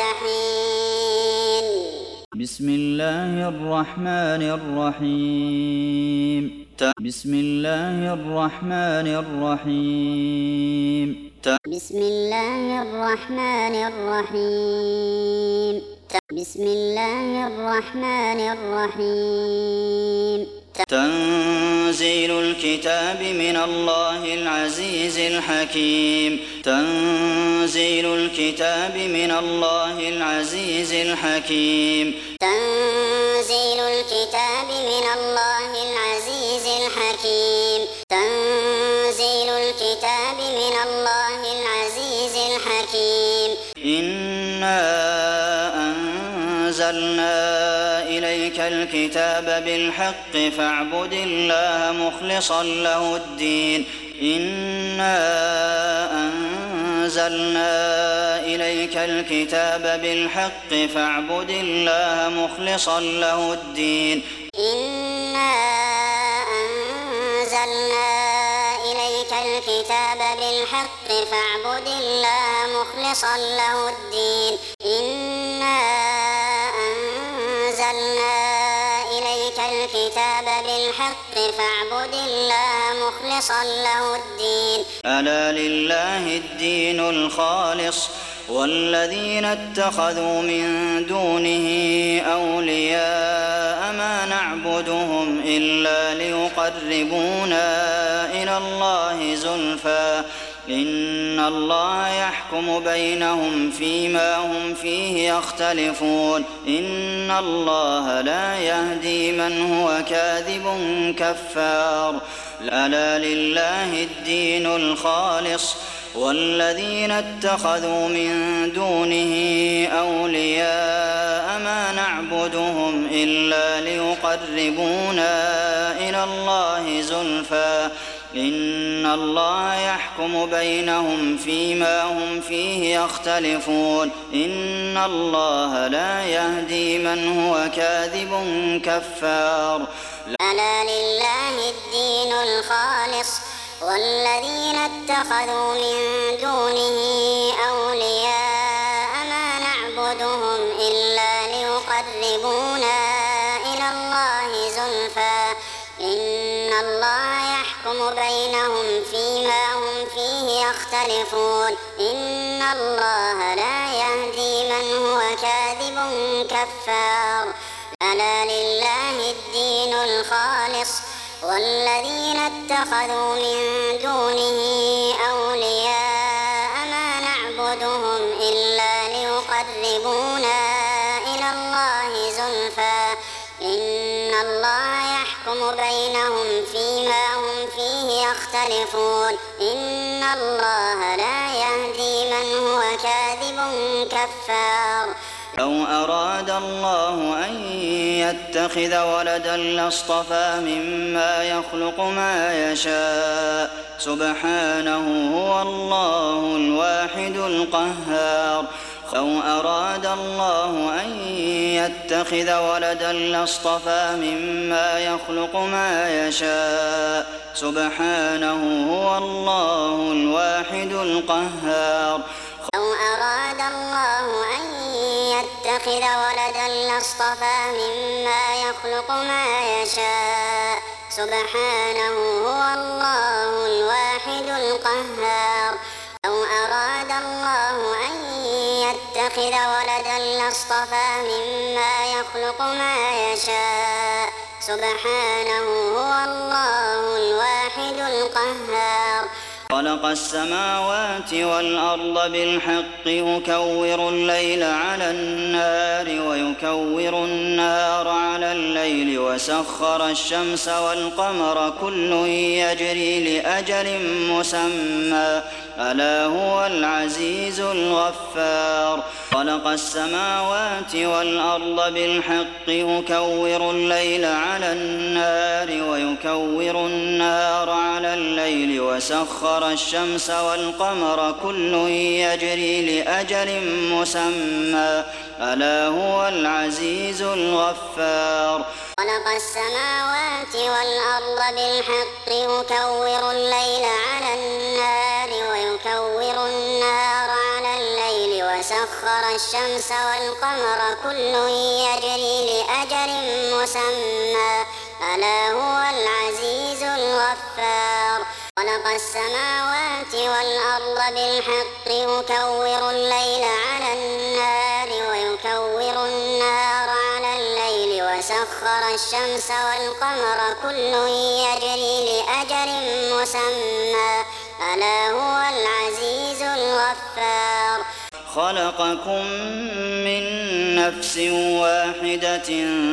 حين بسم الله الرحمن الرحيم بسم الله الرحمن الرحيم بسم الله الرحمن الرحيم بسم الله الرحمن الرحيم تنزيل الكتاب من الله العزيز الحكيم تنزيل الكتاب من الله العزيز الحكيم تنزيل الكتاب من الله العزيز الحكيم تنزيل الكتاب من الله العزيز الحكيم إنا أنزلنا إليك الكتاب بالحق فاعبد الله مخلصا له الدين إنا أنزلنا إليك الكتاب بالحق فاعبد الله مخلصا له الدين إنا أنزلنا إليك الكتاب بالحق فاعبد الله مخلصا له الدين إنا أنزلنا إليك الكتاب بالحق فاعبد الله مخلصا له الدين ألا لله الدين الخالص والذين اتخذوا من دونه أولياء ما نعبدهم إلا ليقربونا إلى الله زلفى إن الله يحكم بينهم فيما هم فيه يختلفون إن الله لا يهدي من هو كاذب كفار ألا لله الدين الخالص والذين اتخذوا من دونه أولياء ما نعبدهم إلا ليقربونا إلى الله زلفى إن الله يحكم بينهم فيما هم فيه يختلفون إن الله لا يهدي من هو كاذب كفار ألا لله الدين الخالص والذين اتخذوا من دونه أولياء ما نعبدهم إلا ليقربونا إلى الله زلفى إن الله يحكم بينهم فيما هم فيه يختلفون إن الله لا يهدي من هو كاذب كفار ألا لله الدين الخالص والذين اتخذوا من دونه أولياء ما نعبدهم إلا ليقربونا يقربونا إلى الله زلفى إن الله يحكم بينهم فيما هم فيه يختلفون إن الله لا يهدي من هو كاذب كفار لو أراد الله أن يتخذ ولدا لاصطفى مما يخلق ما يشاء سبحانه هو الله الواحد القهار لو أراد الله أن يتخذ ولدا لاصطفى مما يخلق ما يشاء سبحانه هو الله الواحد القهار لو أراد الله أن يتخذ ولدا لاصطفى مما يخلق ما يشاء سبحانه هو الله الواحد القهار لو أراد الله أن يتخذ ولدا لاصطفى مما يخلق ما يشاء سبحانه هو الله الواحد القهار خلق السماوات والأرض بالحق يكور الليل على النهار ويكور النهار على الليل وسخر الشمس والقمر كل يجري لأجل مسمى ألا هو العزيز الغفار خلق السماوات والأرض بالحق يكور الليل على النهار ويكور النهار على الليل وسخر الشمس والقمر كل يجري لأجل مسمى ألا هو العزيز الغفار خلق السماوات والأرض بالحق يكور الليل على النهار ويكور النهار على الليل وسخر الشمس والقمر كل يجري لأجل مسمى ألا هو العزيز الغفار خلق السماوات والأرض بالحق يكور الليل على النهار ويكور النهار على الليل وسخر الشمس والقمر كل يجري لأجل مسمى ألا هو العزيز الغفار خلقكم من نفس واحدة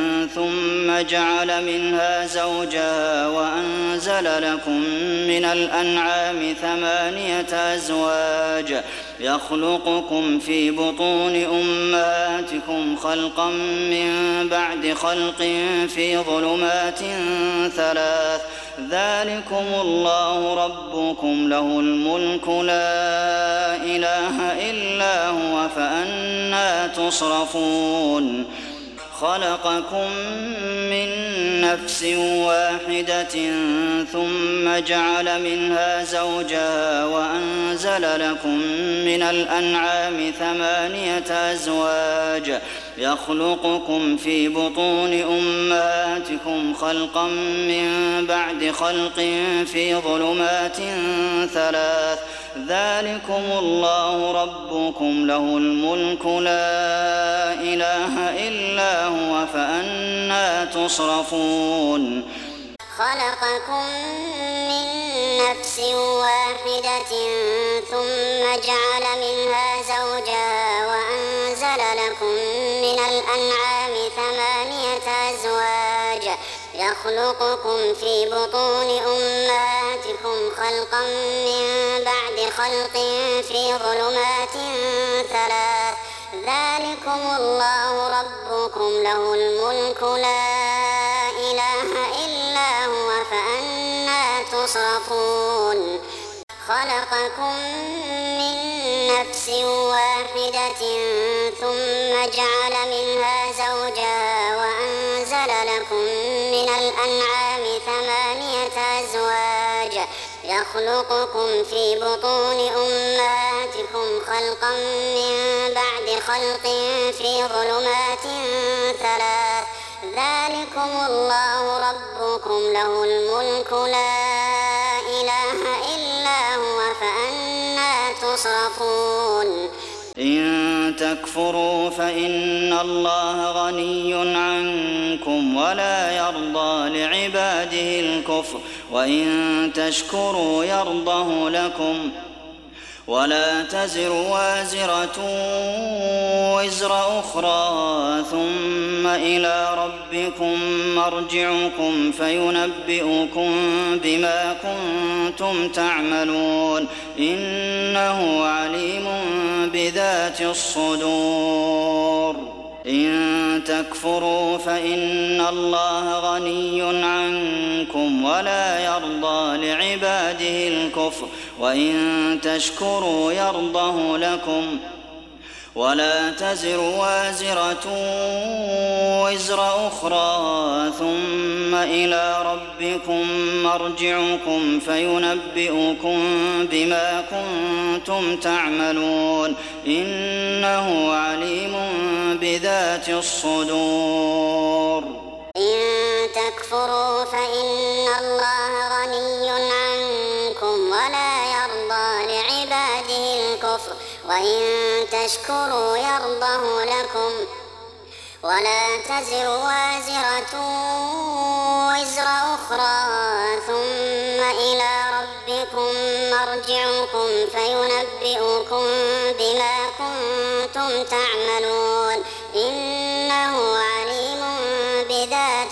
ثم جعل منها زوجها وأنزل لكم من الأنعام ثمانية أزواج يخلقكم في بطون أمهاتكم خلقا من بعد خلق في ظلمات ثلاث ذلكم الله ربكم له الملك لا إله إلا هو فأنى تصرفون خلقكم من نفس واحدة ثم جعل منها زوجها وأنزل لكم من الأنعام ثمانية أزواج يخلقكم في بطون أمهاتكم خلقا من بعد خلق في ظلمات ثلاث ذلكم الله ربكم له الملك لا إله إلا هو فأنى تصرفون خلقكم من نفس واحدة ثم جعل منها زوجها وأنزل لكم من الأنعام ثمانية أزواج يخلقكم في بطون أمهاتكم خلقا من بعد خلق في ظلمات ثلاث ذلكم الله ربكم له الملك لا إله إلا هو فأنى تصرفون خلقكم من نفس واحدة ثم جعل منها زوجها وأنزل لكم من الأنعام ثمانية أزواج يخلقكم في بطون أمهاتكم خلقا من بعد خلق في ظلمات ثلاث ذلكم الله ربكم له الملك لا إله إلا هو فأنى تصرفون إن تكفروا فإن الله غني عنكم ولا يرضى لعباده الكفر وإن تشكروا يرضه لكم ولا تزر وازرة وزر أخرى ثم إلى ربكم مرجعكم فينبئكم بما كنتم تعملون إنه عليم بذات الصدور إن تكفروا فإن الله غني عنكم ولا يرضى لعباده الكفر وإن تشكروا يرضه لكم ولا تزر وازرة وزر أخرى ثم إلى ربكم مرجعكم فينبئكم بما كنتم تعملون إنه عليم بذات الصدور إن تكفروا فإن الله غني عنكم ولا يرضى لعباده الكفر وإن تشكروا يرضه لكم ولا تزر وازرة وزر أخرى ثم إلى ربكم مرجعكم فينبئكم بما كنتم تعملون إنه عليم بذات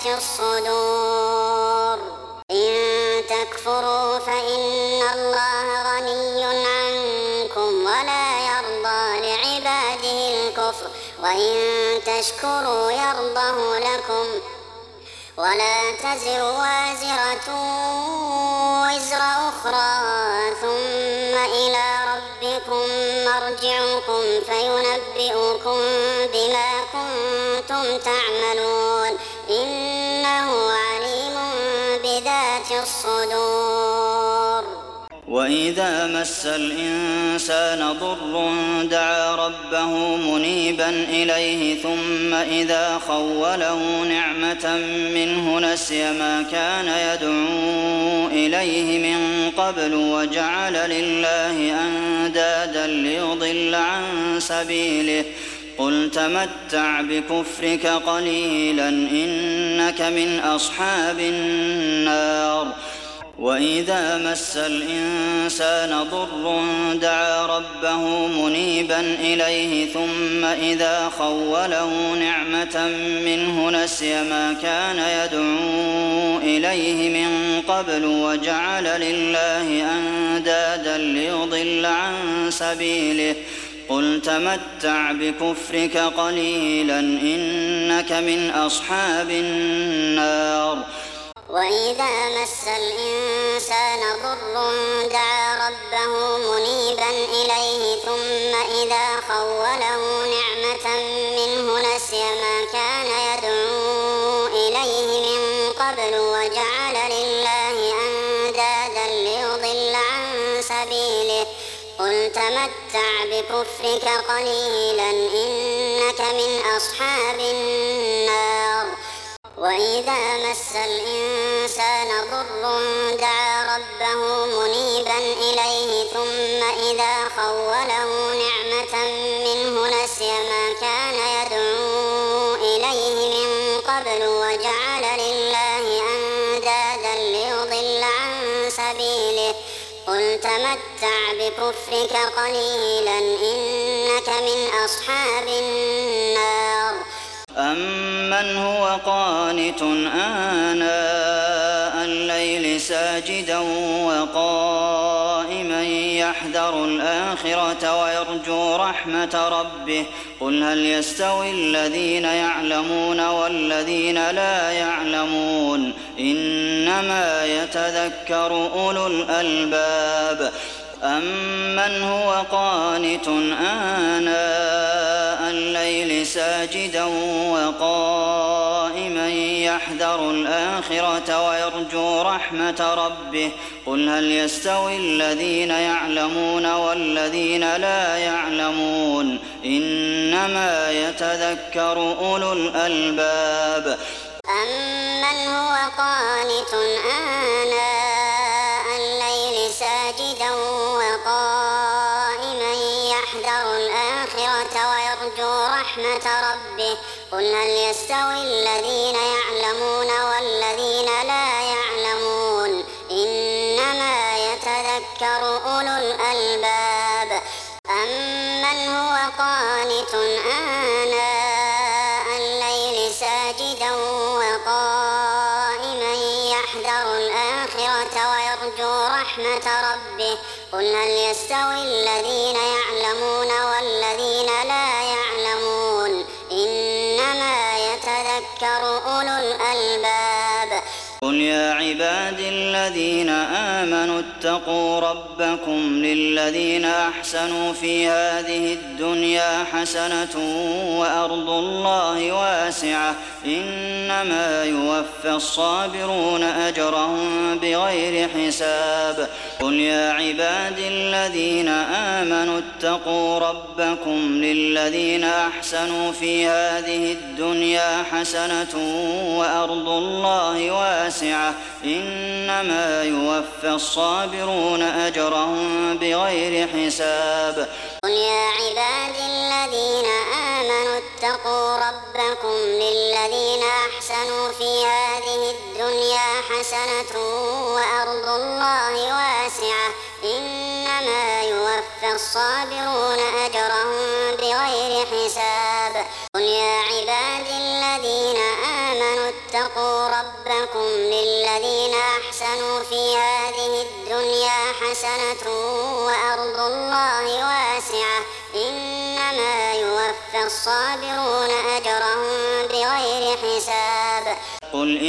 الصدور إن تكفروا فإن الله غني عنكم ولا يرضى لعباده الكفر وإن تشكروا يرضه لكم ولا تزر وازرة وزر أخرى ثم إلى ربكم مرجعكم فينبئكم بما كنتم تعملون إنه عليم بذات الصدور وإذا مس الإنسان ضر دعا ربه منيبا إليه ثم إذا خوله نعمة منه نسي ما كان يدعو إليه من قبل وجعل لله أندادا ليضل عن سبيله قل تمتع بكفرك قليلا إنك من أصحاب النار وإذا مس الإنسان ضر دعا ربه منيبا إليه ثم إذا خوله نعمة منه نسي ما كان يدعو إليه من قبل وجعل لله أندادا ليضل عن سبيله قل تمتع بكفرك قليلا إنك من أصحاب النار وإذا مس الإنسان ضر دعا ربه منيبا إليه ثم إذا خوله نعمة منه نسي ما كان يدعو إليه من قبل وجعل لله أندادا ليضل عن سبيله قل تمتع بكفرك قليلا إنك من أصحاب النار وإذا مس الإنسان ضر دعا ربه منيبا إليه ثم إذا خوله نعمة منه نسي ما كان يدعو إليه من قبل وجعل لله أندادا ليضل عن سبيله قل تمتع بكفرك قليلا إنك من أصحاب النار أمن هو قانت آناء الليل ساجدا وقائما يحذر الآخرة ويرجو رحمة ربه قل هل يستوي الذين يعلمون والذين لا يعلمون إنما يتذكر أولو الألباب أمن هو قانت آناء الليل ساجدا وقائما يحذر الآخرة ويرجو رحمة ربه قل هل يستوي الذين يعلمون والذين لا يعلمون إنما يتذكر أولو الألباب أمن هو قانت آناء الليل ساجدا وقائما يحذر الآخرة ويرجو رحمة ربه قل هل يستوي الذين يعلمون والذين لا يعلمون إنما يتذكر أولو الألباب لقانت آناء الليل ساجدا وقائما يحذر الآخرة ويرجو رحمة ربه قل هل يستوي الذين يعلمون والذين لا يعلمون إنما يتذكر أولو الألباب. قل يا عباد الذين آمنوا اتقوا ربكم للذين أحسنوا في هذه الدنيا حسنة وأرض الله واسعة إنما يوفى الصابرون أجرهم بغير حساب. قل يا عباد الذين آمنوا اتقوا ربكم للذين أحسنوا في هذه الدنيا حسنة وأرض الله واسعة إنما يوفى الصابرون أجرهم بغير حساب. قل يا عباد الذين آمنوا اتقوا ربكم للذين أحسنوا في هذه الدنيا حسنة وأرض الله واسعة إنما يوفى الصابرون أجرهم بغير حساب. قل يا عباد الذين آمنوا اتقوا ربكم للذين أحسنوا في هذه الدنيا حسنة وأرض الله واسعة إنما يوفى الصابرون أجرهم بغير حساب. قل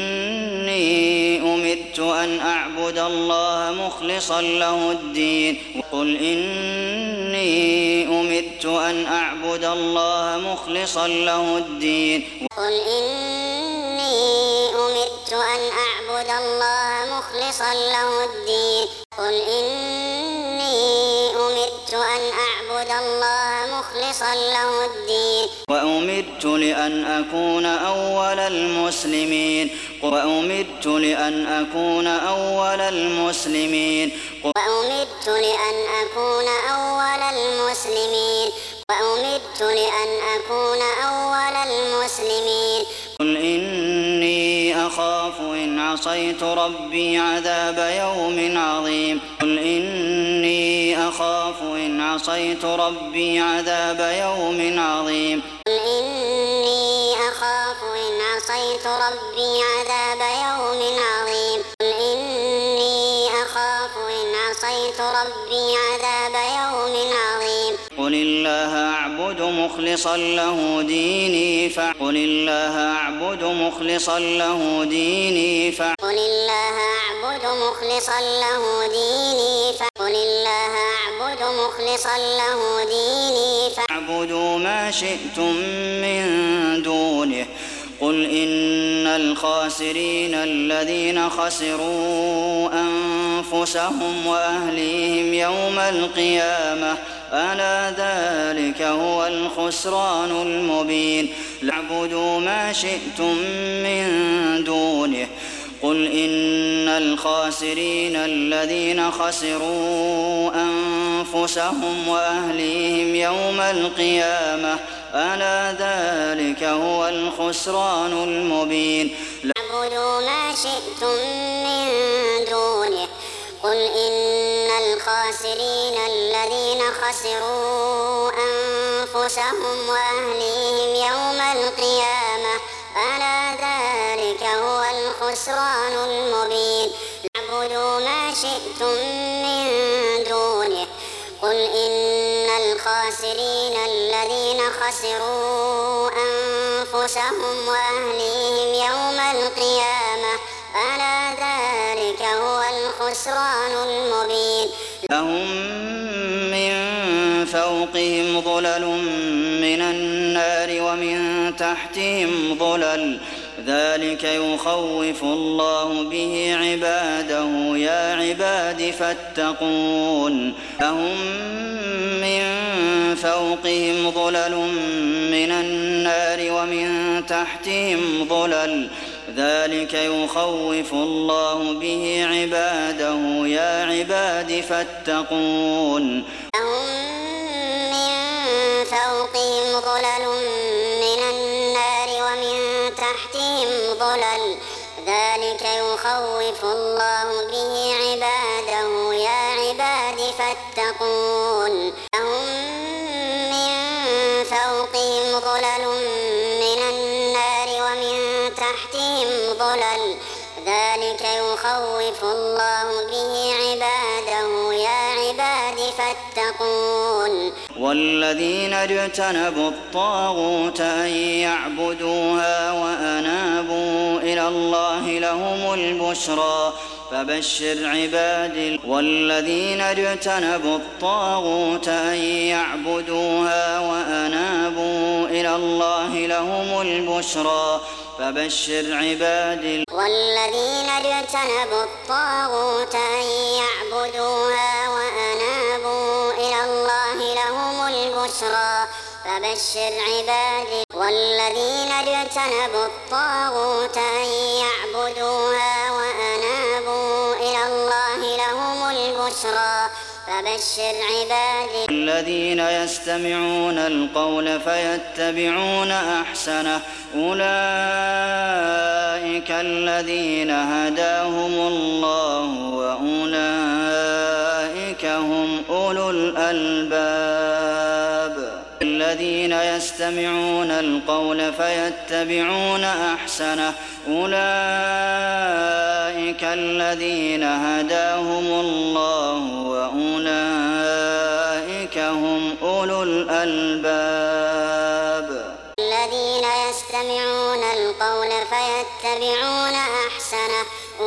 إني أمرت أن أعبد الله مخلصا له الدين. قل إني أمرت أن أعبد الله مخلصا له الدين. قل إني أمرت أن أعبد الله مخلصا له الدين. قل إني أمرت أن أعبد الله مخلصا له الدين. وأمرت لأن أكون أول المسلمين. وأمرت لأن أكون أول المسلمين. وأمرت لأن أكون أول المسلمين. وأمرت لأن أكون أول المسلمين. قل إني أخاف إن عصيت ربي عذاب يوم عظيم. قل إني أخاف إن عصيت ربي عذاب يوم عظيم. قل إني أخاف إن عصيت ربي عذاب يوم عظيم. قل إني أخاف إن عصيت ربي عذاب يوم عظيم. قل الله أعبد مخلصا له ديني فقل الله أعبد مخلصا له ديني فقل الله أعبد مخلصا له ديني فقل الله أعبد مخلصا له ديني فاعبدوا ما شئتم من دونه. قل إن الخاسرين الذين خسروا أنفسهم وأهليهم يوم القيامة ألا ذلك هو الخسران المبين. اعبدوا ما شئتم من دونه. قل إن الخاسرين الذين خسروا أنفسهم وأهليهم يوم القيامة ألا ذلك هو الخسران المبين. اعبدوا ما شئتم من دونه. قل إن الخاسرين الذين خسروا أنفسهم وأهليهم يوم القيامة ألا ذلك هو الخسران المبين. اعبدوا ما شئتم من دونه. قل إن الخاسرين الذين خسروا أنفسهم وأهليهم يوم القيامة ألا ذلك هو الخسران المبين. لهم من فوقهم ظلل من النار ومن تحتهم ظلل ذلك يخوف الله به عباده يا عباد فاتقون. لهم من فوقهم ظلل من النار ومن تحتهم ظلل ذلك يخوف الله به عباده يا عباد فاتقون. لهم من فوقهم ظلل من النار ومن تحتهم ظلل ذلك يخوف الله به عباده يا عباد فاتقون. لهم من ظلل من النار ومن تحتهم ظلل ذلك يخوف الله به عباده يا عباد فاتقون والذين اجتنبوا الطاغوت أن يعبدوها وأنابوا إلى الله لهم البشرى فبشر عبادي والذين اجتنبوا الطاغوت أن يعبدوها وأنابوا إلى الله لهم البشرى فبشر عبادي والذين اجتنبوا الطاغوت أن يعبدوها وأنابوا إلى الله لهم البشرى فبشر عبادي والذين اجتنبوا الطاغوت أن يعبدوها وأنابوا إلى الله لهم البشرى فبشر عبادي الذين يستمعون القول فيتبعون أحسنه أولئك الذين هداهم الله وأولئك هم أولو الألباب الذين يستمعون القول فيتبعون أحسنه أولئك الذين هداهم الله وأولئك هم أولو الألباب الذين يستمعون القول فيتبعون أحسنه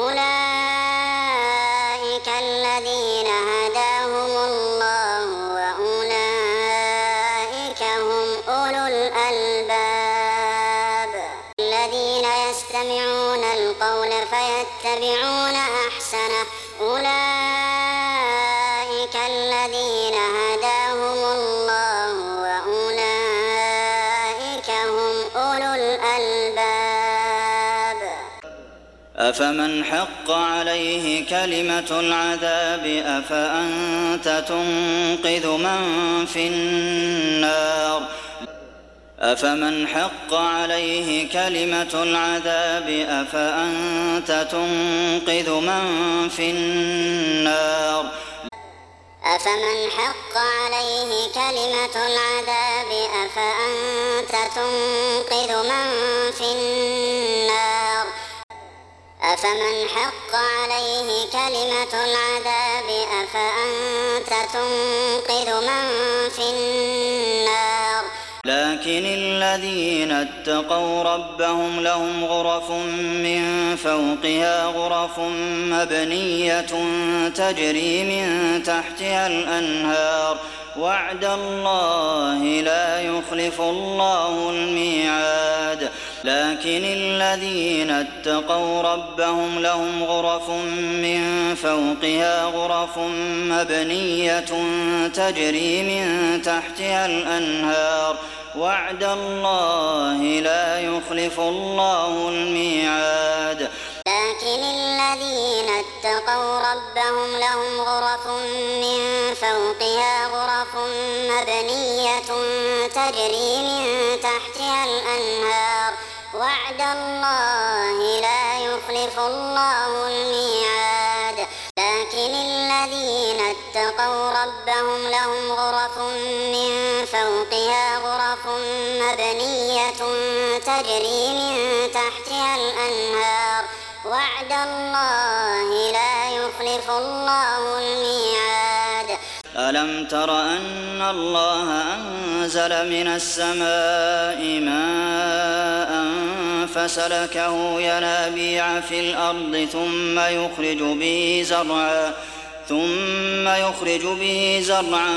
أولئك الذين هداهم الله وأولئك هم أولو الألباب الذين يستمعون القول فيتبعون أحسنه أولئك الذين هداهم الله وأولئك هم أولو الألباب أفمن حق عليه كلمة العذاب أفأنت تنقذ من في النار أفمن حق عليه كلمة العذاب أفأنت تنقذ من في النار أفمن حق عليه كلمة العذاب أفأنت تنقذ من في النار أفمن حق عليه كلمة العذاب أفأنت تنقذ من في النار لكن الذين اتقوا ربهم لهم غرف من فوقها غرف مبنية تجري من تحتها الأنهار وعد الله لا يخلف الله الميعاد لكن الذين اتقوا ربهم لهم غرف من فوقها غرف مبنية تجري من تحتها الأنهار وعد الله لا يخلف الله الميعاد لكن الذين اتقوا ربهم لهم غرف من فوقها غرف مبنية تجري من تحتها الأنهار وعد الله لا يخلف الله الميعاد لكن الذين اتقوا ربهم لهم غرف من فوقها غرف مبنية تجري من تحتها الأنهار وعد الله لا يخلف الله الميعاد ألم تر أن الله أنزل من السماء ماء فسلكه ينابيع في الأرض ثم يخرج به زرعا ثم يخرج به زرعا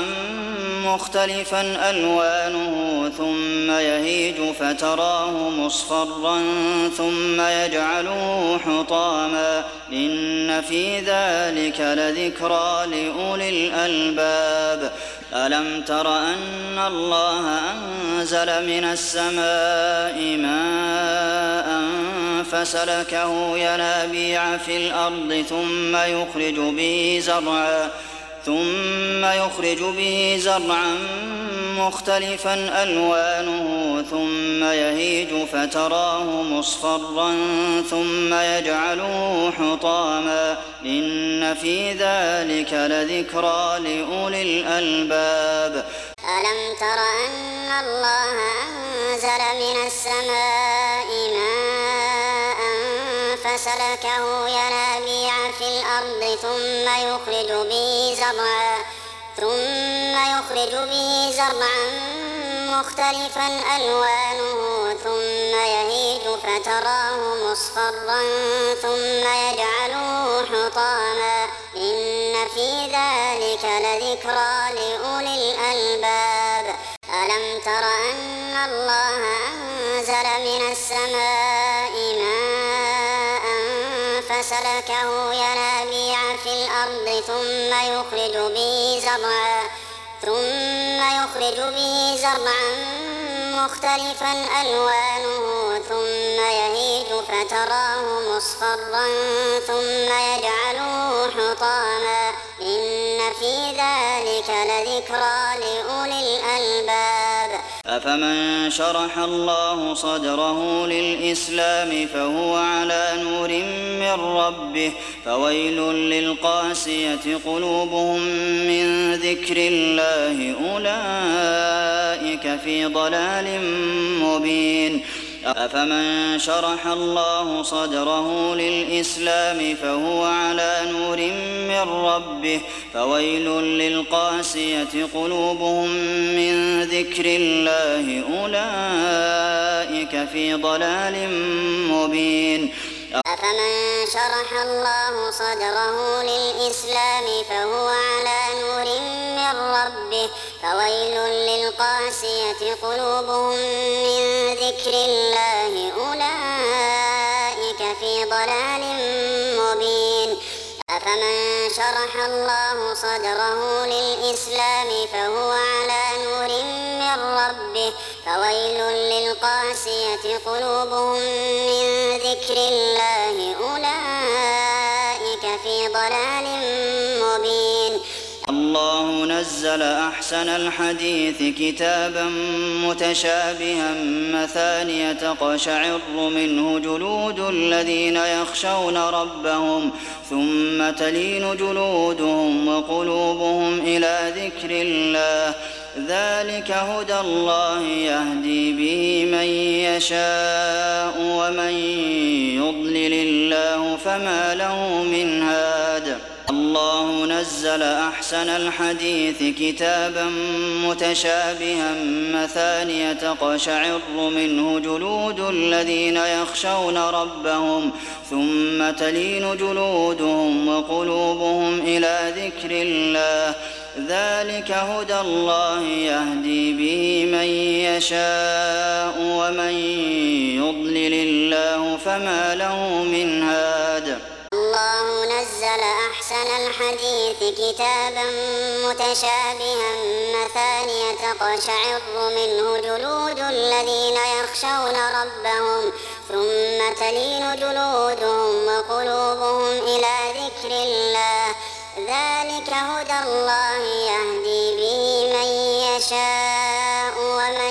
مختلفا ألوانه ثم يهيج فتراه مصفرا ثم يجعله حطاما إن في ذلك لذكرى لأولي الألباب ألم تر أن الله أنزل من السماء ماء فسلكه ينابيع في الأرض ثم يخرج به زرعا ثم يخرج به زرعا مختلفا ألوانه ثم يهيج فتراه مصفرا ثم يجعله حطاما إن في ذلك لذكرى لأولي الألباب ألم تر أن الله أنزل من السماء ماء فسلكه ينابيع في الأرض ثم يخرج به زرعا ثم يخرج به زرعا مختلفا ألوانه ثم يهيج فتراه مصفرا ثم يجعله حطاما إن في ذلك لذكرى لأولي الألباب ألم تر أن الله أنزل من السماء ماء فسلكه ينابيع في الأرض ثم يخرج به زرعا ثم يخرج به زرعا مختلفا ألوانه ثم يهيج فتراه مصفرا ثم يجعله حطاما إن في ذلك لذكرى لأولي الألباب أفمن شرح الله صدره للإسلام فهو على نور من ربه فويل للقاسية قلوبهم من ذكر الله أولئك في ضلال مبين أفمن شرح الله صدره للإسلام فهو على نور من ربه فويل للقاسية قلوبهم من ذكر الله أولئك في ضلال مبين أفمن شرح الله صدره للإسلام فهو على نور من ربه فويل للقاسية قلوبهم من ذكر الله أولئك في ضلال مبين أفمن شرح الله صدره للإسلام فهو على نور من ربه فويل للقاسية قلوبهم من ذكر الله أولئك في ضلال مبين الله نزل أحسن الحديث كتابا متشابها مثانية تقشعر منه جلود الذين يخشون ربهم ثم تلين جلودهم وقلوبهم إلى ذكر الله ذلك هدى الله يهدي به من يشاء ومن يضلل الله فما له من هاد الله نزل أحسن الحديث كتابا متشابها مثانية تقشعر منه جلود الذين يخشون ربهم ثم تلين جلودهم وقلوبهم إلى ذكر الله ذلك هدى الله يهدي به من يشاء ومن يضلل الله فما له من هاد الله نزل أحسن الحديث كتابا متشابها مثانية تقشعر منه جلود الذين يخشون ربهم ثم تلين جلودهم وقلوبهم إلى ذكر الله ذلك هدى الله يهدي به من يشاء ومن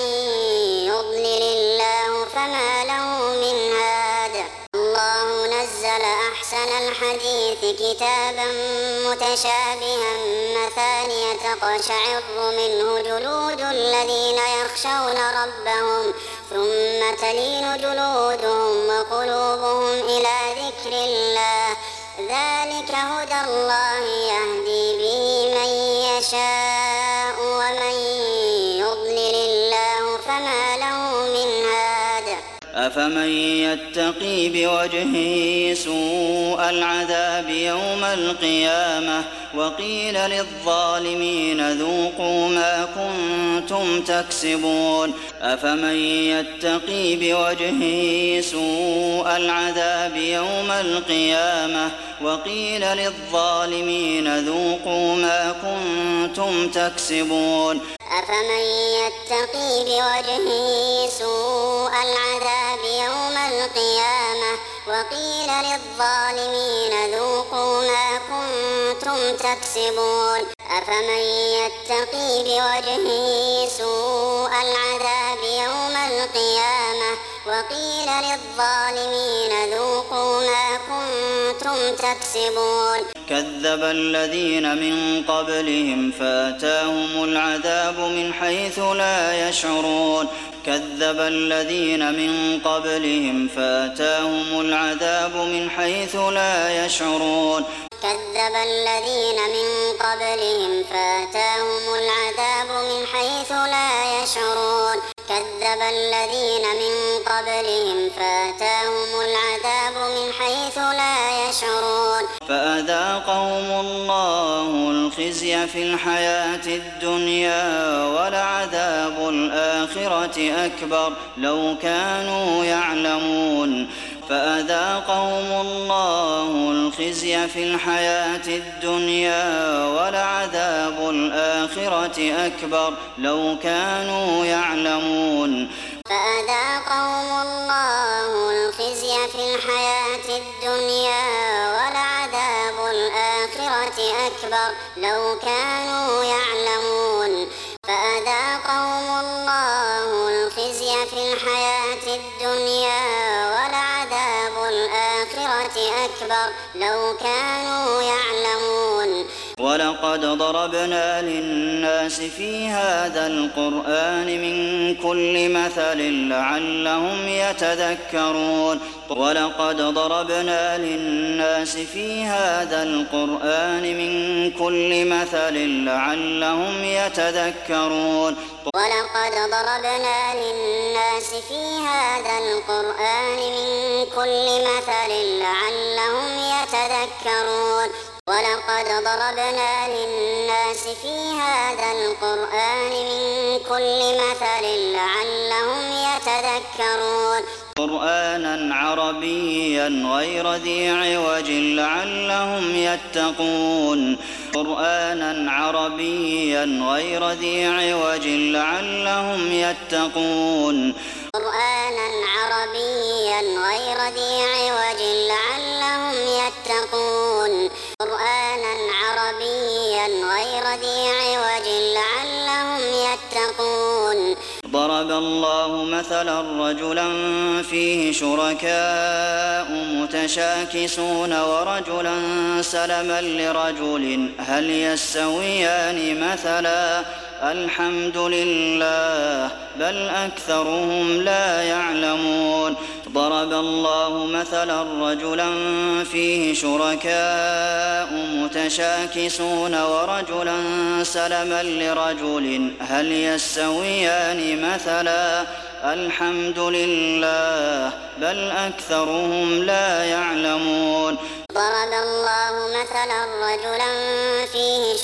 يضلل الله فما له من هاد الله نزل أحسن الحديث كتابا متشابها مثانية تقشعر منه جلود الذين يخشون ربهم ثم تلين جلودهم وقلوبهم إلى ذكر الله ذلك هدى الله يهدي به من يشاء ومن يضلل الله فما له من هاد أفمن يتقي بوجهه سوء العذاب يوم القيامة وقيل للظالمين ذوقوا ما كنتم تكسبون أفمن يتقي بوجهه سوء العذاب يوم القيامة وقيل للظالمين ذوقوا ما كنتم تكسبون أفمن يتقي بوجهه سوء العذاب يوم القيامة وقيل للظالمين ذوقوا ما كنتم تكسبون أفمن يتقي بوجهه سوء العذاب يوم القيامة وقيل للظالمين ذوقوا ما كنتم تكسبون كذب الذين من قبلهم فأتاهم العذاب من حيث لا يشعرون كذب الذين من قبلهم فأتاهم العذاب من حيث لا يشعرون كذب الذين من قبلهم فأتاهم العذاب من حيث لا يشعرون كذب الذين من قبلهم فأتاهم العذاب من حيث لا يشعرون فأذاقهم الله الخزي في الحياة الدنيا ولعذاب الآخرة أكبر لو كانوا يعلمون فأذاقهم الله الخزي في الحياة الدنيا ولعذاب الآخرة أكبر لو كانوا يعلمون فأذاقهم الله الخزي في الحياة الدنيا ولعذاب الآخرة أكبر لو كانوا يعلمون فأذاقهم الله الخزي في الحياة الدنيا ولعذاب الآخرة أكبر لو كانوا يعلمون ولقد ضربنا للناس في هذا القرآن من كل مثل لعلهم يتذكرون ولقد ضربنا للناس في هذا القرآن من كل مثل لعلهم يتذكرون ولقد ضربنا للناس في هذا القرآن من كل مثل لعلهم يتذكرون ولقد ضربنا للناس في هذا القرآن من كل مثل لعلهم يتذكرون قرآنا عربيا غير ذي عوج لعلهم يتقون قرآنا عربيا غير ذي عوج لعلهم يتقون قرآنا عربيا غير ذي عوج لعلهم يتقون قرآنا عربيا غير ذي عوج لعلهم يتقون ضرب الله مثلا رجلا فيه شركاء متشاكسون ورجلا سلما لرجل هل يستويان مثلا الحمد لله بل أكثرهم لا يعلمون ضرب الله مثلا رجلا فيه شركاء متشاكسون ورجلا سلما لرجل هل يستويان مثلا الحمد لله بل أكثرهم لا يعلمون ضرب الله مثلا رجلا فيه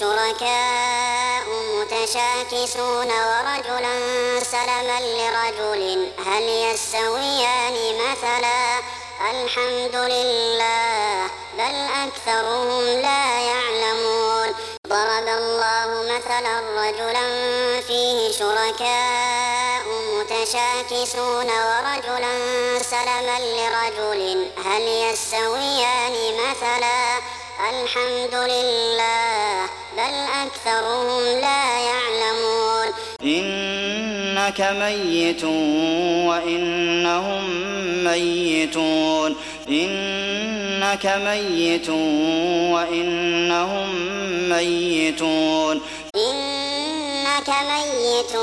شركاء متشاكسون ورجلا سلما لرجل هل يستويان مثلا الحمد لله بل أكثرهم لا يعلمون ضرب الله مثلا رجلا فيه شركاء متشاكسون ورجلا سلما لرجل هل يستويان مثلا الحمد لله بل أكثرهم لا يعلمون إنك ميت وإنهم ميتون إنك ميت وإنهم ميتون إنك ميت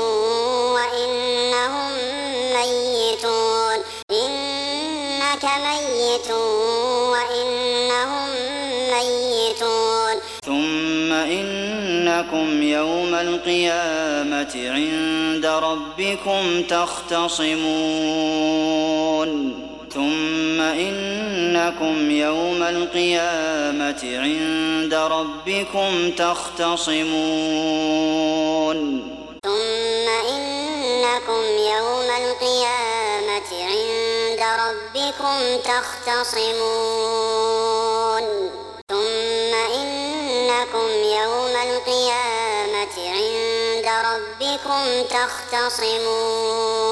وإنهم ميتون إنك ميت وإنهم ميتون ثم إنكم يوم القيامة عند ربكم تختصمون ثم إنكم يوم القيامة عند ربكم تختصمون ثم إنكم يوم القيامة عند ربكم تختصمون ثم إنكم يوم القيامة عند ربكم تختصمون